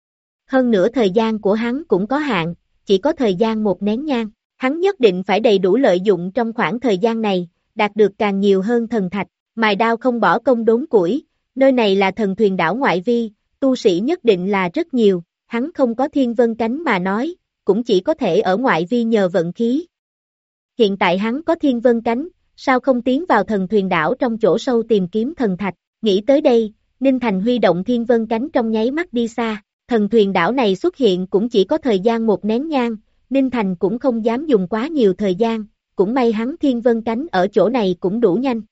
Hơn nữa thời gian của hắn cũng có hạn, chỉ có thời gian một nén nhang, hắn nhất định phải đầy đủ lợi dụng trong khoảng thời gian này, đạt được càng nhiều hơn thần thạch, mài đao không bỏ công đốn củi, nơi này là thần thuyền đảo ngoại vi, tu sĩ nhất định là rất nhiều, hắn không có thiên vân cánh mà nói, cũng chỉ có thể ở ngoại vi nhờ vận khí. Hiện tại hắn có thiên vân cánh, sao không tiến vào thần thuyền đảo trong chỗ sâu tìm kiếm thần thạch, nghĩ tới đây, Ninh Thành huy động thiên vân cánh trong nháy mắt đi xa, thần thuyền đảo này xuất hiện cũng chỉ có thời gian một nén nhang, Ninh Thành cũng không dám dùng quá nhiều thời gian, cũng may hắn thiên vân cánh ở chỗ này cũng đủ nhanh.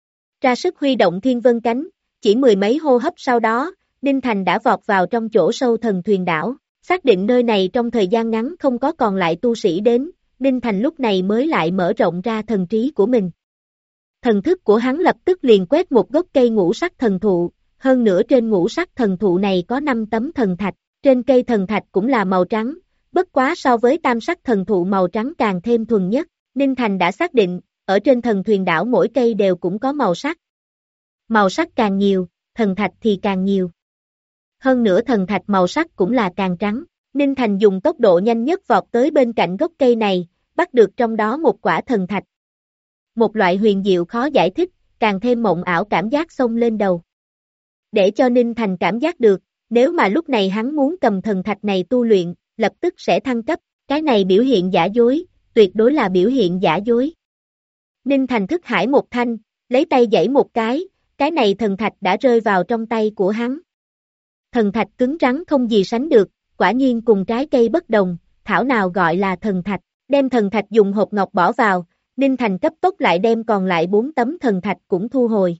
Ra sức huy động thiên vân cánh, chỉ 10 mấy hô hấp sau đó, Ninh Thành đã vọt vào trong chỗ sâu thần thuyền đảo, xác định nơi này trong thời gian ngắn không có còn lại tu sĩ đến, Ninh Thành lúc này mới lại mở rộng ra thần trí của mình. Thần thức của hắn lập tức liền quét một gốc cây ngũ sắc thần thụ, hơn nữa trên ngũ sắc thần thụ này có 5 tấm thần thạch, trên cây thần thạch cũng là màu trắng, bất quá so với tam sắc thần thụ màu trắng càng thêm thuần nhất, Ninh Thành đã xác định, ở trên thần thuyền đảo mỗi cây đều cũng có màu sắc. Màu sắc càng nhiều, thần thạch thì càng nhiều. Hơn nữa thần thạch màu sắc cũng là càng trắng, Ninh Thành dùng tốc độ nhanh nhất vọt tới bên cạnh gốc cây này, bắt được trong đó một quả thần thạch. Một loại huyền diệu khó giải thích, càng thêm mộng ảo cảm giác xông lên đầu. Để cho Ninh Thành cảm giác được, nếu mà lúc này hắn muốn cầm thần thạch này tu luyện, lập tức sẽ thăng cấp, cái này biểu hiện giả dối, tuyệt đối là biểu hiện giả dối. Ninh Thành thức hải một thanh, lấy tay giãy một cái này thần thạch đã rơi vào trong tay của hắn. Thần thạch cứng rắn không gì sánh được, quả nhiên cùng trái cây bất đồng, thảo nào gọi là thần thạch, đem thần thạch dùng hộp ngọc bỏ vào, Ninh Thành cấp tốc lại đem còn lại 4 tấm thần thạch cũng thu hồi.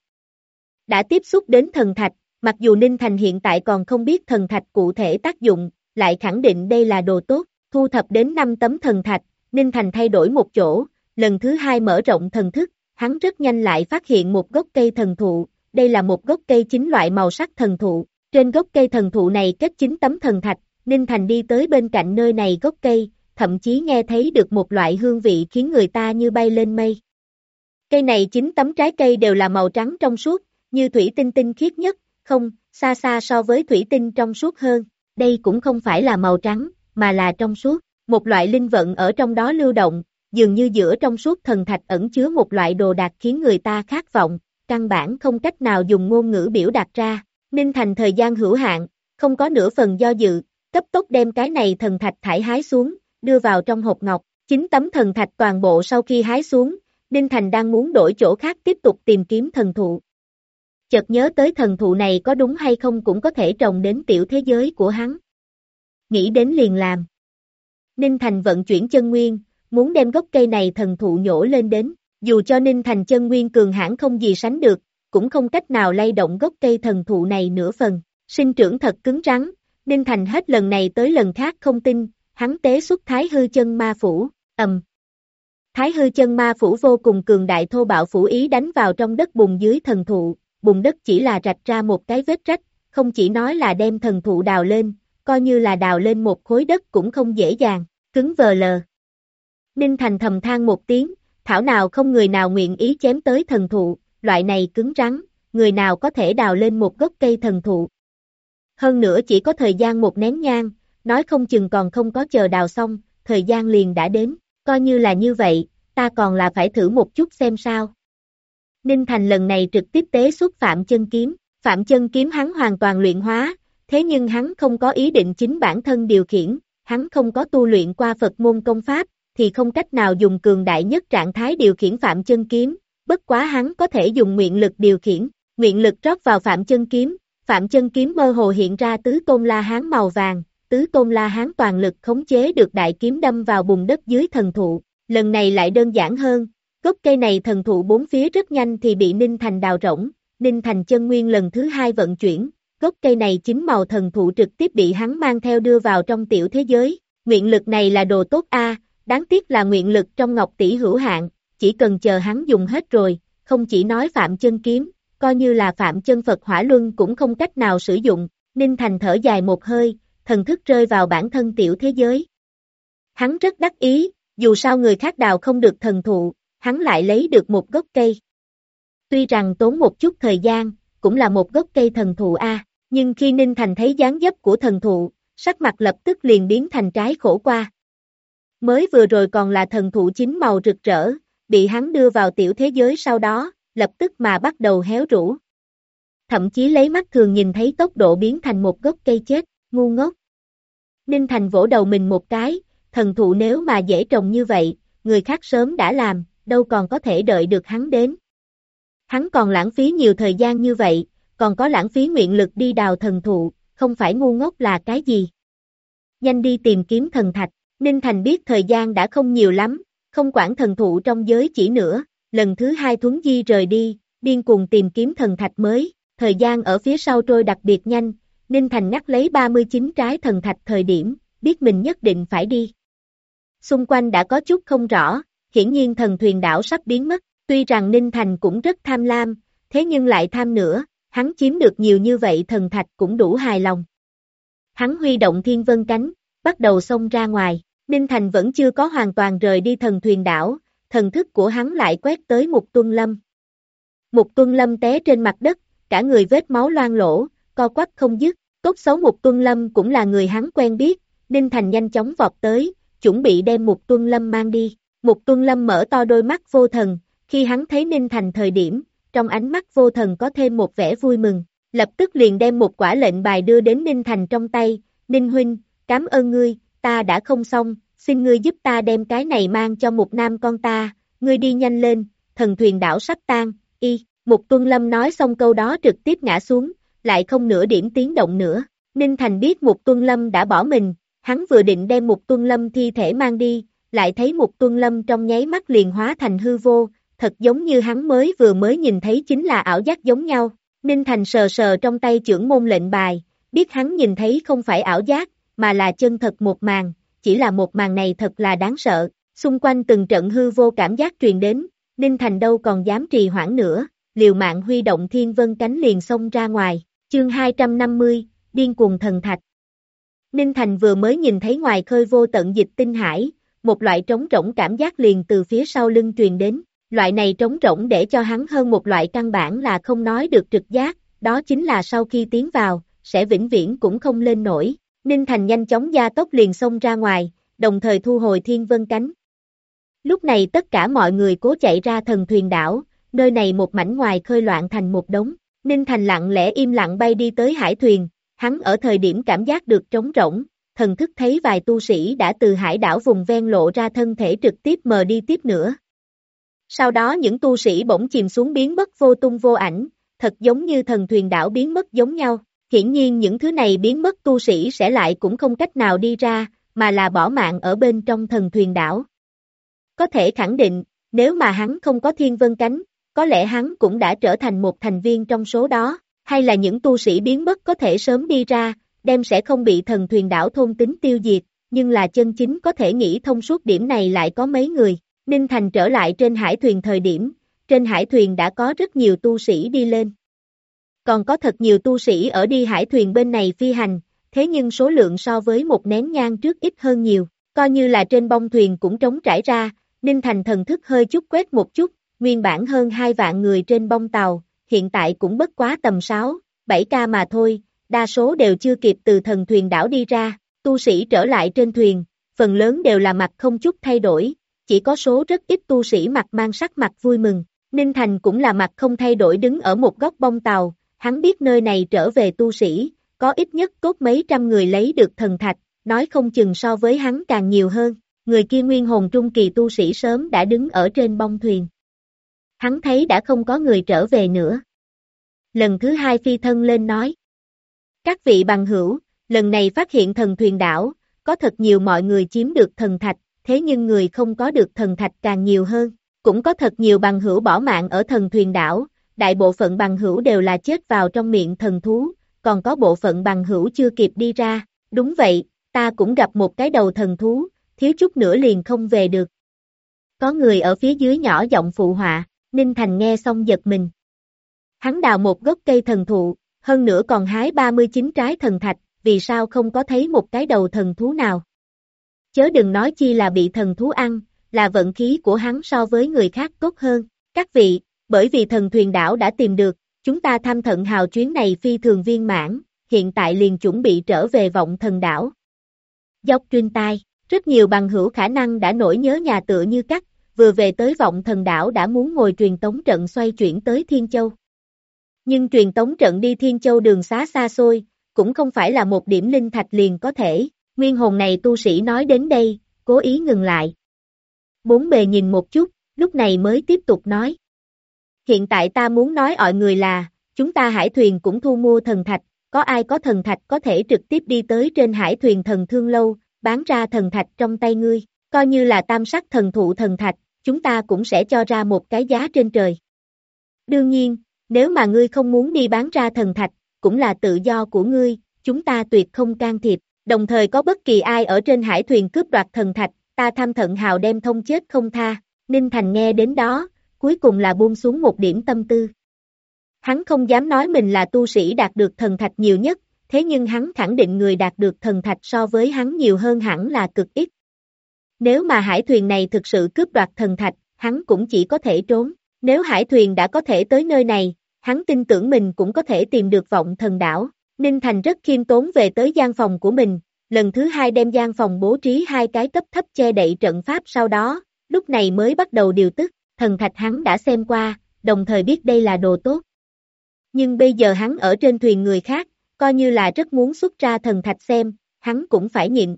Đã tiếp xúc đến thần thạch, mặc dù Ninh Thành hiện tại còn không biết thần thạch cụ thể tác dụng, lại khẳng định đây là đồ tốt, thu thập đến 5 tấm thần thạch, Ninh Thành thay đổi một chỗ, lần thứ 2 mở rộng thần thức, hắn rất nhanh lại phát hiện một gốc cây thần thụ, đây là một gốc cây chính loại màu sắc thần thụ, trên gốc cây thần thụ này kết 9 tấm thần thạch, Ninh Thành đi tới bên cạnh nơi này gốc cây, thậm chí nghe thấy được một loại hương vị khiến người ta như bay lên mây. Cây này 9 tấm trái cây đều là màu trắng trong suốt, như thủy tinh tinh khiết nhất, không, xa xa so với thủy tinh trong suốt hơn, đây cũng không phải là màu trắng, mà là trong suốt, một loại linh vận ở trong đó lưu động, dường như giữa trong suốt thần thạch ẩn chứa một loại đồ đạc khiến người ta khát vọng, căn bản không cách nào dùng ngôn ngữ biểu đạt ra. Ninh Thành thời gian hữu hạn, không có nửa phần do dự, cấp tốc đem cái này thần thạch thải hái xuống, đưa vào trong hộp ngọc. 9 tấm thần thạch toàn bộ sau khi hái xuống, Ninh Thành đang muốn đổi chỗ khác tiếp tục tìm kiếm thần thụ. Chợt nhớ tới thần thụ này có đúng hay không cũng có thể trồng đến tiểu thế giới của hắn. Nghĩ đến liền làm. Ninh Thành vận chuyển chân nguyên, muốn đem gốc cây này thần thụ nhổ lên đến, dù cho Ninh Thành chân nguyên cường hãn không gì sánh được, cũng không cách nào lay động gốc cây thần thụ này nửa phần, sinh trưởng thật cứng rắn, Ninh Thành hết lần này tới lần khác không tin, hắn tế xuất Thái Hư Chân Ma Phủ, Thái Hư Chân Ma Phủ vô cùng cường đại thô bạo phủ ý đánh vào trong đất bùn dưới thần thụ, bùn đất chỉ là rạch ra một cái vết rách, không chỉ nói là đem thần thụ đào lên, coi như là đào lên một khối đất cũng không dễ dàng, cứng vờ lờ. Ninh Thành thầm than một tiếng, thảo nào không người nào nguyện ý chém tới thần thụ, loại này cứng rắn, người nào có thể đào lên một gốc cây thần thụ. Hơn nữa chỉ có thời gian một nén nhang, nói không chừng còn không có chờ đào xong, thời gian liền đã đến, coi như là như vậy, ta còn là phải thử một chút xem sao. Ninh Thành lần này trực tiếp tế xuất Phạm Chân Kiếm, Phạm Chân Kiếm hắn hoàn toàn luyện hóa, thế nhưng hắn không có ý định chính bản thân điều khiển, hắn không có tu luyện qua Phật môn công pháp, thì không cách nào dùng cường đại nhất trạng thái điều khiển Phạm Chân Kiếm, bất quá hắn có thể dùng nguyện lực điều khiển, nguyện lực rót vào Phạm Chân Kiếm mơ hồ hiện ra tứ tôn la hán màu vàng, tứ tôn la hán toàn lực khống chế được đại kiếm đâm vào bùn đất dưới thần thụ, lần này lại đơn giản hơn, gốc cây này thần thụ bốn phía rất nhanh thì bị Ninh Thành đào rỗng, Ninh Thành chân nguyên lần thứ hai vận chuyển, gốc cây này chính màu thần thụ trực tiếp bị hắn mang theo đưa vào trong tiểu thế giới, nguyện lực này là đồ tốt a, đáng tiếc là nguyện lực trong ngọc tỷ hữu hạn, chỉ cần chờ hắn dùng hết rồi, không chỉ nói Phạm Chân Kiếm, coi như là Phạm Chân Phật Hỏa Luân cũng không cách nào sử dụng, Ninh Thành thở dài một hơi, thần thức rơi vào bản thân tiểu thế giới. Hắn rất đắc ý, dù sao người khác đào không được thần thụ, hắn lại lấy được một gốc cây. Tuy rằng tốn một chút thời gian, cũng là một gốc cây thần thụ a, nhưng khi Ninh Thành thấy dáng dấp của thần thụ, sắc mặt lập tức liền biến thành trái khổ qua. Mới vừa rồi còn là thần thụ chín màu rực rỡ, bị hắn đưa vào tiểu thế giới sau đó, lập tức mà bắt đầu héo rũ. Thậm chí lấy mắt thường nhìn thấy tốc độ biến thành một gốc cây chết, ngu ngốc. Ninh Thành vỗ đầu mình một cái, thần thụ nếu mà dễ trồng như vậy, người khác sớm đã làm, đâu còn có thể đợi được hắn đến. Hắn còn lãng phí nhiều thời gian như vậy, còn có lãng phí nguyện lực đi đào thần thụ, không phải ngu ngốc là cái gì. Nhanh đi tìm kiếm thần thạch, Ninh Thành biết thời gian đã không nhiều lắm, không quản thần thụ trong giới chỉ nữa, lần thứ hai thuấn di rời đi, điên cuồng tìm kiếm thần thạch mới, thời gian ở phía sau trôi đặc biệt nhanh, Ninh Thành ngắt lấy 39 trái thần thạch thời điểm, biết mình nhất định phải đi. Xung quanh đã có chút không rõ, hiển nhiên thần thuyền đảo sắp biến mất, tuy rằng Ninh Thành cũng rất tham lam, thế nhưng lại tham nữa, hắn chiếm được nhiều như vậy thần thạch cũng đủ hài lòng. Hắn huy động thiên vân cánh, bắt đầu xông ra ngoài, Ninh Thành vẫn chưa có hoàn toàn rời đi thần thuyền đảo, thần thức của hắn lại quét tới Mục Tuân Lâm. Mục Tuân Lâm té trên mặt đất, cả người vết máu loang lỗ, co quắp không dứt, tốt xấu Mục Tuân Lâm cũng là người hắn quen biết, Ninh Thành nhanh chóng vọt tới, chuẩn bị đem Mục Tuân Lâm mang đi. Mục Tuân Lâm mở to đôi mắt vô thần, khi hắn thấy Ninh Thành thời điểm, trong ánh mắt vô thần có thêm một vẻ vui mừng, lập tức liền đem một quả lệnh bài đưa đến Ninh Thành trong tay, Ninh huynh, cảm ơn ngươi, ta đã không xong, xin ngươi giúp ta đem cái này mang cho một nam con ta, ngươi đi nhanh lên, thần thuyền đảo sắp tan, Mục Tuân Lâm nói xong câu đó trực tiếp ngã xuống, lại không nửa điểm tiếng động nữa, Ninh Thành biết Mục Tuân Lâm đã bỏ mình, hắn vừa định đem Mục Tuân Lâm thi thể mang đi, lại thấy Mục Tuân Lâm trong nháy mắt liền hóa thành hư vô, thật giống như hắn vừa mới nhìn thấy chính là ảo giác giống nhau, Ninh Thành sờ sờ trong tay chưởng môn lệnh bài, biết hắn nhìn thấy không phải ảo giác, mà là chân thật một màn, chỉ là một màn này thật là đáng sợ, xung quanh từng trận hư vô cảm giác truyền đến, Ninh Thành đâu còn dám trì hoãn nữa, liều mạng huy động thiên vân cánh liền xông ra ngoài, chương 250, điên cuồng thần thạch. Ninh Thành vừa mới nhìn thấy ngoài khơi vô tận dịch tinh hải, một loại trống rỗng cảm giác liền từ phía sau lưng truyền đến, loại này trống rỗng để cho hắn hơn một loại căn bản là không nói được trực giác, đó chính là sau khi tiến vào, sẽ vĩnh viễn cũng không lên nổi, Ninh Thành nhanh chóng gia tốc liền xông ra ngoài, đồng thời thu hồi thiên vân cánh. Lúc này tất cả mọi người cố chạy ra thần thuyền đảo, nơi này một mảnh ngoài khơi loạn thành một đống. Ninh Thành lặng lẽ im lặng bay đi tới hải thuyền, hắn ở thời điểm cảm giác được trống rỗng, thần thức thấy vài tu sĩ đã từ hải đảo vùng ven lộ ra thân thể trực tiếp mờ đi tiếp nữa. Sau đó những tu sĩ bỗng chìm xuống biến mất vô tung vô ảnh, thật giống như thần thuyền đảo biến mất giống nhau. Hiển nhiên những thứ này biến mất tu sĩ sẽ lại cũng không cách nào đi ra, mà là bỏ mạng ở bên trong thần thuyền đảo. Có thể khẳng định, nếu mà hắn không có thiên vân cánh, có lẽ hắn cũng đã trở thành một thành viên trong số đó, hay là những tu sĩ biến mất có thể sớm đi ra, đem sẽ không bị thần thuyền đảo thôn tính tiêu diệt, nhưng là chân chính có thể nghĩ thông suốt điểm này lại có mấy người. Ninh Thành trở lại trên hải thuyền thời điểm, trên hải thuyền đã có rất nhiều tu sĩ đi lên. Còn có thật nhiều tu sĩ ở đi hải thuyền bên này phi hành, thế nhưng số lượng so với một nén nhang trước ít hơn nhiều, coi như là trên bông thuyền cũng trống trải ra. Ninh Thành thần thức hơi chút quét một chút, nguyên bản hơn 2 vạn người trên bông tàu, hiện tại cũng bất quá tầm 6-7 mà thôi, đa số đều chưa kịp từ thần thuyền đảo đi ra, tu sĩ trở lại trên thuyền, phần lớn đều là mặt không chút thay đổi, chỉ có số rất ít tu sĩ mặt mang sắc mặt vui mừng. Ninh Thành cũng là mặt không thay đổi đứng ở một góc bông tàu, hắn biết nơi này trở về tu sĩ, có ít nhất tốt mấy trăm người lấy được thần thạch, nói không chừng so với hắn càng nhiều hơn. Người kia nguyên hồn trung kỳ tu sĩ sớm đã đứng ở trên bông thuyền. Hắn thấy đã không có người trở về nữa. Lần thứ hai phi thân lên nói. Các vị bằng hữu, lần này phát hiện thần thuyền đảo, có thật nhiều mọi người chiếm được thần thạch, thế nhưng người không có được thần thạch càng nhiều hơn. Cũng có thật nhiều bằng hữu bỏ mạng ở thần thuyền đảo, đại bộ phận bằng hữu đều là chết vào trong miệng thần thú, còn có bộ phận bằng hữu chưa kịp đi ra. Đúng vậy, ta cũng gặp một cái đầu thần thú, thiếu chút nữa liền không về được. Có người ở phía dưới nhỏ giọng phụ họa, Ninh Thành nghe xong giật mình. Hắn đào một gốc cây thần thụ, hơn nữa còn hái 39 trái thần thạch, vì sao không có thấy một cái đầu thần thú nào? Chớ đừng nói chi là bị thần thú ăn, là vận khí của hắn so với người khác tốt hơn. Các vị, bởi vì thần thuyền đảo đã tìm được, chúng ta tham thận hào chuyến này phi thường viên mãn, hiện tại liền chuẩn bị trở về vọng thần đảo. Dốc truyền tai, rất nhiều bằng hữu khả năng đã nổi nhớ nhà tựa như cắt, vừa về tới vọng thần đảo đã muốn ngồi truyền tống trận xoay chuyển tới Thiên Châu. Nhưng truyền tống trận đi Thiên Châu đường xá xa xôi, cũng không phải là một điểm linh thạch liền có thể. Nguyên hồn này tu sĩ nói đến đây, cố ý ngừng lại. Bốn bề nhìn một chút, lúc này mới tiếp tục nói. Hiện tại ta muốn nói mọi người là, chúng ta hải thuyền cũng thu mua thần thạch, có ai có thần thạch có thể trực tiếp đi tới trên hải thuyền thần thương lâu, bán ra thần thạch trong tay ngươi, coi như là tam sắc thần thụ thần thạch, chúng ta cũng sẽ cho ra một cái giá trên trời. Đương nhiên, nếu mà ngươi không muốn đi bán ra thần thạch, cũng là tự do của ngươi, chúng ta tuyệt không can thiệp, đồng thời có bất kỳ ai ở trên hải thuyền cướp đoạt thần thạch, ta tham thận hào đem thông chết không tha. Ninh Thành nghe đến đó, cuối cùng là buông xuống một điểm tâm tư. Hắn không dám nói mình là tu sĩ đạt được thần thạch nhiều nhất, thế nhưng hắn khẳng định người đạt được thần thạch so với hắn nhiều hơn hẳn là cực ít. Nếu mà hải thuyền này thực sự cướp đoạt thần thạch, hắn cũng chỉ có thể trốn. Nếu hải thuyền đã có thể tới nơi này, hắn tin tưởng mình cũng có thể tìm được vọng thần đảo. Ninh Thành rất khiêm tốn về tới gian phòng của mình, lần thứ hai đem gian phòng bố trí 2 cái cấp thấp che đậy trận pháp, sau đó, lúc này mới bắt đầu điều tức. Thần thạch hắn đã xem qua, đồng thời biết đây là đồ tốt. Nhưng bây giờ hắn ở trên thuyền người khác, coi như là rất muốn xuất ra thần thạch xem, hắn cũng phải nhịn.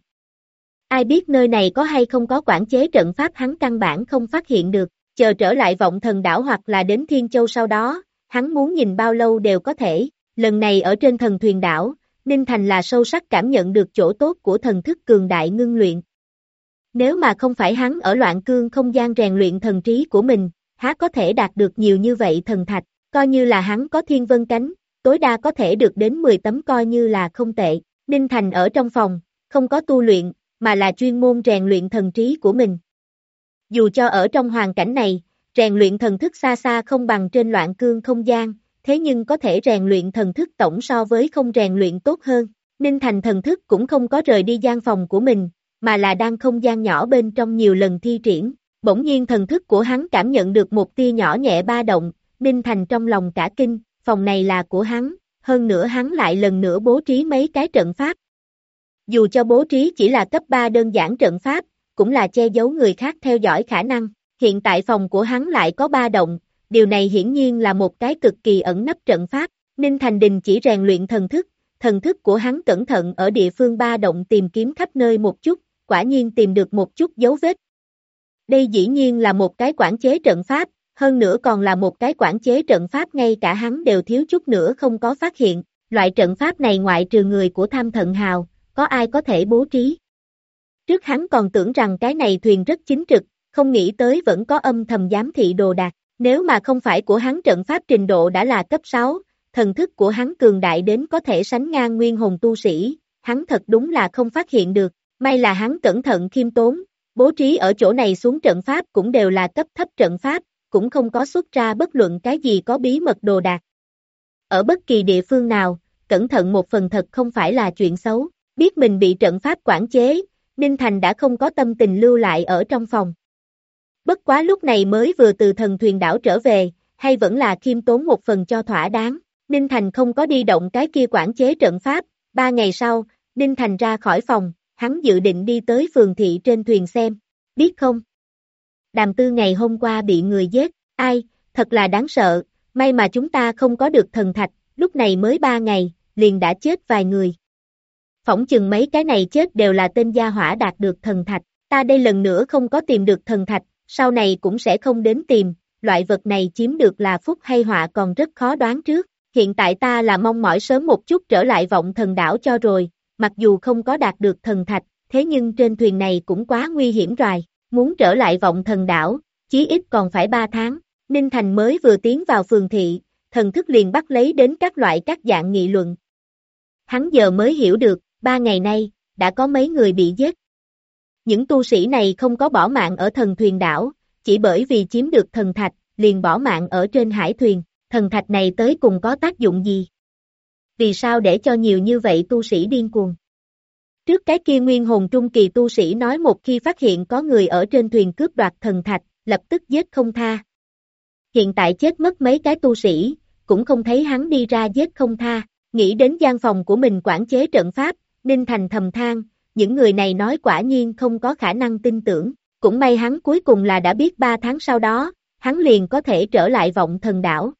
Ai biết nơi này có hay không có quản chế trận pháp, hắn căn bản không phát hiện được, chờ trở lại vọng thần đảo hoặc là đến Thiên Châu sau đó, hắn muốn nhìn bao lâu đều có thể. Lần này ở trên thần thuyền đảo, Ninh Thành là sâu sắc cảm nhận được chỗ tốt của thần thức cường đại ngưng luyện. Nếu mà không phải hắn ở loạn cương không gian rèn luyện thần trí của mình, há có thể đạt được nhiều như vậy thần thạch, coi như là hắn có thiên vân cánh, tối đa có thể được đến 10 tấm coi như là không tệ. Ninh Thành ở trong phòng, không có tu luyện, mà là chuyên môn rèn luyện thần trí của mình. Dù cho ở trong hoàn cảnh này, rèn luyện thần thức xa xa không bằng trên loạn cương không gian, thế nhưng có thể rèn luyện thần thức tổng so với không rèn luyện tốt hơn. Ninh Thành thần thức cũng không có rời đi gian phòng của mình, mà là đang không gian nhỏ bên trong nhiều lần thi triển. Bỗng nhiên thần thức của hắn cảm nhận được một tia nhỏ nhẹ ba động, Ninh Thành trong lòng cả kinh, phòng này là của hắn, hơn nữa hắn lại lần nữa bố trí mấy cái trận pháp. Dù cho bố trí chỉ là cấp 3 đơn giản trận pháp, cũng là che giấu người khác theo dõi khả năng. Hiện tại phòng của hắn lại có 3 động, điều này hiển nhiên là một cái cực kỳ ẩn nấp trận pháp. Ninh Thành Đình chỉ rèn luyện thần thức của hắn cẩn thận ở địa phương 3 động tìm kiếm khắp nơi một chút, quả nhiên tìm được một chút dấu vết. Đây dĩ nhiên là một cái quản chế trận pháp, hơn nữa còn là một cái quản chế trận pháp ngay cả hắn đều thiếu chút nữa không có phát hiện. Loại trận pháp này ngoại trừ người của Tham Thận Hào, có ai có thể bố trí? Trước hắn còn tưởng rằng cái này thuyền rất chính trực, không nghĩ tới vẫn có âm thầm giám thị đồ đạc. Nếu mà không phải của hắn trận pháp trình độ đã là cấp 6, thần thức của hắn cường đại đến có thể sánh ngang nguyên hồn tu sĩ, hắn thật đúng là không phát hiện được. May là hắn cẩn thận khiêm tốn, bố trí ở chỗ này xuống trận pháp cũng đều là cấp thấp trận pháp, cũng không có xuất ra bất luận cái gì có bí mật đồ đạc. Ở bất kỳ địa phương nào, cẩn thận một phần thật không phải là chuyện xấu. Biết mình bị trận pháp quản chế, Ninh Thành đã không có tâm tình lưu lại ở trong phòng. Bất quá lúc này mới vừa từ thần thuyền đảo trở về, hay vẫn là khiêm tốn một phần cho thỏa đáng. Ninh Thành không có đi động cái kia quản chế trận pháp. 3 ngày sau, Ninh Thành ra khỏi phòng, hắn dự định đi tới phường thị trên thuyền xem. Biết không? Đàm Tư ngày hôm qua bị người giết, ai, thật là đáng sợ, may mà chúng ta không có được thần thạch, lúc này mới 3 ngày, liền đã chết vài người. Phỏng chừng mấy cái này chết đều là tên gia hỏa đạt được thần thạch, ta đây lần nữa không có tìm được thần thạch, sau này cũng sẽ không đến tìm, loại vật này chiếm được là phúc hay họa còn rất khó đoán trước, hiện tại ta là mong mỏi sớm một chút trở lại Vọng Thần đảo cho rồi, mặc dù không có đạt được thần thạch, thế nhưng trên thuyền này cũng quá nguy hiểm rồi, muốn trở lại Vọng Thần đảo, chí ít còn phải 3 tháng, Ninh Thành mới vừa tiến vào phường thị, thần thức liền bắt lấy đến các dạng nghị luận. Hắn giờ mới hiểu được, 3 ngày nay, đã có mấy người bị giết. Những tu sĩ này không có bỏ mạng ở thần thuyền đảo, chỉ bởi vì chiếm được thần thạch, liền bỏ mạng ở trên hải thuyền, thần thạch này tới cùng có tác dụng gì? Vì sao để cho nhiều như vậy tu sĩ điên cuồng? Trước cái kia nguyên hồn trung kỳ tu sĩ nói một khi phát hiện có người ở trên thuyền cướp đoạt thần thạch, lập tức giết không tha. Hiện tại chết mất mấy cái tu sĩ, cũng không thấy hắn đi ra giết không tha, nghĩ đến gian phòng của mình quản chế trận pháp, Ninh Thành thầm than, những người này nói quả nhiên không có khả năng tin tưởng, cũng may hắn cuối cùng là đã biết 3 tháng sau đó, hắn liền có thể trở lại Vọng Thần đảo.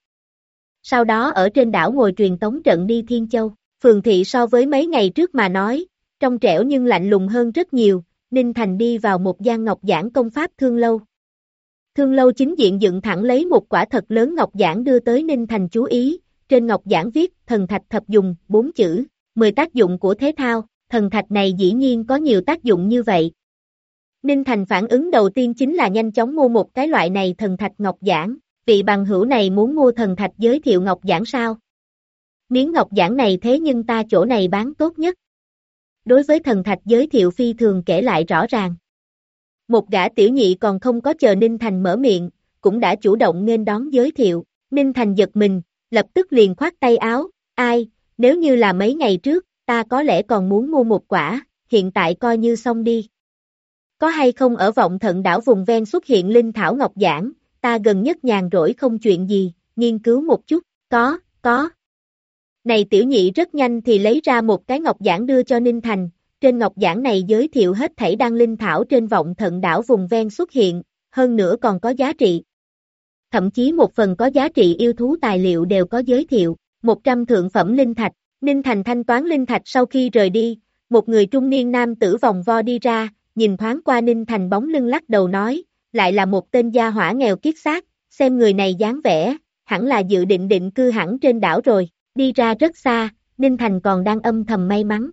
Sau đó ở trên đảo ngồi truyền tống trận đi Thiên Châu, phường thị so với mấy ngày trước mà nói, trong trẻo nhưng lạnh lùng hơn rất nhiều, Ninh Thành đi vào một gian ngọc giản công pháp thương lâu. Thương lâu chính diện dựng thẳng lấy một quả thật lớn ngọc giản đưa tới Ninh Thành chú ý, trên ngọc giản viết thần thạch thập dùng, 4 chữ, 10 tác dụng của thế thao, thần thạch này dĩ nhiên có nhiều tác dụng như vậy. Ninh Thành phản ứng đầu tiên chính là nhanh chóng mua một cái loại này thần thạch ngọc giản, vị bằng hữu này muốn mua thần thạch giới thiệu ngọc giản sao? Miếng ngọc giản này thế nhưng ta chỗ này bán tốt nhất. Đối với thần thạch giới thiệu phi thường kể lại rõ ràng. Một gã tiểu nhị còn không có chờ Ninh Thành mở miệng, cũng đã chủ động nghênh đón giới thiệu, Ninh Thành giật mình, lập tức liền khoát tay áo, ai, nếu như là mấy ngày trước, ta có lẽ còn muốn mua một quả, hiện tại coi như xong đi. Có hay không ở Vọng Thần đảo vùng ven xuất hiện linh thảo ngọc giản, ta gần nhất nhàn rỗi không chuyện gì, nghiên cứu một chút, có. Này tiểu nhị rất nhanh thì lấy ra một cái ngọc giản đưa cho Ninh Thành, trên ngọc giản này giới thiệu hết thảy đăng linh thảo trên Vọng Thần đảo vùng ven xuất hiện, hơn nữa còn có giá trị. Thậm chí một phần có giá trị yêu thú tài liệu đều có giới thiệu, 100 thượng phẩm linh thạch, Ninh Thành thanh toán linh thạch sau khi rời đi, một người trung niên nam tử vòng vo đi ra, nhìn thoáng qua Ninh Thành bóng lưng lắc đầu nói, lại là một tên gia hỏa nghèo kiết xác, xem người này dáng vẻ, hẳn là dự định định cư hẳn trên đảo rồi, đi ra rất xa, Ninh Thành còn đang âm thầm may mắn.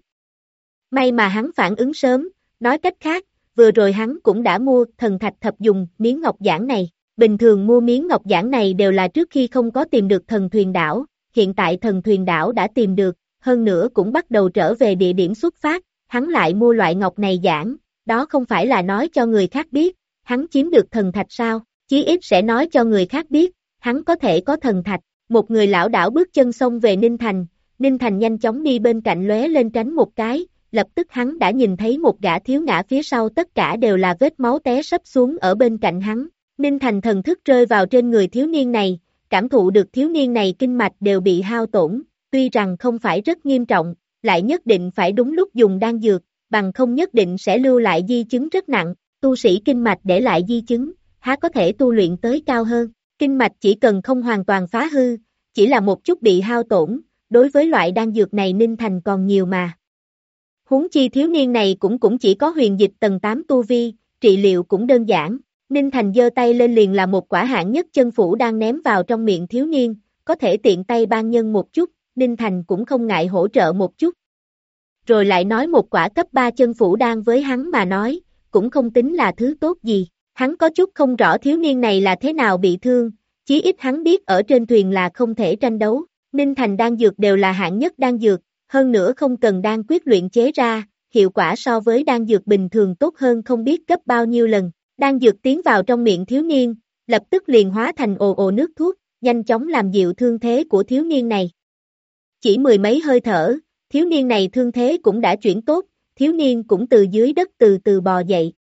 May mà hắn phản ứng sớm, nói cách khác, vừa rồi hắn cũng đã mua thần thạch thập dùng miếng ngọc giản này, bình thường mua miếng ngọc giản này đều là trước khi không có tìm được thần thuyền đảo, hiện tại thần thuyền đảo đã tìm được, hơn nữa cũng bắt đầu trở về địa điểm xuất phát, hắn lại mua loại ngọc này giản, đó không phải là nói cho người khác biết, hắn chiếm được thần thạch sao, chí ít sẽ nói cho người khác biết, hắn có thể có thần thạch, một người lão đảo bước chân xông về Ninh Thành nhanh chóng đi bên cạnh lóe lên tránh một cái, lập tức hắn đã nhìn thấy một gã thiếu ngã phía sau tất cả đều là vết máu té sấp xuống ở bên cạnh hắn, Ninh Thành thần thức rơi vào trên người thiếu niên này, cảm thụ được thiếu niên này kinh mạch đều bị hao tổn, tuy rằng không phải rất nghiêm trọng, lại nhất định phải đúng lúc dùng đan dược, bằng không nhất định sẽ lưu lại di chứng rất nặng, tu sĩ kinh mạch để lại di chứng, há có thể tu luyện tới cao hơn, kinh mạch chỉ cần không hoàn toàn phá hư, chỉ là một chút bị hao tổn, đối với loại đan dược này Ninh Thành còn nhiều mà. Huống chi thiếu niên này cũng chỉ có huyền dịch tầng 8 tu vi, trị liệu cũng đơn giản, Ninh Thành giơ tay lên liền là một quả hạng nhất chân phủ đang ném vào trong miệng thiếu niên, có thể tiện tay ban nhân một chút, Ninh Thành cũng không ngại hỗ trợ một chút. Rồi lại nói một quả cấp 3 chân phủ đan với hắn mà nói, cũng không tính là thứ tốt gì, hắn có chút không rõ thiếu niên này là thế nào bị thương, chí ít hắn biết ở trên thuyền là không thể tranh đấu, Ninh Thành đan dược đều là hạng nhất đan dược, hơn nữa không cần đan quyết luyện chế ra, hiệu quả so với đan dược bình thường tốt hơn không biết gấp bao nhiêu lần, đan dược tiến vào trong miệng thiếu niên, lập tức liền hóa thành ồ ồ nước thuốc, nhanh chóng làm dịu thương thế của thiếu niên này. Chỉ mười mấy hơi thở, thiếu niên này thương thế cũng đã chuyển tốt, thiếu niên cũng từ dưới đất từ từ bò dậy,